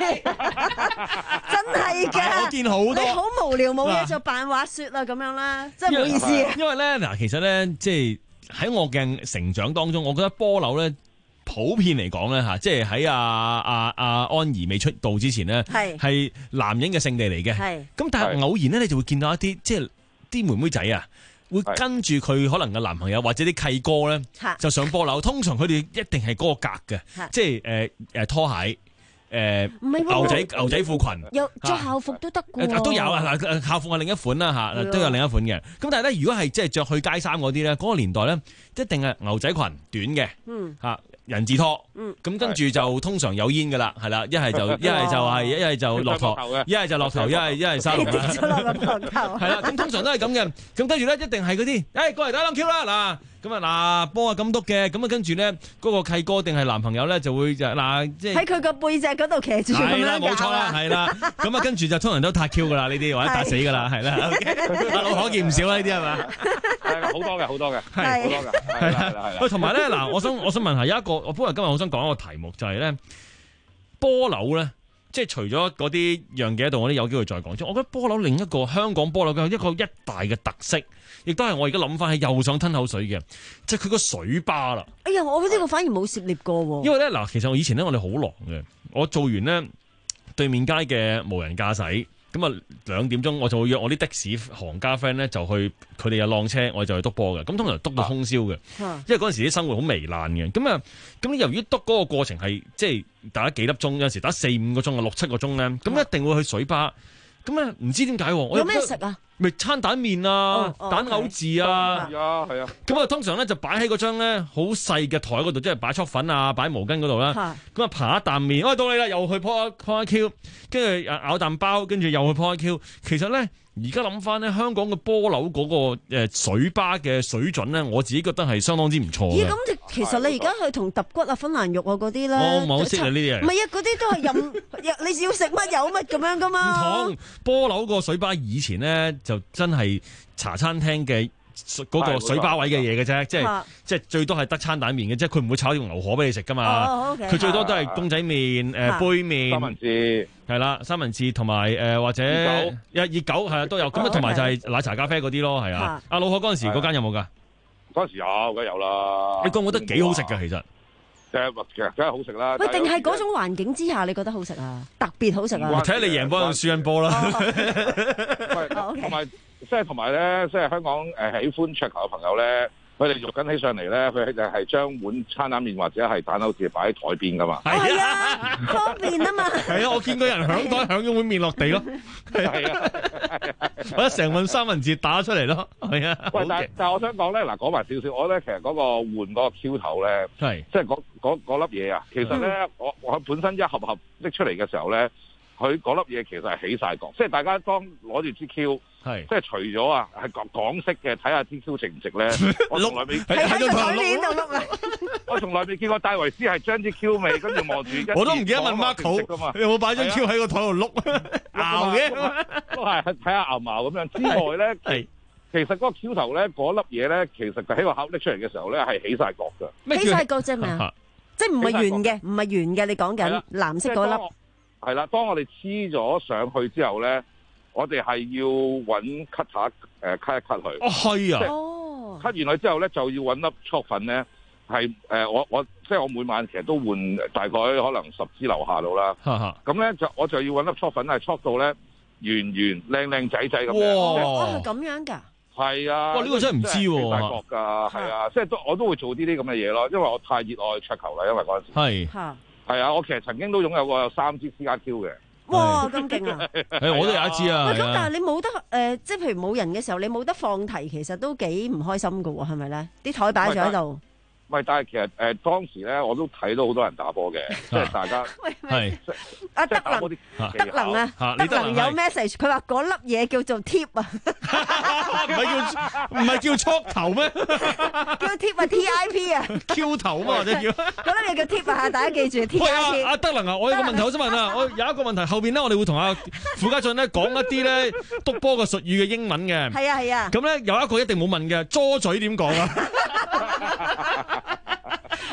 真係㗎。 我見好多。 你好無聊冇嘢做，扮滑雪啊咁樣啦，真係唔好意思。 因為咧嗱，其實咧即係喺我嘅成長當中，我覺得波樓咧。普遍嚟講咧嚇，即係喺阿阿阿安怡未出道之前咧，係係男人嘅聖地嚟嘅。係咁，但係偶然咧，你就會見到一啲即係啲妹妹仔啊，會跟住佢可能嘅男朋友或者啲契哥咧，就上波樓。通常佢哋一定係嗰個格嘅，即係誒誒拖鞋。誒牛仔牛仔褲裙， 有着校服都得嘅， 都有啊！嗱，校服係另一款啦嚇，都有另一款嘅。咁但係咧，如果係即係着去街衫嗰啲咧，嗰個年代咧，一定係牛仔裙短嘅，嗯嚇人字拖，嗯咁跟住就通常有煙嘅啦，係啦，一係就一係就係一係就駱駝，一係就駱駝，一係一係沙龍啦，係啦，咁通常都係咁嘅。咁跟住咧，一定係嗰啲，誒過嚟打兩 Q 啦嗱。咁啊嗱，波啊咁篤嘅，咁啊跟住咧，嗰個契哥定係男朋友咧就會就嗱，即係喺佢個背脊嗰度騎住咁樣搞。係啦，冇錯啦，係啦。咁啊跟住就通常都撻 Q 噶啦，呢啲或者撻死噶啦，係啦。阿老可見唔少啦，呢啲係嘛？ 係好多嘅，好多嘅，係好多嘅，係啦，係啦。 喂，同埋咧嗱，我想我想問下，有一個我本來今日好想講一個題目，就係咧波樓咧，即係除咗嗰啲樣嘢喺度，我哋有機會再講。我覺得波樓另一個香港波樓嘅一個一大嘅特色。亦都係我而家諗翻起又想吞口水嘅，即係佢個水吧啦。 哎呀，我呢個反而冇涉獵過喎。 因為咧嗱，其實我以前咧我哋好狼嘅，我做完咧對面街嘅無人駕駛，咁啊兩點鐘我就會約我啲的士行家 friend 咧就去，佢哋有浪車，我哋就去篤波嘅。咁通常篤到通宵嘅，啊、因為嗰陣時啲生活好糜爛嘅。咁啊，咁由於篤嗰個過程係即係打幾粒鐘，有陣時打四五個鐘啊，六七個鐘咧，咁一定會去水吧。咁啊，唔知點解我有咩食啊？ 咪餐蛋麵啊，哦哦、蛋牛治啊， 係啊，係啊。 咁啊，通常咧就擺喺嗰張咧好細嘅台嗰度，即係擺粥粉啊，擺毛巾嗰度啦。咁啊，扒一啖麵，喂，到你啦，又去 po po Q， 跟住咬啖包，跟住又去 po Q。其實咧，而家諗翻咧，香港嘅波樓嗰個誒水吧嘅水準咧，我自己覺得係相當之唔錯嘅。 咦？咁其實你而家去同揼骨啊、芬蘭肉啊嗰啲咧， 我唔係好識啊呢啲嘢。 唔係啊，嗰啲都係任你要食乜有乜咁樣噶嘛。 唔同波樓個水吧以前咧就真係茶餐廳嘅嗰個水吧位嘅嘢嘅啫，即係即係最多係得餐蛋麵嘅啫，佢唔會炒條牛河俾你食噶嘛。佢最多都係公仔麵、誒杯麵、 三文治係啦，三文治同埋誒或者熱狗，熱狗係啊都有。咁啊同埋就係奶茶咖啡嗰啲咯，係啊。阿老可嗰陣時嗰間有冇㗎？ 嗰陣時有，梗係有啦。 你覺唔覺得幾好食㗎？其實誒，其實梗係好食啦。 喂，定係嗰種環境之下，你覺得好食啊？特別好食啊！ 睇下你贏波定輸緊波啦。 同埋即係同埋咧，即係香港誒喜歡桌球嘅朋友咧，佢哋肉緊起上嚟咧，佢就係將碗餐蛋麵或者係蛋撻字擺喺台邊噶嘛。 係啊，方便啊嘛。 係啊，我見到人響台響咗碗麵落地咯。係啊，或者成碗三文治打出嚟咯。係啊。 喂，但但係我想講咧，嗱講埋少少，我咧其實嗰個換嗰個 Q 頭咧，係即係嗰嗰嗰粒嘢啊。其實咧，我我本身一盒盒拎出嚟嘅時候咧，佢嗰粒嘢其實係起晒角，即係大家當攞住支 Q。係，即係除咗啊，係港港式嘅睇下 D Q 值唔值咧，我從來未喺個台面度碌啊！ 我從來未見過戴維斯係將支 Q 味跟住望住， 我都唔記得問 Marco，你有冇擺張 Q 喺個台度碌熬嘅？ 都係睇下牛毛咁樣。之外咧，係其實嗰個 Q 頭咧，嗰粒嘢咧，其實佢喺個盒拎出嚟嘅時候咧，係起晒角㗎。 起晒角啫嘛，即係唔係圓嘅，唔係圓嘅。你講緊藍色嗰粒係啦。當我哋黐咗上去之後咧。我哋係要揾 cutter 誒 cut 一 cut 佢。 哦，係啊。 哦。cut 完佢之後咧，就要揾粒搓粉咧，係誒、呃、我我即係我每晚其實都換大概可能十支樓下度啦。咁咧就我就要揾粒搓粉係搓到咧圓圓靚靚仔仔咁樣。 哇！哦，係咁樣㗎。 係啊。 哇！呢、呢個真係唔知喎。 大角㗎，係啊，即係都我都會做啲啲咁嘅嘢咯，因為我太熱愛桌球啦，因為嗰陣時。係。嚇。係啊，我其實曾經都擁有過有三支私家 Q 嘅。 哇，咁勁啊！ 誒，我都有一支啊。 喂，咁但係你冇得誒，即係譬如冇人嘅時候，你冇得放題，其實都幾唔開心噶喎，係咪咧？啲台擺咗喺度。 唔係，但係其實誒當時咧，我都睇到好多人打波嘅，即係大家係阿德能，德能啊，德能有 message，佢話嗰粒嘢叫做 tip 啊， 唔係叫唔係叫搓頭咩？ 叫 tip 啊 ，T I P 啊 ，Q 頭嘛或者叫嗰粒嘢叫 tip 啊，大家記住 T I P。 阿德能啊，我有個問題我想問啊，我有一個問題，後邊咧我哋會同阿傅家俊咧講一啲咧篤波嘅術語嘅英文嘅。 係啊係啊。 咁咧有一個一定冇問嘅，捉嘴點講啊？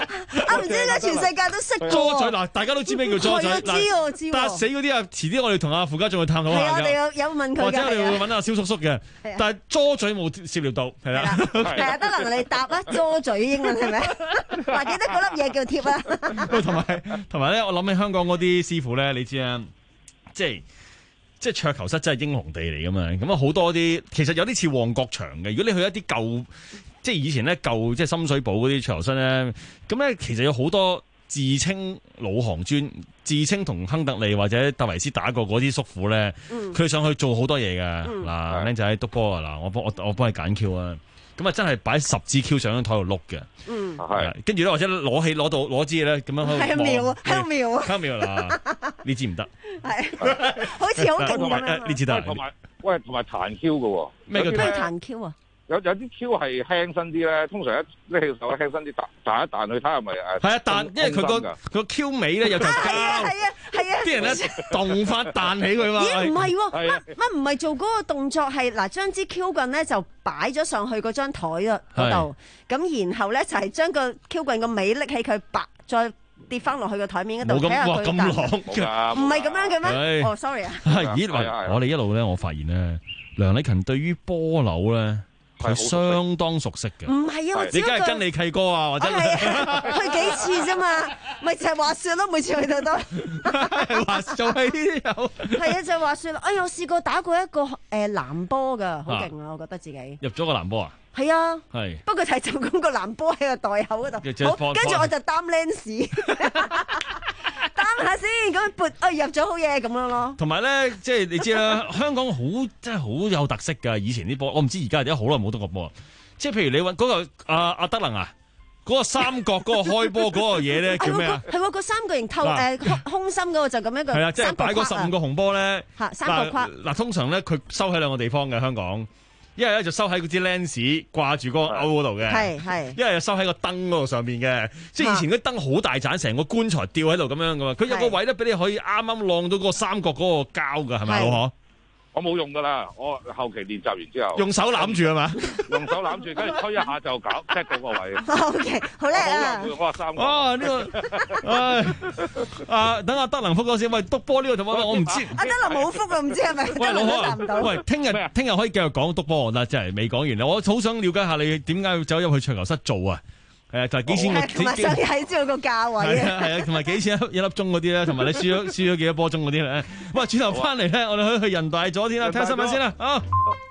啊唔知點解全世界都識嘅喎。 捉嘴嗱，大家都知咩叫捉嘴。 我知我知。 答死嗰啲啊，遲啲我哋同阿傅家仲去探討下㗎。 係啊，我哋有有問佢嘅。 或者我哋會揾阿蕭叔叔嘅，但係捉嘴冇涉獵到，係啦。 係啊，得能你答啦，捉嘴英文係咪？嗱，記得嗰粒嘢叫貼啊。 同埋同埋咧，我諗起香港嗰啲師傅咧，你知啊，即係。即係桌球室真係英雄地嚟噶嘛，咁啊好多啲，其實有啲似旺角場嘅。如果你去一啲舊，即係以前咧舊，即係深水埗嗰啲桌球室咧，咁咧其實有好多自稱老行專、自稱同亨特利或者戴維斯打過嗰啲叔父咧，佢、嗯、上去做好多嘢㗎。嗱、嗯，僆仔篤波啊，嗱，我幫我我幫你揀 Q 啊。咁啊，真係擺十支 Q 上張台度碌嘅，嗯，係，跟住咧或者攞起攞到攞支咧，咁樣喺度係妙啊，係妙啊， 係妙嗱，呢支唔得， 係，好似好勁咁樣， 呢支得， 同埋喂，同埋彈 Q 嘅喎， 咩叫彈 Q 啊？ 有有啲 Q 係輕身啲咧，通常一拎起手輕身啲彈彈一彈去睇下係咪誒？ 係啊，彈，因為佢個佢個 Q 尾咧有條膠， 係啊係啊， 啲人咧動翻彈起佢嘛。 咦唔係喎，乜乜唔係做嗰個動作係嗱，將支 Q 棍咧就擺咗上去嗰張台啊嗰度，咁然後咧就係將個 Q 棍個尾拎起佢，白再跌翻落去個台面嗰度睇下佢彈。咁狼，唔係咁樣嘅咩？哦，sorry 啊。 咦，我哋一路咧，我發現咧，梁禮勤對於波樓咧。係相當熟悉嘅， 唔係啊！ 你梗係跟你契哥啊，或者去幾次啫嘛，咪就係滑雪咯，每次去到都滑做係呢啲有。 係啊，就係滑雪咯。哎呀，我試過打過一個誒藍波㗎，好勁啊！我覺得自己入咗個藍波啊！ 係啊， 係。 不過就係就咁個藍波喺個袋口嗰度，好，跟住我就擔 lens。擔下先，咁撥啊入咗好嘢咁樣咯。同埋咧，即係你知啦，香港好真係好有特色㗎。以前啲波，我唔知而家而家好耐冇得過波。即係譬如你揾嗰、嗰個阿阿、啊、德能啊，嗰、嗰個三角嗰個開波嗰個嘢咧叫咩啊？ 係喎，個三角形透誒空空心嗰個就咁樣一個。 係啊，即係擺嗰十五個紅波咧。 嚇，三角框。 嗱，通常咧佢收喺兩個地方嘅香港。一係咧就收喺嗰支 lens 掛住嗰個勾嗰度嘅， 係係。一係就收喺個燈嗰度上邊嘅，即係以前嗰啲燈好大盞，成個棺材吊喺度咁樣噶嘛。佢有個位咧俾你可以啱啱晾到嗰個三角嗰個膠噶，係咪老何？ 我冇用噶啦，我後期練習完之後用手攬住係嘛？ 用手攬住，跟住推一下就搞 set 到個位。 O K， 好叻啊！ 我話三個。 哦，呢個，唉，啊，等阿德能復嗰先。喂，篤波呢個同我我唔知。 阿德能冇復啊，唔知係咪？ 喂，老何，喂，聽日聽日可以繼續講篤波啦，真係未講完啦。我好想了解下你點解要走入去桌球室做啊？誒，就係幾錢個？ 同埋想睇知道個價位啊！ 係啊，同埋幾錢一粒鐘嗰啲咧，同埋你輸咗輸咗幾多波鐘嗰啲咧？喂，轉頭翻嚟咧，我哋可以去人大咗先啦，聽下新聞先啦，啊！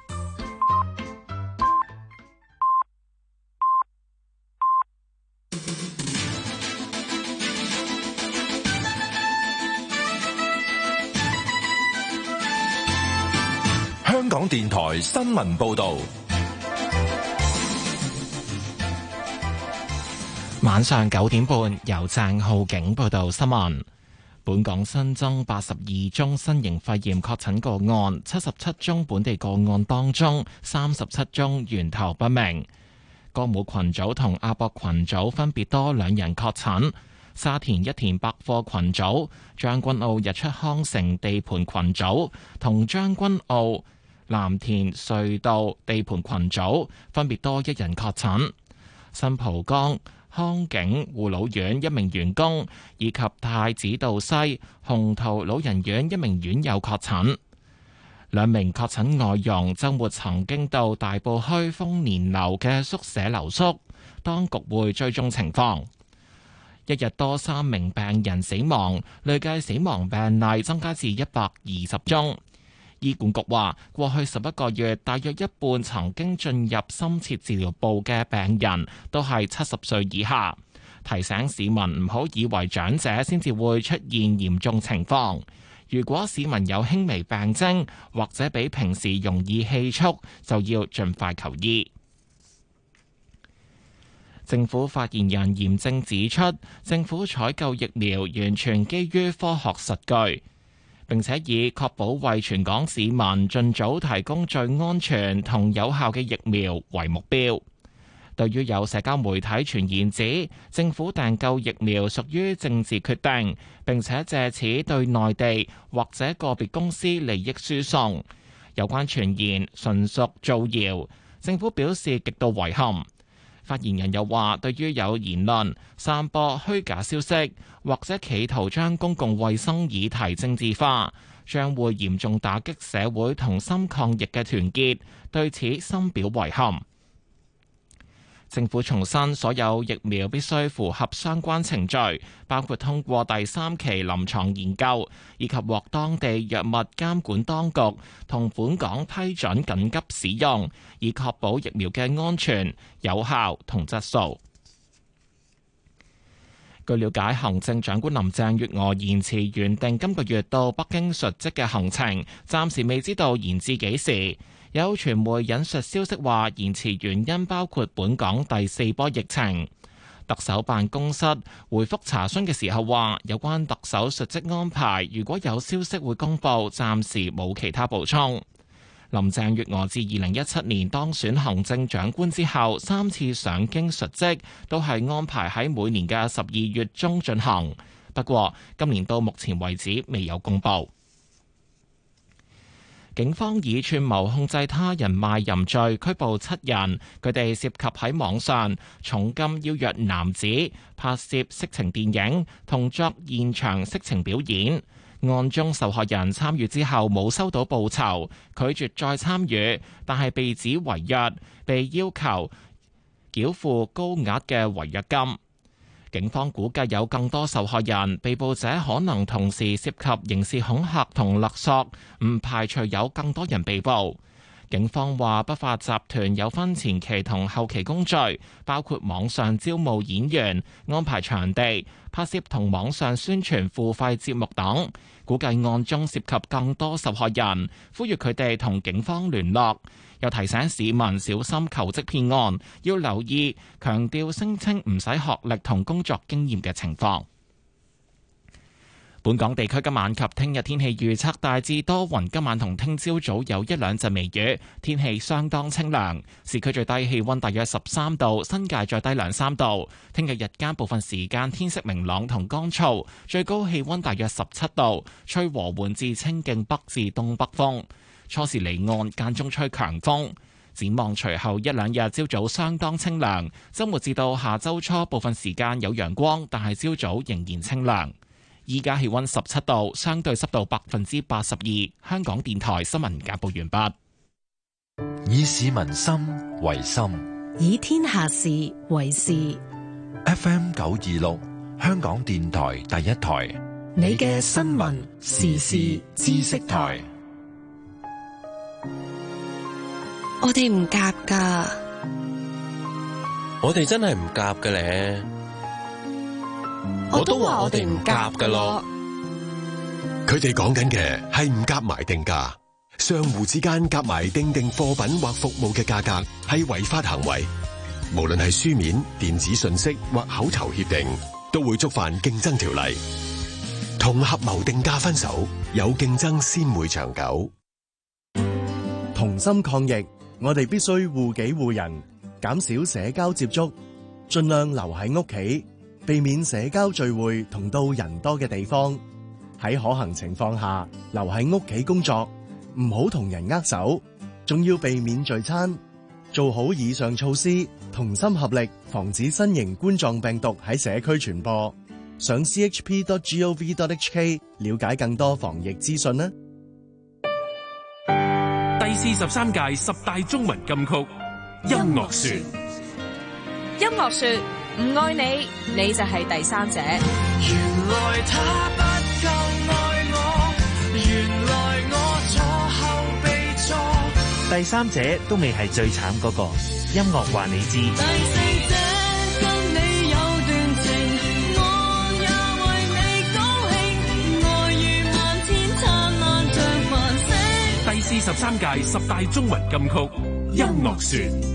香港電台新聞報導。 晚上九點半，由鄭浩景報道新聞。本港新增八十二宗新型肺炎確診個案，七十七宗本地個案當中，三十七宗源頭不明。歌舞群組同亞博群組分別多兩人確診。沙田一田百貨群組、將軍澳日出康城地盤群組同將軍澳藍田隧道地盤群組分別多一人確診。新蒲崗康景護老院一名員工以及太子道西鴻圖老人院一名院友確診。兩名確診外傭週末曾經到大埔墟豐年樓嘅宿舍留宿，當局會追蹤情況。一日多三名病人死亡，累計死亡病例增加至一百二十宗。醫管局話，過去十一個月，大約一半曾經進入深切治療部嘅病人都係七十歲以下，提醒市民唔好以為長者先至會出現嚴重情況。如果市民有輕微病徵或者比平時容易氣促，就要盡快求醫。政府發言人嚴正指出，政府採購疫苗完全基於科學實據，並且以確保為全港市民盡早提供最安全同有效嘅疫苗為目標。對於有社交媒體傳言指政府訂購疫苗屬於政治決定，並且借此對內地或者個別公司利益輸送，有關傳言純屬造謠，政府表示極度遺憾。 發言人又話，對於有言論散播虛假消息，或者企圖將公共衛生議題政治化，將會嚴重打擊社會同心抗疫嘅團結，對此深表遺憾。政府重申，所有疫苗必須符合相關程序，包括通過第三期臨床研究，以及獲當地藥物監管當局同本港批准緊急使用，以確保疫苗嘅安全、有效同質素。據了解，行政長官林鄭月娥延遲原定今個月到北京述職嘅行程，暫時未知道延至幾時。有傳媒引述消息話，延遲原因包括本港第四波疫情。特首辦公室回覆查詢嘅時候話，有關特首述職安排，如果有消息會公佈，暫時冇其他補充。林鄭月娥自二零一七年當選行政長官之後，三次上京述職都係安排喺每年嘅十二月中進行，不過今年到目前為止未有公佈。警方以串謀控制他人賣淫罪拘捕七人，佢哋涉及喺網上重金邀約男子拍攝色情電影同作現場色情表演。案中受害人參與之後冇收到報酬，拒絕再參與，但係被指違約，被要求繳付高額嘅違約金。警方估計有更多受害人，被捕者可能同時涉及刑事恐嚇同勒索，唔排除有更多人被捕。警方話，不法集團有分前期同後期工序，包括網上招募演員、安排場地、拍攝同網上宣傳付費節目等。估計案中涉及更多受害人，呼籲佢哋同警方聯絡。又提醒市民小心求職騙案，要留意強調聲稱唔使學歷同工作經驗嘅情況。本港地區今晚及聽日天氣預測大致多雲，今晚同聽朝早有一兩陣微雨，天氣相當清涼。市區最低氣溫大約十三度，新界再低兩三度。聽日日間部分時間天色明朗同乾燥，最高氣溫大約十七度，吹和緩至清勁北至東北風。初時離岸，間中吹強風。展望隨後一兩日朝早相當清涼，週末至到下週初部分時間有陽光，但係朝早仍然清涼。依家氣溫十七度，相對濕度百分之八十二。香港電台新聞簡報完畢。 以市民心為心， 以天下事為事。 F M 九二六，香港電台第一台， 你嘅新聞時事知識台。 我哋唔夾噶， 我哋真係唔夾嘅咧。 我都話我哋唔夾噶咯。 佢哋講緊嘅係唔夾埋定價，商戶之間夾埋訂定貨品或服務嘅價格係違法行為。無論係書面、電子信息或口頭協定，都會觸犯競爭條例。同合謀定價分手，有競爭先會長久。 同心抗疫，我哋必須護己護人，減少社交接觸，盡量留喺屋企，避免社交聚會同到人多嘅地方。喺可行情況下，留喺屋企工作，唔好同人握手，仲要避免聚餐。做好以上措施，同心合力，防止新型冠狀病毒喺社區傳播。上 c h p dot gov dot h k 了解更多防疫資訊啦。 第四十三屆十大中文金曲音樂說， 音樂說唔愛你，你就係第三者。 原來他不夠愛我，原來我錯後被錯。 第三者都未係最慘嗰個，音樂話你知。 第四者跟你有段情，我也為你高興，愛如漫天燦爛像繁星。 第四十三屆十大中文金曲音樂說。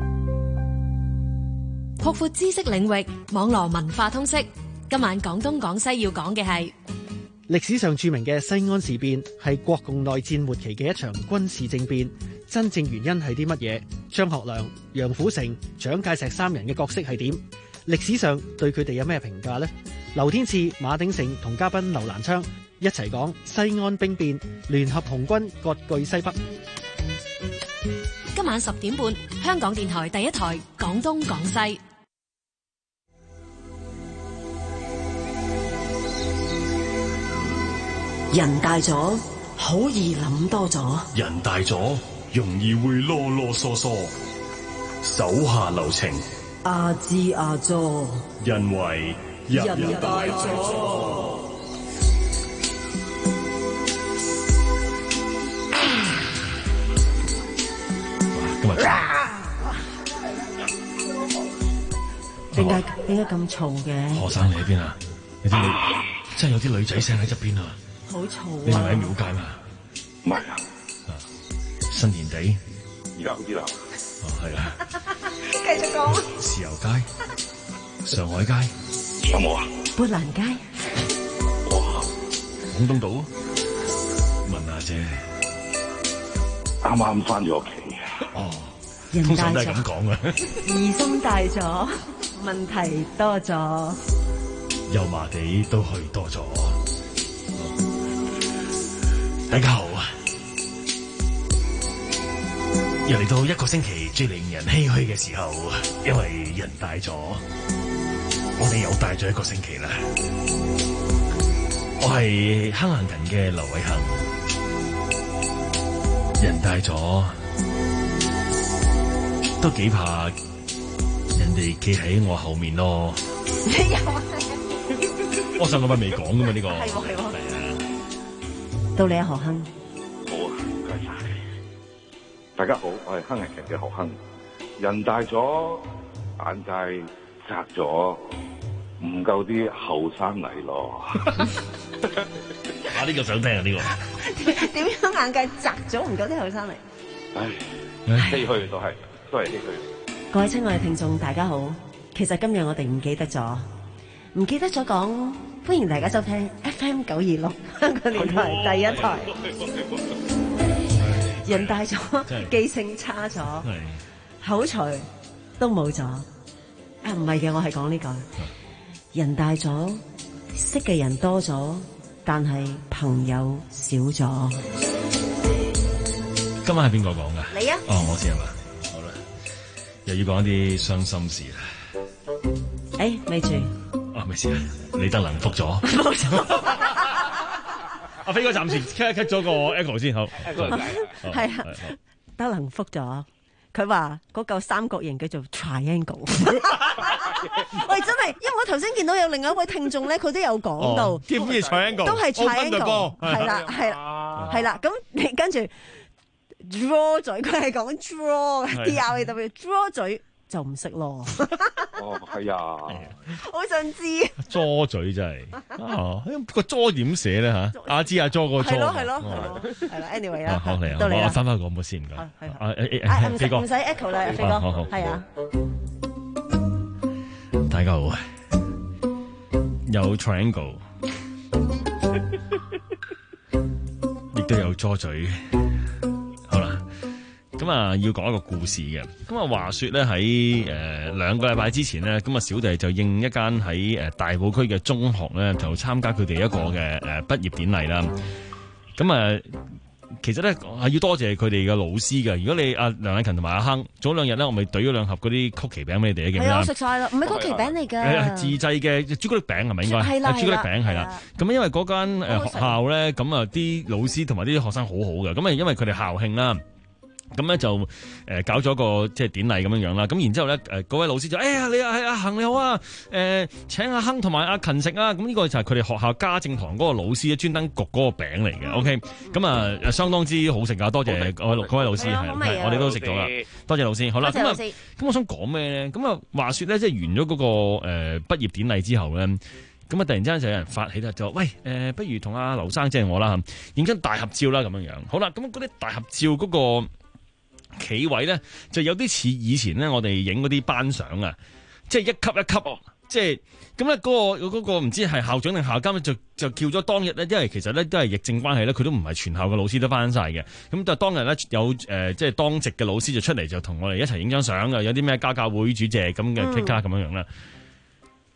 擴闊知識領域，網羅文化通識。今晚廣東廣西要講嘅係歷史上著名嘅西安事變，係國共內戰末期嘅一場軍事政變。真正原因係啲乜嘢？張學良、楊虎城、蔣介石三人嘅角色係點？歷史上對佢哋有咩評價呢？劉天賜、馬鼎盛同嘉賓劉蘭昌一齊講西安兵變，聯合紅軍割據西北。 今晚晚十點半，香港電台第一台廣東廣西。 人大咗，好易諗多咗。 人大咗，容易會囉囉嗦嗦，手下留情。 阿支阿佐， 因為人大咗。 今日點解點解咁嘈嘅？ 何生你喺邊啊？你啲女真係有啲女仔聲喺側邊啊！ 好嘈啊！ 你係咪喺廟街嘛？ 唔係啊， 新田地而家好啲啦。 哦，係啊。 繼續講。 豉油街、上海街有冇啊？ 砵蘭街。 哇！ 廣東島，問下啫。 啱啱翻咗屋企。 哦， 人通常大咗， 都係咁講嘅。 疑心大咗，問題多咗， 油麻地都去多咗。大家好啊！又嚟到一個星期最令人唏噓嘅時候，因為人大咗，我哋又大咗一個星期啦。我係坑行近嘅劉偉恒，人大咗都幾怕人哋企喺我後面咯。 你又我上個禮拜未講噶嘛呢個。 係喎係喎。 係啊。 到你啊，何亨。 好啊，唔該晒。大家好，我係亨人劇嘅何亨。人大咗，眼界窄咗，唔夠啲後生嚟咯。 啊！呢個想聽啊呢個。 點樣眼界窄咗，唔夠啲後生嚟？ 唉，唏噓都係，都係唏噓。 各位親愛嘅聽眾，大家好。其實今日我哋唔記得咗，唔記得咗講，歡迎大家收聽 F M 九二六香港電台第一台。人大咗，記性差咗，口才都冇咗。啊，唔係嘅，我係講呢句。人大咗，識嘅人多咗，但係朋友少咗。 今晚係邊個講噶？ 你啊？ 哦，我先係嘛？好啦，又要講一啲傷心事啦。 誒，咪住。 啊，咩事啊？李德能復咗。 冇錯。 阿飛哥暫時 cut 一 cut 咗個 echo 先，好。 係啊，德能復咗。佢話嗰嚿三角形叫做 triangle。喂，真係，因為我頭先見到有另外一位聽眾咧，佢都有講到。 兼咩 triangle？ 都係 triangle。係啦，係啦，係啦。咁你跟住 draw 嘴，佢係講 draw，D R A W draw 嘴。就唔識咯。 哦，係啊， 好想知。 捉嘴真係，哦，個捉點寫咧吓？阿芝阿捉個捉。 係咯係咯係啦 ，anyway 啦。 好嚟啊，我翻翻個幕先唔該。 係係。飛哥唔使 echo 啦，飛哥。好好。係啊。 大家好，有 triangle，亦都有捉嘴。咁啊，要講一個故事嘅。咁啊，話說咧喺誒兩個禮拜之前咧，咁啊小弟就應一間喺誒大埔區嘅中學咧，就參加佢哋一個嘅誒畢業典禮啦。咁啊，其實咧係要多謝佢哋嘅老師嘅。如果你阿梁禮勤同埋阿亨早兩日咧，我咪懟咗兩盒嗰啲曲奇餅俾你哋嘅。 係啊，我食晒啦，唔係曲奇餅嚟㗎。 自製嘅朱古力餅係咪應該？係啦，朱古力餅係啦。咁因為嗰間誒學校咧，咁啊啲老師同埋啲學生好好嘅。咁啊，因為佢哋校慶啦。咁咧就誒搞咗個即係典禮咁樣樣啦，咁然之後咧誒嗰位老師就，哎呀你啊係阿恒你好啊，誒、呃、請阿亨同埋阿勤食啊，咁呢個就係佢哋學校家政堂嗰個老師專登焗嗰個餅嚟嘅 ，OK，咁啊相當之好食啊，多謝各位各位老師係，我哋都食咗啦，多謝老師，好啦，咁啊，咁我想講咩咧？咁啊話說咧，即係完咗嗰、那個誒畢、呃、業典禮之後咧，咁啊突然之間就有人發起啦，就喂誒、呃，不如同阿劉生即係我啦，影張大合照啦咁樣樣，好啦，咁嗰啲大合照嗰、那個。企位咧就有啲似以前咧，我哋影嗰啲班相啊，即係一級一級，即係咁咧。嗰個嗰個唔知係校長定校監就就叫咗當日咧，因為其實咧都係疫症關係咧，佢都唔係全校嘅老師都翻晒嘅。咁就當日咧有誒、呃，即係當值嘅老師就出嚟就同我哋一齊影張相啊，有啲咩家教會主席咁嘅 K 卡咁樣樣啦。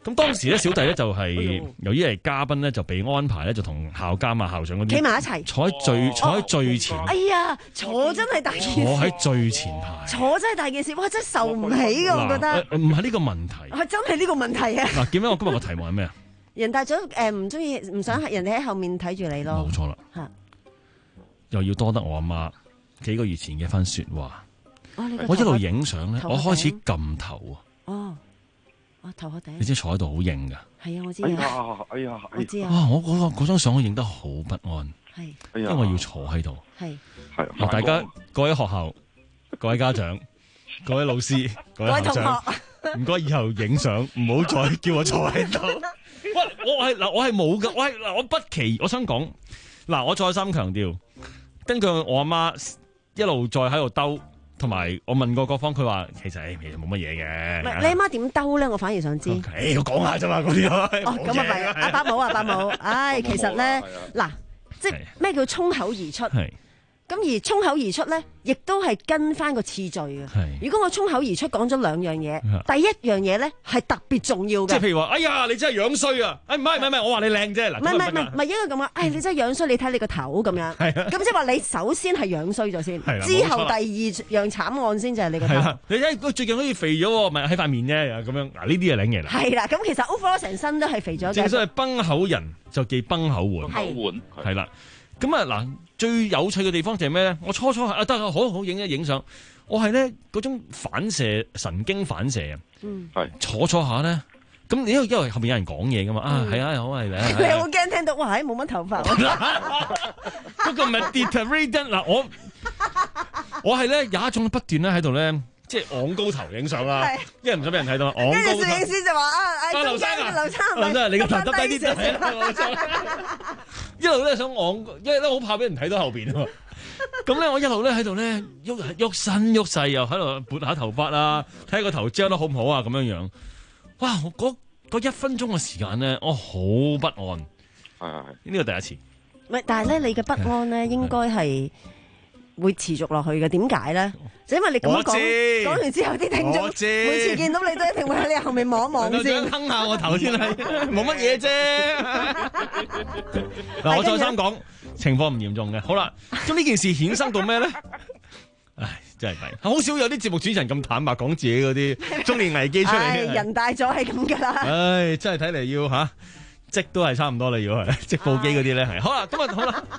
咁當時咧，小弟咧就係由於係嘉賓咧，就被安排咧就同校監啊、校長嗰啲企埋一齊， 坐喺最坐喺最前。 哎呀，坐真係大件事， 坐喺最前排， 坐真係大件事，哇！真係受唔起㗎，我覺得。 唔係呢個問題， 係真係呢個問題啊！ 嗱，見到我今日個題目係咩啊？ 人大咗誒，唔中意，唔想人哋喺後面睇住你咯。 冇錯啦， 嚇， 又要多得我阿媽幾個月前嘅一番説話。 哦，你我一路影相咧，我開始撳頭啊。 哦，我頭殼頂。 你知坐喺度好硬㗎。 係啊，我知啊。哎呀，哎呀， 我知啊。 哇！我嗰個嗰張相我影得好不安。 係。 因為我要坐喺度。 係。 係。 嗱，大家各位學校、各位家長、各位老師、各位校長，唔該以後影相唔好再叫我坐喺度。喂，我係嗱，我係冇㗎，我係嗱，我不期，我想講嗱，我再三強調，根據我阿媽一路再喺度兜，同埋我問過各方，佢話其實誒其實冇乜嘢嘅。 唔係你阿媽點兜咧？我反而想知。 誒，我講下啫嘛，嗰啲哦，咁啊係，阿伯母啊，伯母，唉，其實咧嗱，即係咩叫衝口而出？咁而衝口而出咧，亦都係跟翻個次序嘅。如果我衝口而出講咗兩樣嘢，第一樣嘢咧係特別重要嘅。 即係譬如話，哎呀，你真係樣衰啊！誒唔係唔係唔係，我話你靚啫。嗱， 唔係唔係唔係，唔係應該咁話。誒，你真係樣衰，你睇你個頭咁樣。係啊。咁即係話你首先係樣衰咗先，之後第二樣慘案先就係你個頭。係啦。你睇最近好似肥咗喎，咪喺塊面啫咁樣。嗱，呢啲係領嘢啦。係啦。咁其實 overall 成身都係肥咗嘅。 正所謂崩口人就忌崩口碗。 口碗係啦。咁啊嗱，最有趣嘅地方就係咩咧？我初初啊得啊，好好影一影相。我係咧嗰種反射神經反射啊， 嗯， 係坐坐下咧。咁因為因為後邊有人講嘢噶嘛，啊係啊好係咧。 你好驚聽到哇？冇乜頭髮。 嗰個唔係 deteriorate 嗱，我我係咧有一種不斷咧喺度咧，即係昂高頭影相啦，因為唔想俾人睇到。昂高頭。跟住攝影師就話啊，誒，劉生啊，劉生，劉生， 你個頭耷低啲先。一路咧想昂，因為咧好怕俾人睇到後邊啊嘛。咁咧我一路咧喺度咧喐喐身喐勢，又喺度撥下頭髮啊，睇下個頭遮得好唔好啊咁樣樣。哇！我嗰嗰一分鐘嘅時間咧，我好不安。 係係係， 呢個第一次。 唔係，但係咧你嘅不安咧應該係會持續落去嘅。點解咧？就因為你咁樣講講完之後，啲聽眾每次見到你都一定會喺你後面望一望先， 坑下我頭先係冇乜嘢啫。嗱，我再三講，情況唔嚴重嘅。好啦，咁呢件事衍生到咩咧？唉，真係弊，好少有啲節目主持人咁坦白講自己嗰啲中年危機出嚟。 人大咗係咁噶啦。 唉，真係睇嚟要吓，積都係差唔多啦，要係積報機嗰啲咧係。好啦，今日好啦。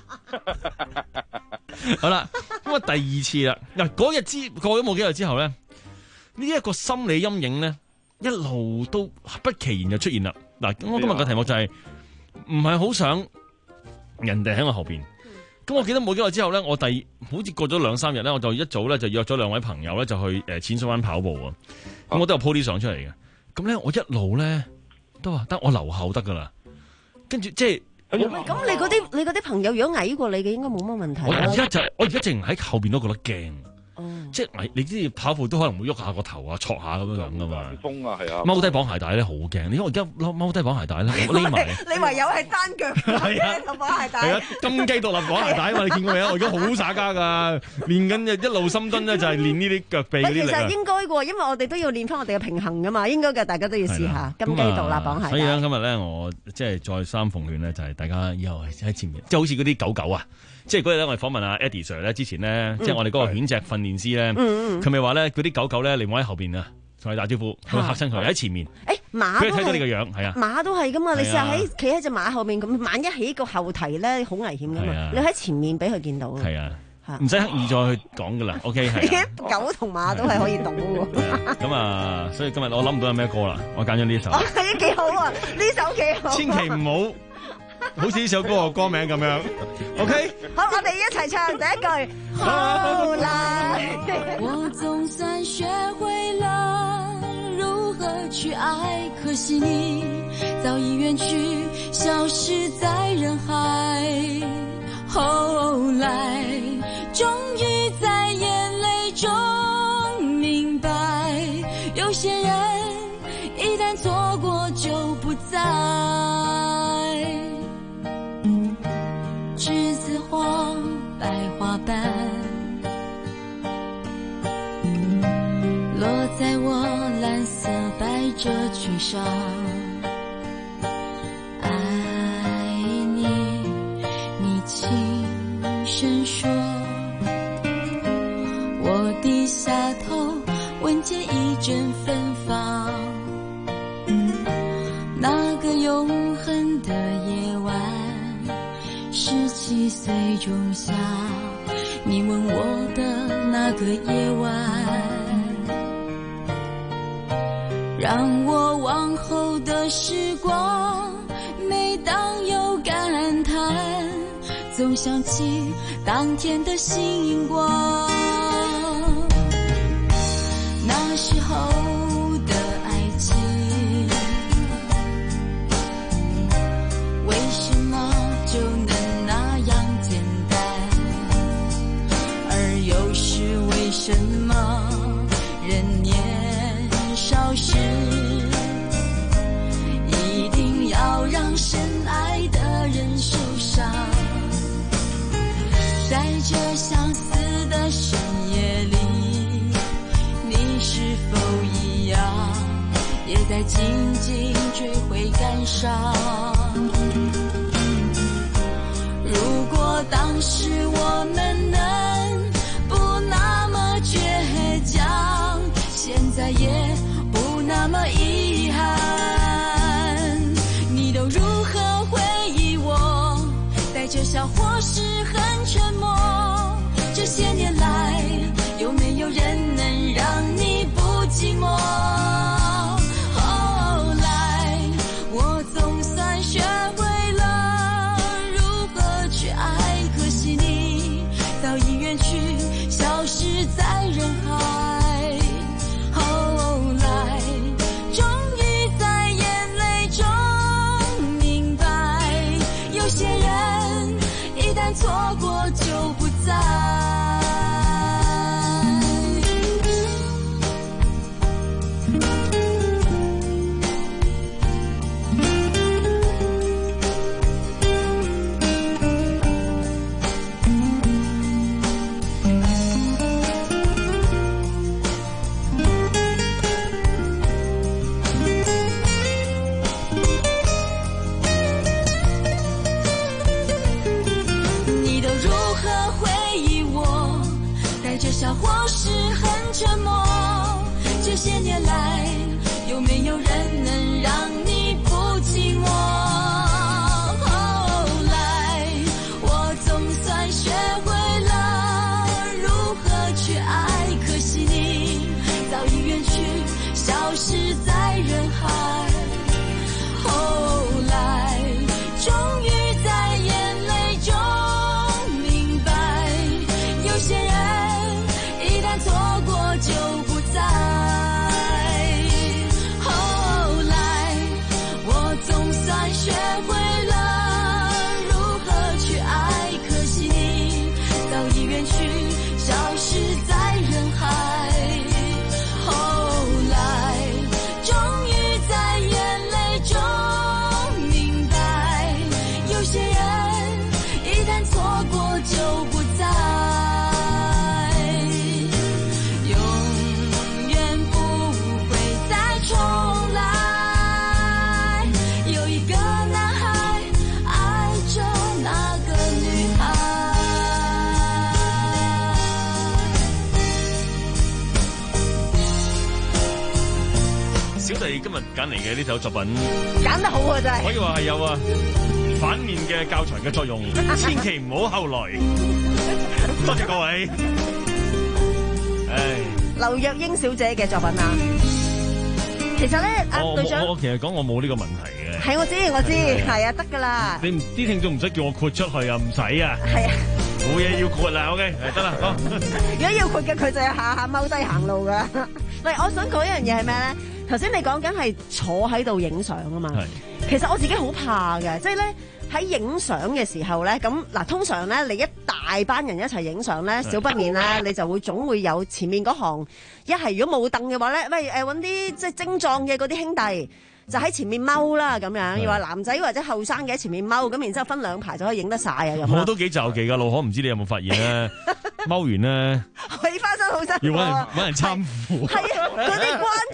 好啦，咁啊第二次啦，嗱嗰日之過咗冇幾日之後咧，呢一個心理陰影咧，一路都不其然就出現啦。嗱，咁我今日嘅題目就係唔係好想人哋喺我後邊。咁我記得冇幾日之後咧，我第好似過咗兩三日咧，我就一早咧就約咗兩位朋友咧就去誒淺水灣跑步啊。咁我都有 po 啲相出嚟嘅。咁咧我一路咧都話得我留後得噶啦，跟住即係。 咁你嗰啲你嗰啲朋友如果矮過你嘅，應該冇乜問題。 我而家就我而家淨喺後邊都覺得驚，即係矮，你知跑步都可能會喐下個頭啊，戳下咁樣樣噶嘛。 風啊，係啊。 踎低綁鞋帶咧好驚，因為我而家踎低綁鞋帶咧，我匿埋。 你唯有係單腳嘅綁鞋帶。 係啊，金雞獨立綁鞋帶啊嘛，你見過未啊？我而家好耍家噶，練緊一路深蹲咧，就係練呢啲腳臂嗰啲力啊。其實應該嘅，因為我哋都要練翻我哋嘅平衡噶嘛，應該嘅，大家都要試下金雞獨立綁鞋帶。 所以咧，今日咧，我即係再三奉勸咧，就係大家以後喺前面，即係好似嗰啲狗狗啊。即係嗰日咧，我哋訪問阿 Eddie Sir 咧，之前咧，嗯、即係我哋嗰個犬隻訓練師咧，佢咪話咧，嗰啲狗狗咧，你唔好喺後邊啊，同你打招呼，佢嚇親佢喺前面。 誒馬都係， 佢睇到你個樣，係啊， 馬都係噶嘛，你試下喺企喺隻馬後面咁，萬一起個後蹄咧，好危險噶嘛，你喺前面俾佢見到。 係啊，唔使刻意再去講噶啦 ，OK 係。 狗同馬都係可以懂喎。 咁啊，所以今日我諗唔到有咩歌啦，我揀咗呢一首。 哦，係啊，幾好啊，呢首幾好。 千祈唔好。好似呢首歌個歌名咁樣 ，OK？ 好，我哋一齊唱第一句。後來， 我總算學會了如何去愛，可惜你早已遠去，消失在人海。後來，終於在眼淚中明白，有些人一旦錯過就不再。梔子花，白花瓣，落在我藍色百褶裙上。 一阵芬芳。那个永恒的夜晚，十七岁仲夏，你吻我的那个夜晚，让我往后的时光，每当有感叹，总想起当天的星光。那时候的爱情，为什么就能那样简单？而又是为什么人年少时，一定要让深爱的人受伤？在这相似的深夜里，你是否一样，也在静静追悔感伤？如果当时我们能不那么倔强，现在也不那么遗憾。你都如何回忆我？带着笑或是很沉默。这些年来，有没有人能让你不寂寞？后来我总算学会了如何去爱，可惜你早已远去，消失在人海。后来终于在眼泪中明白，有些人一旦错过就不再。笑或是很沉默，这些年来，有没有人能让你不寂寞？后来我总算学会了如何去爱，可惜你早已远去，消失在人海。后来终于在眼泪中明白，有些人错过就不在。后来我总算学会了如何去爱，可惜你早已远去，消失在人海。后来终于在眼泪中明白，有些人一旦错过就不在。 小弟今日揀嚟嘅呢首作品， 揀得好啊！真係可以話係有啊反面嘅教材嘅作用，千祈唔好後來。多謝各位。唉， 劉若英小姐嘅作品啊，其實咧，阿隊長， 我我其實講我冇呢個問題嘅。 係我知我知，係啊，得㗎啦。 你唔啲聽眾唔使叫我豁出去啊，唔使啊。係啊。冇嘢要豁啦 ，OK， 得啦，好。 如果要豁嘅，佢就要下下踎低行路㗎。喂，我想講一樣嘢係咩咧？頭先你講緊係坐喺度影相啊嘛，其實我自己好怕嘅，即係咧喺影相嘅時候咧，咁嗱通常咧你一大班人一齊影相咧，少不免咧你就會總會有前面嗰行，一係如果冇凳嘅話咧，喂誒揾啲即係精壯嘅嗰啲兄弟。就喺前面踎啦咁樣，要話男仔或者後生嘅喺前面踎，咁然之後分兩排就可以影得晒啊咁。 我都幾就忌噶，老可唔知你有冇發現咧？踎完咧， 起翻身好辛苦， 要揾人揾人攙扶。 係啊，嗰啲關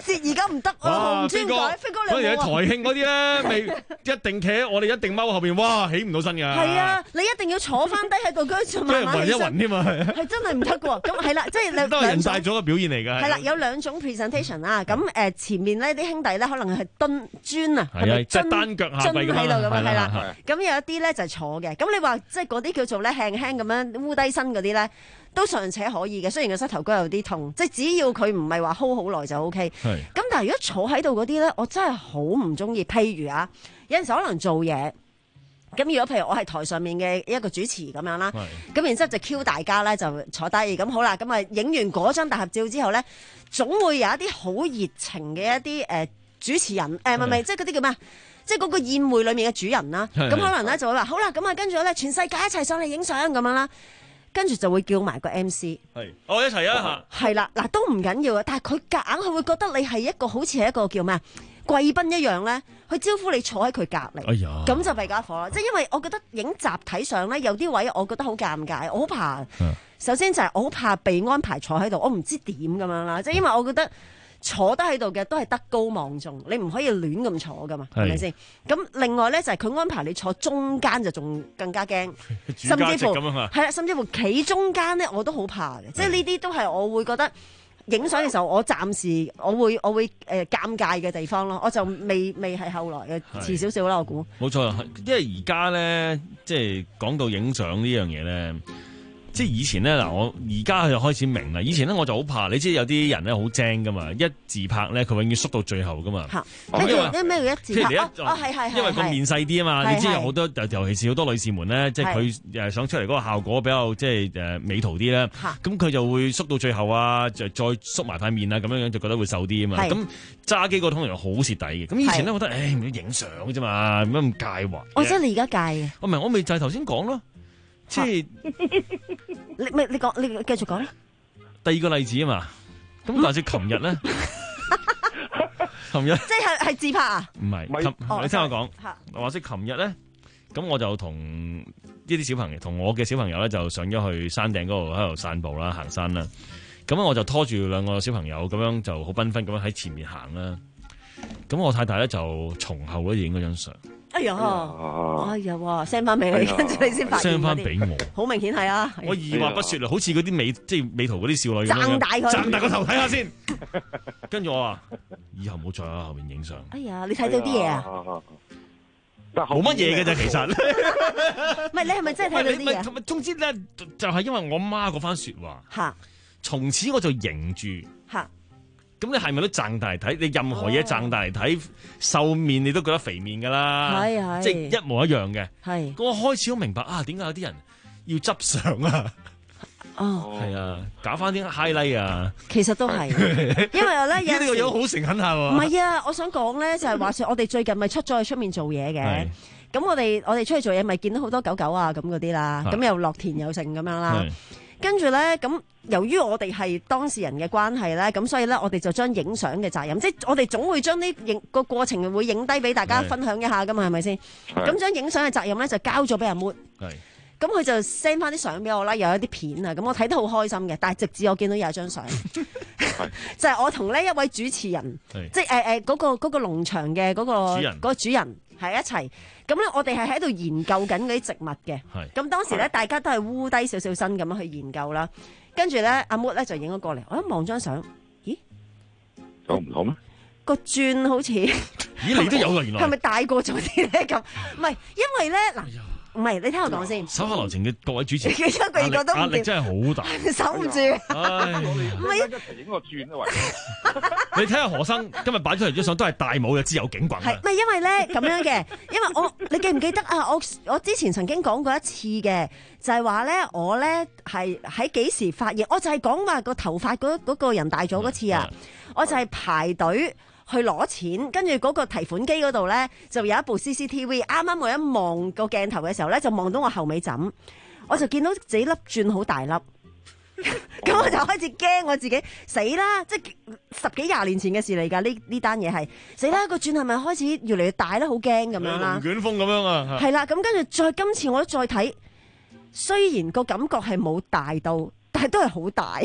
節而家唔得啊，紅磚改，飛哥你嗰陣喺台慶嗰啲咧，未一定企，我哋一定踎後邊，哇，起唔到身㗎。 係啊，你一定要坐翻低喺度，跟住慢慢起身。 暈一暈添嘛， 係真係唔得㗎喎。咁係啦，即係兩都係人大咗嘅表現嚟㗎。 係啦，有兩種 presentation 啦。咁誒前面呢啲兄弟咧，可能係蹲磚啊，係咪即係單腳下跪咁喺度咁樣係啦。 啦。 咁有一啲咧就係坐嘅。咁你話即係嗰啲叫做咧輕輕咁樣烏低身嗰啲咧，都尚且可以嘅。雖然個膝頭哥有啲痛，即係只要佢唔係話 hold 好耐就 O K。咁但係如果坐喺度嗰啲咧，我真係好唔中意。譬如啊，有陣時可能做嘢。咁如果譬如我係台上面嘅一個主持咁樣啦，咁然之後就 Q 大家咧就坐低，咁好啦，咁啊影完嗰張大合照之後咧，總會有一啲好熱情嘅一啲誒主持人誒，唔係唔係，即係嗰啲叫咩？即係嗰個宴會裡面嘅主人啦。咁可能咧就會話好啦，咁啊跟住咧全世界一齊上嚟影相咁樣啦，跟住就會叫埋個 M C。 係，我一齊啊嚇。 係啦，嗱都唔緊要啊，但係佢夾硬佢會覺得你係一個好似係一個叫咩啊？貴賓一樣咧，去招呼你坐喺佢隔離，咁、哎、就弊家伙啦。即係因為我覺得影集體相咧，有啲位我覺得好尷尬，我好怕。嗯、首先就係我好怕被安排坐喺度，我唔知點咁樣啦。即係因為我覺得坐得喺度嘅都係德高望重，你唔可以亂咁坐噶嘛，係咪先？咁另外咧就係佢安排你坐中間就仲更加驚，甚至乎係啦，甚至乎企中間咧我都好怕嘅。即係呢啲都係我會覺得。影相嘅時候，我暫時我會我會誒、呃、尷尬嘅地方咯，我就未未係後來嘅遲少少啦，我估。 冇錯，因為而家咧，即係講到影相呢樣嘢咧。即係以前咧嗱，我而家就開始明啦。以前咧我就好怕，你知有啲人咧好精噶嘛，一自拍咧佢永遠縮到最後噶嘛。嚇！ 因為咩叫一自拍？哦，係係係。 因為個面細啲啊嘛，你知有好多，尤其是好多女士們咧，即係佢誒想出嚟嗰個效果比較即係誒美圖啲咧。嚇！咁佢就會縮到最後啊，就再縮埋塊面啊，咁樣樣就覺得會瘦啲啊嘛。咁揸機個通常好蝕底嘅。咁以前咧，我覺得誒唔要影相嘅啫嘛，點解咁介懷？ 我即係你而家介嘅。我唔係，我咪就係頭先講咯。即係你咪你講，你繼續講啦。 第二個例子啊嘛，咁但係琴日咧，琴日即係係自拍啊？唔係，你聽我講，話說琴日咧，咁我就同呢啲小朋友，同我嘅小朋友咧，就上咗去山頂嗰度喺度散步啦，行山啦。咁我就拖住兩個小朋友，咁樣就好繽紛咁樣喺前面行啦。咁我太太咧就從後嗰影嗰張相。 哎呀，哎呀，send 翻俾你，跟住你先發現 send 翻俾我， 好明顯係啊！ 我二話不說啦，好似嗰啲美即係美圖嗰啲少女咁樣， 睜大佢， 睜大個頭睇下先。跟住我話，以後唔好再喺後面影相。 哎呀，你睇到啲嘢啊？ 冇乜嘢嘅啫，其實。 唔係你係咪真係睇到啲嘢？ 總之咧，就係因為我媽嗰番說話，吓，從此我就認住，吓。咁你係咪都掙大嚟睇？你任何嘢掙大嚟睇，瘦面你都覺得肥面噶啦，係係，即係一模一樣嘅。係，我開始好明白啊，點解有啲人要執相啊？哦，係啊，搞翻啲 highlight 啊。其實都係，因為咧，呢個樣好誠懇下喎。 唔係啊，我想講咧，就係話說，我哋最近咪出咗去出面做嘢嘅。咁我哋我哋出去做嘢，咪見到好多狗狗啊咁嗰啲啦。咁又落田又剩咁樣啦。跟住咧，咁由於我哋係當事人嘅關係咧，咁所以咧，我哋就將影相嘅責任，即係我哋總會將呢影個過程會影低俾大家分享一下噶嘛，係咪先？咁將影相嘅責任咧就交咗俾阿 Moon。係。咁佢就 send 翻啲相俾我啦，又有啲片啊，咁我睇得好開心嘅。但係直至我見到有一張相，就係我同呢一位主持人，即係誒誒嗰個嗰個農場嘅嗰個嗰個主人係一齊。咁咧，我哋係喺度研究緊嗰啲植物嘅。咁當時咧，大家都係烏低少少身咁樣去研究啦。跟住咧，阿 Moon 咧就影咗過嚟，我一望張相，咦， 有唔同咩？ 個轉好似， 咦，你都有㗎原來？ 係咪大過咗啲咧？咁唔係，因為咧嗱。唔係，你聽我講先。手下留情嘅各位主持， 壓力壓力真係好大， 守唔住。 唔係一齊影個轉啊！ 喂，你睇下何生今日擺出嚟張相都係大帽嘅，知有警棍。 係咪因為咧咁樣嘅？因為我你記唔記得啊？我我之前曾經講過一次嘅，就係話咧，我咧係喺幾時發現？我就係講話個頭髮嗰嗰個人大咗嗰次啊！我就係排隊去攞錢，跟住嗰個提款機嗰度咧，就有一部 C C T V。啱啱我一望個鏡頭嘅時候咧，就望到我後尾枕，我就見到自己粒鑽好大粒，咁我就開始驚我自己死啦！即係十幾廿年前嘅事嚟㗎，呢呢單嘢係死啦！個鑽係咪開始越嚟越大咧？好驚咁樣啦， 龍捲風咁樣啊！ 係啦，咁跟住再今次我再睇，雖然個感覺係冇大到，但係都係好大。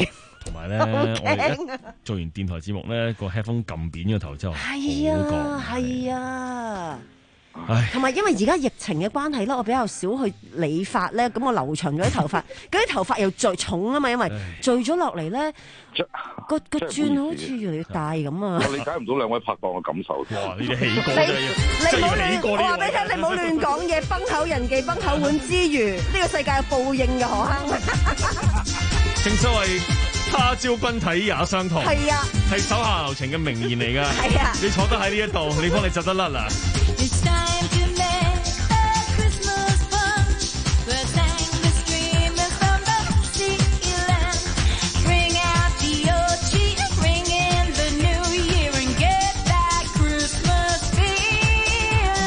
同埋咧，我哋一做完電台節目咧，個 headphone 撳扁咗頭之後， 係啊，係啊。 唉， 同埋因為而家疫情嘅關係咧，我比較少去理髮咧，咁我留長咗啲頭髮，嗰啲頭髮又聚重啊嘛，因為聚咗落嚟咧，個個轉好似越嚟越大咁啊！ 我理解唔到兩位拍檔嘅感受。 哇！呢啲起歌你你冇亂，我話俾你聽，你冇亂講嘢，崩口人忌崩口碗之餘，呢個世界有報應嘅可坑。 正所謂他朝君體也相同， 係啊， 係手下留情嘅名言嚟㗎。 係啊， 你坐得喺呢一度，你幫你執得甩啦。 It's time to make a Christmas punch. We're tangled streamers from the ceiling. Bring out the old cheese, bring in the new year and get that Christmas feeling.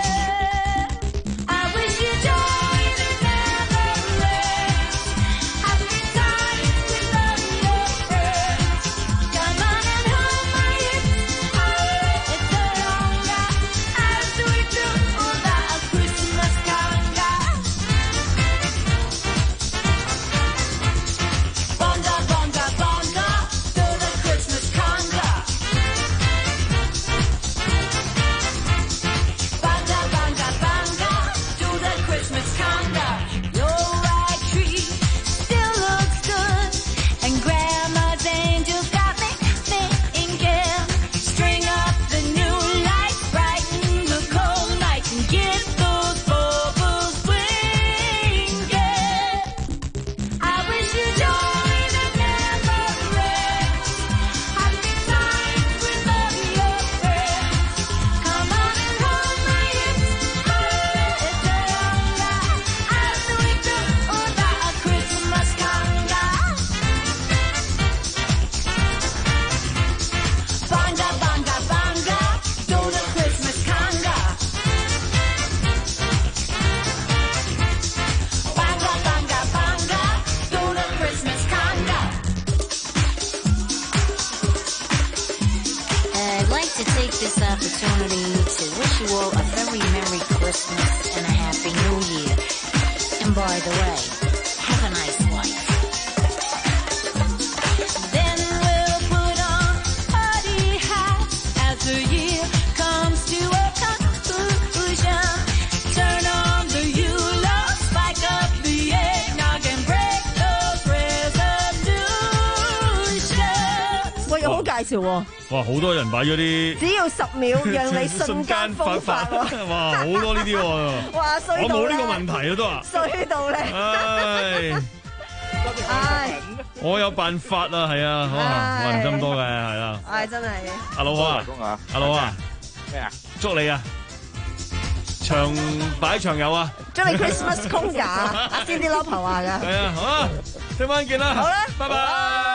I wish you joy that never ends. Happy time with all your friends. Come on and hold my hips higher. It's a long ride. As we do that Christmas conga. Bonga, bonga, bonga, do the Christmas conga. Bonga, bonga, bonga, do the Christmas conga. Your rag tree still looks good, and Grandma's angels got me thinking. String up the new lights, brighten the cold nights, and get those bubbles blinking. I wish you joy that never ends. Happy times with all your friends. Come on and hold my hips higher. It's a long ride as we do that Christmas conga. Bonga, bonga, bonga, do the Christmas conga. Bonga, bonga, bonga, do the Christmas conga. I'd like to take this opportunity to wish you all a very Merry Christmas and a Happy New Year. And by the way, have a nice life. Then we'll put on party hats as the year comes to a conclusion. Turn on the Yule, spike up the eggnog and break those resolutions. 喂，又好介紹喎， 哇！好多人擺咗啲， 只要十秒讓你瞬間風發喎。 哇！好多呢啲喎， 哇衰我到咧冇呢個問題啊都話， 衰到咧， 唉， 唉我有辦法啊，係啊，哇，我人真多嘅，係啦， 唉真係。 阿老啊，阿老啊， 咩啊？ 祝你啊，長擺長有啊， 祝你 Christmas conga，阿 Cindy Lauper 話㗎。 係啊，好啊，聽晚見啦， 好啦， 拜拜。